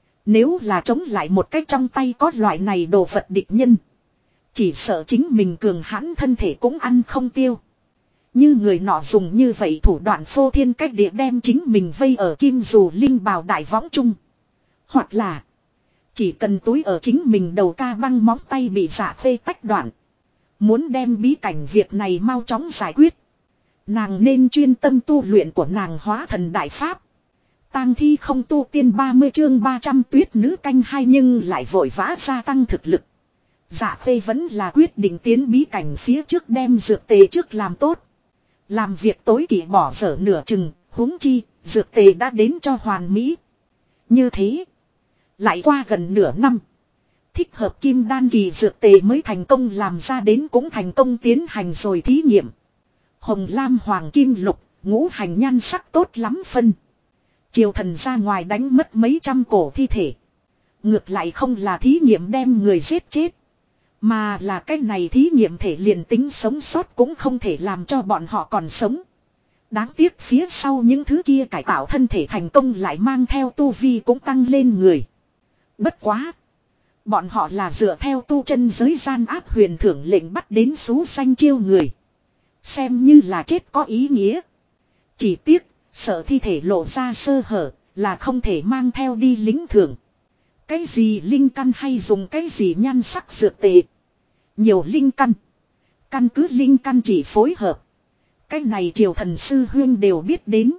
Nếu là chống lại một cách trong tay có loại này đồ vật địch nhân. Chỉ sợ chính mình cường hãn thân thể cũng ăn không tiêu. Như người nọ dùng như vậy thủ đoạn phô thiên cách địa đem chính mình vây ở kim dù linh bào đại võng chung. Hoặc là chỉ cần túi ở chính mình đầu ca băng móng tay bị Dạ Khê tách đoạn. Muốn đem bí cảnh việc này mau chóng giải quyết. Nàng nên chuyên tâm tu luyện của nàng hóa thần đại pháp. Tang thi không tu tiên 30 chương 300 tuyết nữ canh hai nhưng lại vội vã gia tăng thực lực. Dạ Khê vẫn là quyết định tiến bí cảnh phía trước đem dược tề trước làm tốt. Làm việc tối kỵ bỏ dở nửa chừng, huống chi, dược tề đã đến cho hoàn mỹ. Như thế, lại qua gần nửa năm. Thích hợp kim đan kỳ dược tề mới thành công làm ra đến cũng thành công tiến hành rồi thí nghiệm. Hồng lam hoàng kim lục, ngũ hành nhan sắc tốt lắm phân. Triều thần ra ngoài đánh mất mấy trăm cổ thi thể. Ngược lại không là thí nghiệm đem người giết chết. Mà là cái này thí nghiệm thể liền tính sống sót cũng không thể làm cho bọn họ còn sống. Đáng tiếc phía sau những thứ kia cải tạo thân thể thành công lại mang theo tu vi cũng tăng lên người. Bất quá. Bọn họ là dựa theo tu chân giới gian áp huyền thưởng lệnh bắt đến xú xanh chiêu người. Xem như là chết có ý nghĩa. Chỉ tiếc, sợ thi thể lộ ra sơ hở, là không thể mang theo đi lính thưởng. Cái gì linh căn hay dùng cái gì nhan sắc dược tệ. Nhiều linh căn. Căn cứ linh căn chỉ phối hợp. Cái này Triều Thần sư huyên đều biết đến.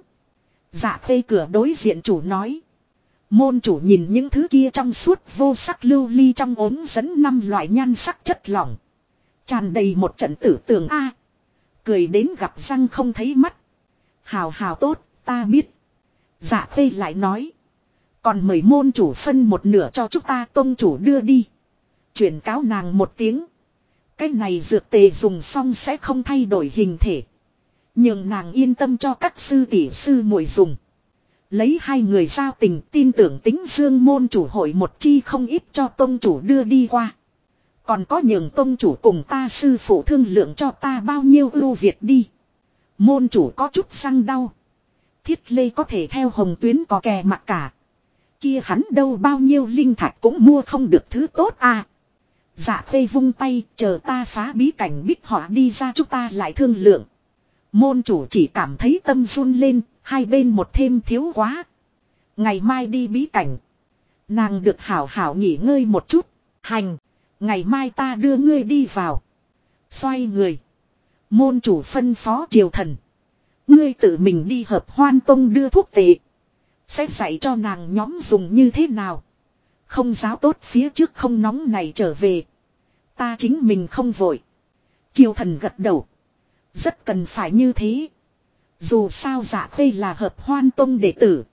Dạ Khê cửa đối diện chủ nói. Môn chủ nhìn những thứ kia trong suốt vô sắc lưu ly trong ốm dẫn 5 loại nhan sắc chất lỏng. Tràn đầy một trận tử tường A. Cười đến gặp răng không thấy mắt. Hào hào tốt, ta biết. Dạ Khê lại nói. Còn mời môn chủ phân một nửa cho chúng ta tông chủ đưa đi. Chuyển cáo nàng một tiếng. Cái này dược tề dùng xong sẽ không thay đổi hình thể. Nhưng nàng yên tâm cho các sư tỷ sư muội dùng. Lấy hai người giao tình tin tưởng tính dương môn chủ hội một chi không ít cho tông chủ đưa đi qua. Còn có nhường tông chủ cùng ta sư phụ thương lượng cho ta bao nhiêu ưu việt đi. Môn chủ có chút răng đau. Thiết lê có thể theo hồng tuyến có kè mặc cả. Kia hắn đâu bao nhiêu linh thạch cũng mua không được thứ tốt à. Dạ Khê vung tay chờ ta phá bí cảnh bích họa đi ra chúng ta lại thương lượng. Môn chủ chỉ cảm thấy tâm run lên, hai bên một thêm thiếu quá. Ngày mai đi bí cảnh. Nàng được hảo hảo nghỉ ngơi một chút. Hành, ngày mai ta đưa ngươi đi vào. Xoay người. Môn chủ phân phó Triều Thần. Ngươi tự mình đi hợp Hoan Tông đưa thuốc tệ. Sẽ dạy cho nàng nhóm dùng như thế nào. Không giáo tốt phía trước không nóng này trở về. Ta chính mình không vội. Triều Thần gật đầu. Rất cần phải như thế. Dù sao Dạ Khê là hợp Hoan Tông đệ tử.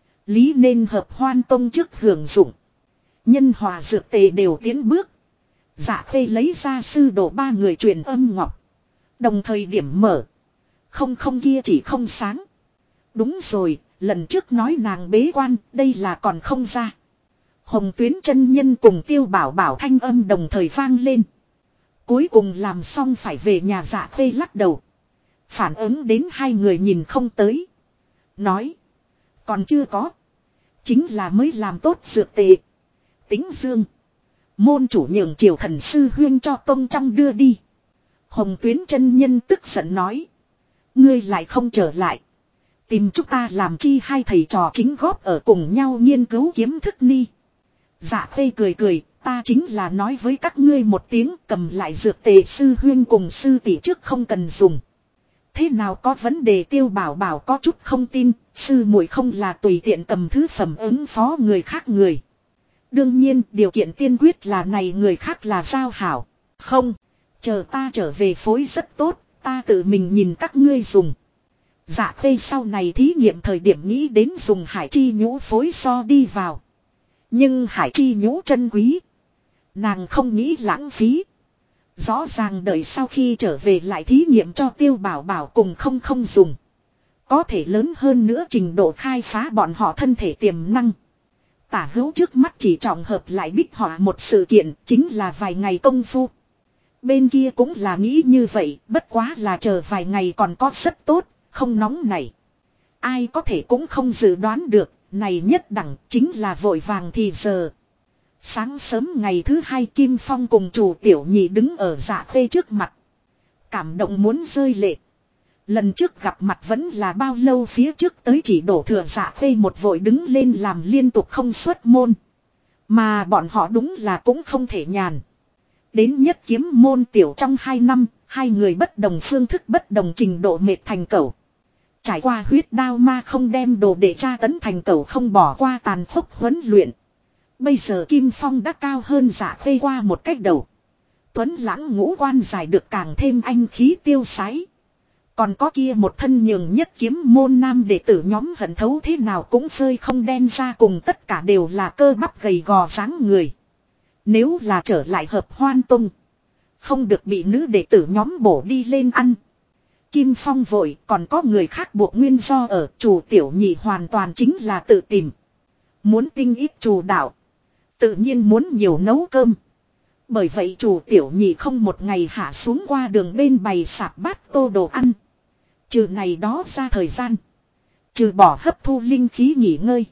Lý nên hợp Hoan Tông trước hưởng dụng. Nhân hòa dược tề đều tiến bước. Dạ Khê lấy ra sư đồ 3 người truyền âm ngọc. Đồng thời điểm mở. Không kia chỉ không sáng. Đúng rồi, lần trước nói nàng bế quan, đây là còn không ra. Hồng Tuyến chân nhân cùng Tiêu Bảo Bảo thanh âm đồng thời vang lên. Cuối cùng làm xong phải về nhà. Dạ Khê lắc đầu. Phản ứng đến hai người nhìn không tới. Nói. Còn chưa có. Chính là mới làm tốt dược tệ. Tính dương. Môn chủ nhường Triều Thần sư huyên cho tông trong đưa đi. Hồng Tuyến chân nhân tức giận nói. Ngươi lại không trở lại. Tìm chúng ta làm chi hai thầy trò chính góp ở cùng nhau nghiên cứu kiếm thức ni. Dạ Khê cười cười, ta chính là nói với các ngươi một tiếng cầm lại dược tề sư huyên cùng sư tỷ trước không cần dùng. Thế nào có vấn đề Tiêu Bảo Bảo có chút không tin, sư muội không là tùy tiện cầm thứ phẩm ứng phó người khác người. Đương nhiên điều kiện tiên quyết là này người khác là giao hảo. Không, chờ ta trở về phối rất tốt, ta tự mình nhìn các ngươi dùng. Dạ Khê sau này thí nghiệm thời điểm nghĩ đến dùng hải chi nhũ phối so đi vào. Nhưng hải chi nhũ chân quý. Nàng không nghĩ lãng phí. Rõ ràng đợi sau khi trở về lại thí nghiệm cho Tiêu Bảo Bảo cùng không dùng. Có thể lớn hơn nữa trình độ khai phá bọn họ thân thể tiềm năng. Tả hữu trước mắt chỉ trọng hợp lại bích họa một sự kiện chính là vài ngày công phu. Bên kia cũng là nghĩ như vậy, bất quá là chờ vài ngày còn có rất tốt, không nóng này. Ai có thể cũng không dự đoán được, này nhất đẳng chính là vội vàng thì giờ. Sáng sớm ngày thứ 2 Kim Phong cùng chủ tiểu nhị đứng ở Dạ Khê trước mặt. Cảm động muốn rơi lệ. Lần trước gặp mặt vẫn là bao lâu phía trước tới chỉ đổ thừa Dạ Khê một vội đứng lên làm liên tục không xuất môn. Mà bọn họ đúng là cũng không thể nhàn. Đến nhất kiếm môn tiểu trong 2 năm, hai người bất đồng phương thức bất đồng trình độ mệt thành cẩu. Trải qua huyết đao ma không đem đồ để tra tấn thành cẩu không bỏ qua tàn khốc huấn luyện. Bây giờ Kim Phong đã cao hơn Dạ Khê qua một cách đầu. Tuấn lãng ngũ quan dài được càng thêm anh khí tiêu sái. Còn có kia một thân nhường nhất kiếm môn nam đệ tử nhóm hận thấu thế nào cũng phơi không đen ra cùng tất cả đều là cơ bắp gầy gò dáng người. Nếu là trở lại hợp Hoan Tông. Không được bị nữ đệ tử nhóm bổ đi lên ăn. Kim Phong vội còn có người khác buộc nguyên do ở chủ tiểu nhị hoàn toàn chính là tự tìm. Muốn tinh ít chủ đạo. Tự nhiên muốn nhiều nấu cơm. Bởi vậy chủ tiểu nhị không một ngày hạ xuống qua đường bên bày sạp bát tô đồ ăn. Trừ này đó ra thời gian. Trừ bỏ hấp thu linh khí nghỉ ngơi.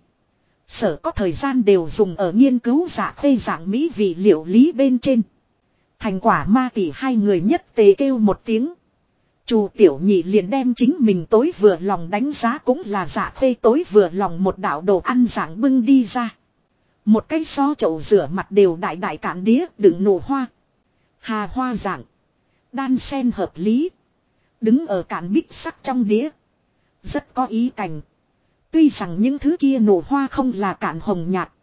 Sở có thời gian đều dùng ở nghiên cứu Dạ Khê dạng mỹ vị liệu lý bên trên. Thành quả ma tỷ hai người nhất tề kêu một tiếng. Chủ tiểu nhị liền đem chính mình tối vừa lòng đánh giá cũng là Dạ Khê tối vừa lòng một đạo đồ ăn dạng bưng đi ra. Một cái so chậu rửa mặt đều đại đại cạn đĩa đựng nụ hoa. Hà hoa dạng. Đan sen hợp lý. Đứng ở cạn bích sắc trong đĩa. Rất có ý cảnh. Tuy rằng những thứ kia nụ hoa không là cạn hồng nhạt.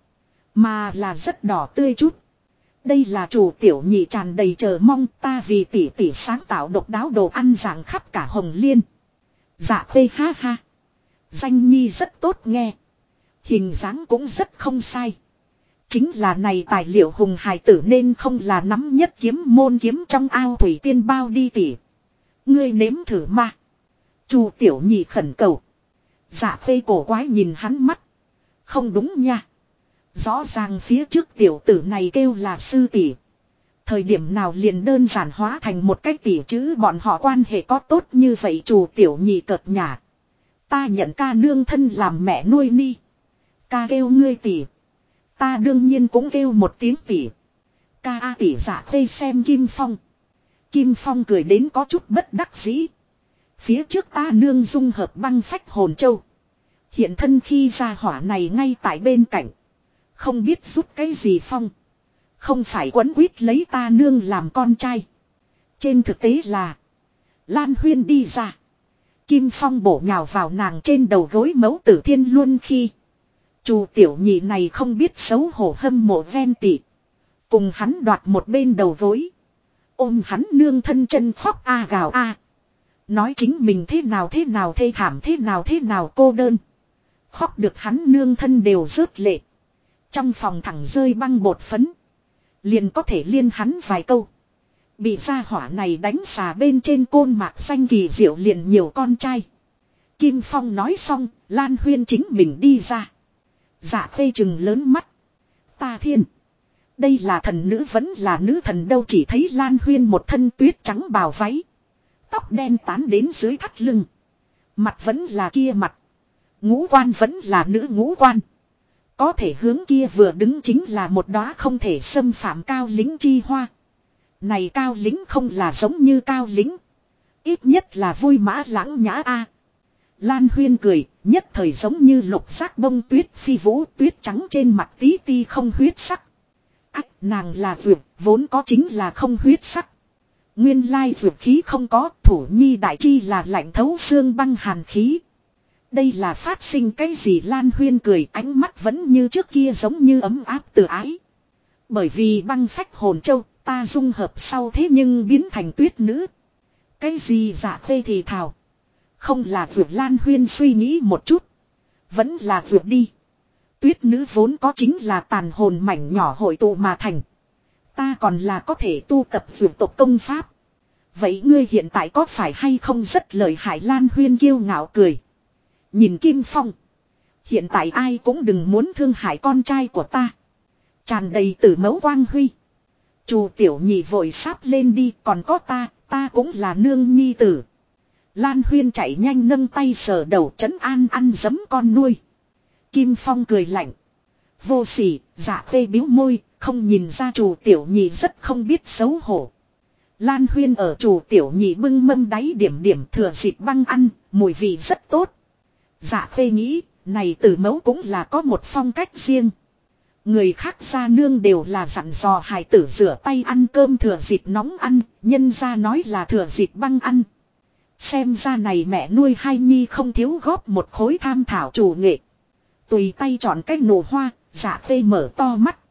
Mà là rất đỏ tươi chút. Đây là chủ tiểu nhị tràn đầy chờ mong ta vì tỷ tỷ sáng tạo độc đáo đồ ăn dạng khắp cả Hồng Liên. Dạ phê ha ha. Danh nhi rất tốt nghe. Hình dáng cũng rất không sai. Chính là này tài liệu hùng hài tử nên không là nắm nhất kiếm môn kiếm trong ao thủy tiên bao đi tỷ. Ngươi nếm thử mà. Chủ tiểu nhị khẩn cầu. Dạ phê cổ quái nhìn hắn mắt. Không đúng nha. Rõ ràng phía trước tiểu tử này kêu là sư tỷ. Thời điểm nào liền đơn giản hóa thành một cái tỷ chữ bọn họ quan hệ có tốt như vậy chủ tiểu nhị cợt nhả. Ta nhận ca nương thân làm mẹ nuôi ni. Ca kêu ngươi tỷ. Ta đương nhiên cũng kêu một tiếng tỷ. Ca a tỷ dạ phê xem Kim Phong. Kim Phong cười đến có chút bất đắc dĩ. Phía trước ta nương dung hợp băng phách hồn châu. Hiện thân khi ra hỏa này ngay tại bên cạnh. Không biết rút cái gì phong. Không phải quấn quýt lấy ta nương làm con trai. Trên thực tế là. Lan Huyên đi ra. Kim Phong bổ nhào vào nàng trên đầu gối mẫu tử thiên luân khi. Chủ tiểu nhị này không biết xấu hổ hâm mộ ven tị. Cùng hắn đoạt một bên đầu gối. Ôm hắn nương thân chân khóc a gào a. Nói chính mình thế nào thê thảm thế nào cô đơn. Khóc được hắn nương thân đều rớt lệ. Trong phòng thẳng rơi băng bột phấn. Liền có thể liên hắn vài câu. Bị gia hỏa này đánh xà bên trên côn mạc xanh kỳ diệu liền nhiều con trai. Kim Phong nói xong, Lan Huyên chính mình đi ra. Dạ phê chừng lớn mắt. Ta thiên. Đây là thần nữ vẫn là nữ thần đâu chỉ thấy Lan Huyên một thân tuyết trắng bào váy. Tóc đen tán đến dưới thắt lưng. Mặt vẫn là kia mặt. Ngũ quan vẫn là nữ ngũ quan. Có thể hướng kia vừa đứng chính là một đóa không thể xâm phạm cao lính chi hoa. Này cao lính không là giống như cao lính. Ít nhất là vui mã lãng nhã a. Lan Huyên cười, nhất thời giống như lục giác bông tuyết phi vũ tuyết trắng trên mặt tí ti không huyết sắc. Ách, nàng là vượt, vốn có chính là không huyết sắc. Nguyên lai vượt khí không có, thủ nhi đại chi là lạnh thấu xương băng hàn khí. Đây là phát sinh cái gì Lan Huyên cười ánh mắt vẫn như trước kia giống như ấm áp từ ái. Bởi vì băng phách hồn châu ta dung hợp sau thế nhưng biến thành tuyết nữ. Cái gì dạ phê thì thào. Không là vượt Lan Huyên suy nghĩ một chút. Vẫn là vượt đi. Tuyết nữ vốn có chính là tàn hồn mảnh nhỏ hội tụ mà thành. Ta còn là có thể tu tập vượt tộc công pháp. Vậy ngươi hiện tại có phải hay không rất lợi hại Lan Huyên kiêu ngạo cười. Nhìn Kim Phong. Hiện tại ai cũng đừng muốn thương hại con trai của ta. Tràn đầy tử mẫu quang huy. Chủ tiểu nhị vội sáp lên đi còn có ta cũng là nương nhi tử. Lan Huyên chạy nhanh nâng tay sờ đầu trấn an ăn dấm con nuôi. Kim Phong cười lạnh. Vô sỉ, dạ phê biếu môi, không nhìn ra chủ tiểu nhị rất không biết xấu hổ. Lan Huyên ở chủ tiểu nhị bưng mâm đáy điểm điểm thừa dịp băng ăn, mùi vị rất tốt. Dạ phê nghĩ, này tử mẫu cũng là có một phong cách riêng. Người khác gia nương đều là dặn dò hài tử rửa tay ăn cơm thừa dịp nóng ăn, nhân ra nói là thừa dịp băng ăn. Xem ra này mẹ nuôi hai nhi không thiếu góp một khối tham thảo chủ nghệ. Tùy tay chọn cái nụ hoa, dạ phê mở to mắt.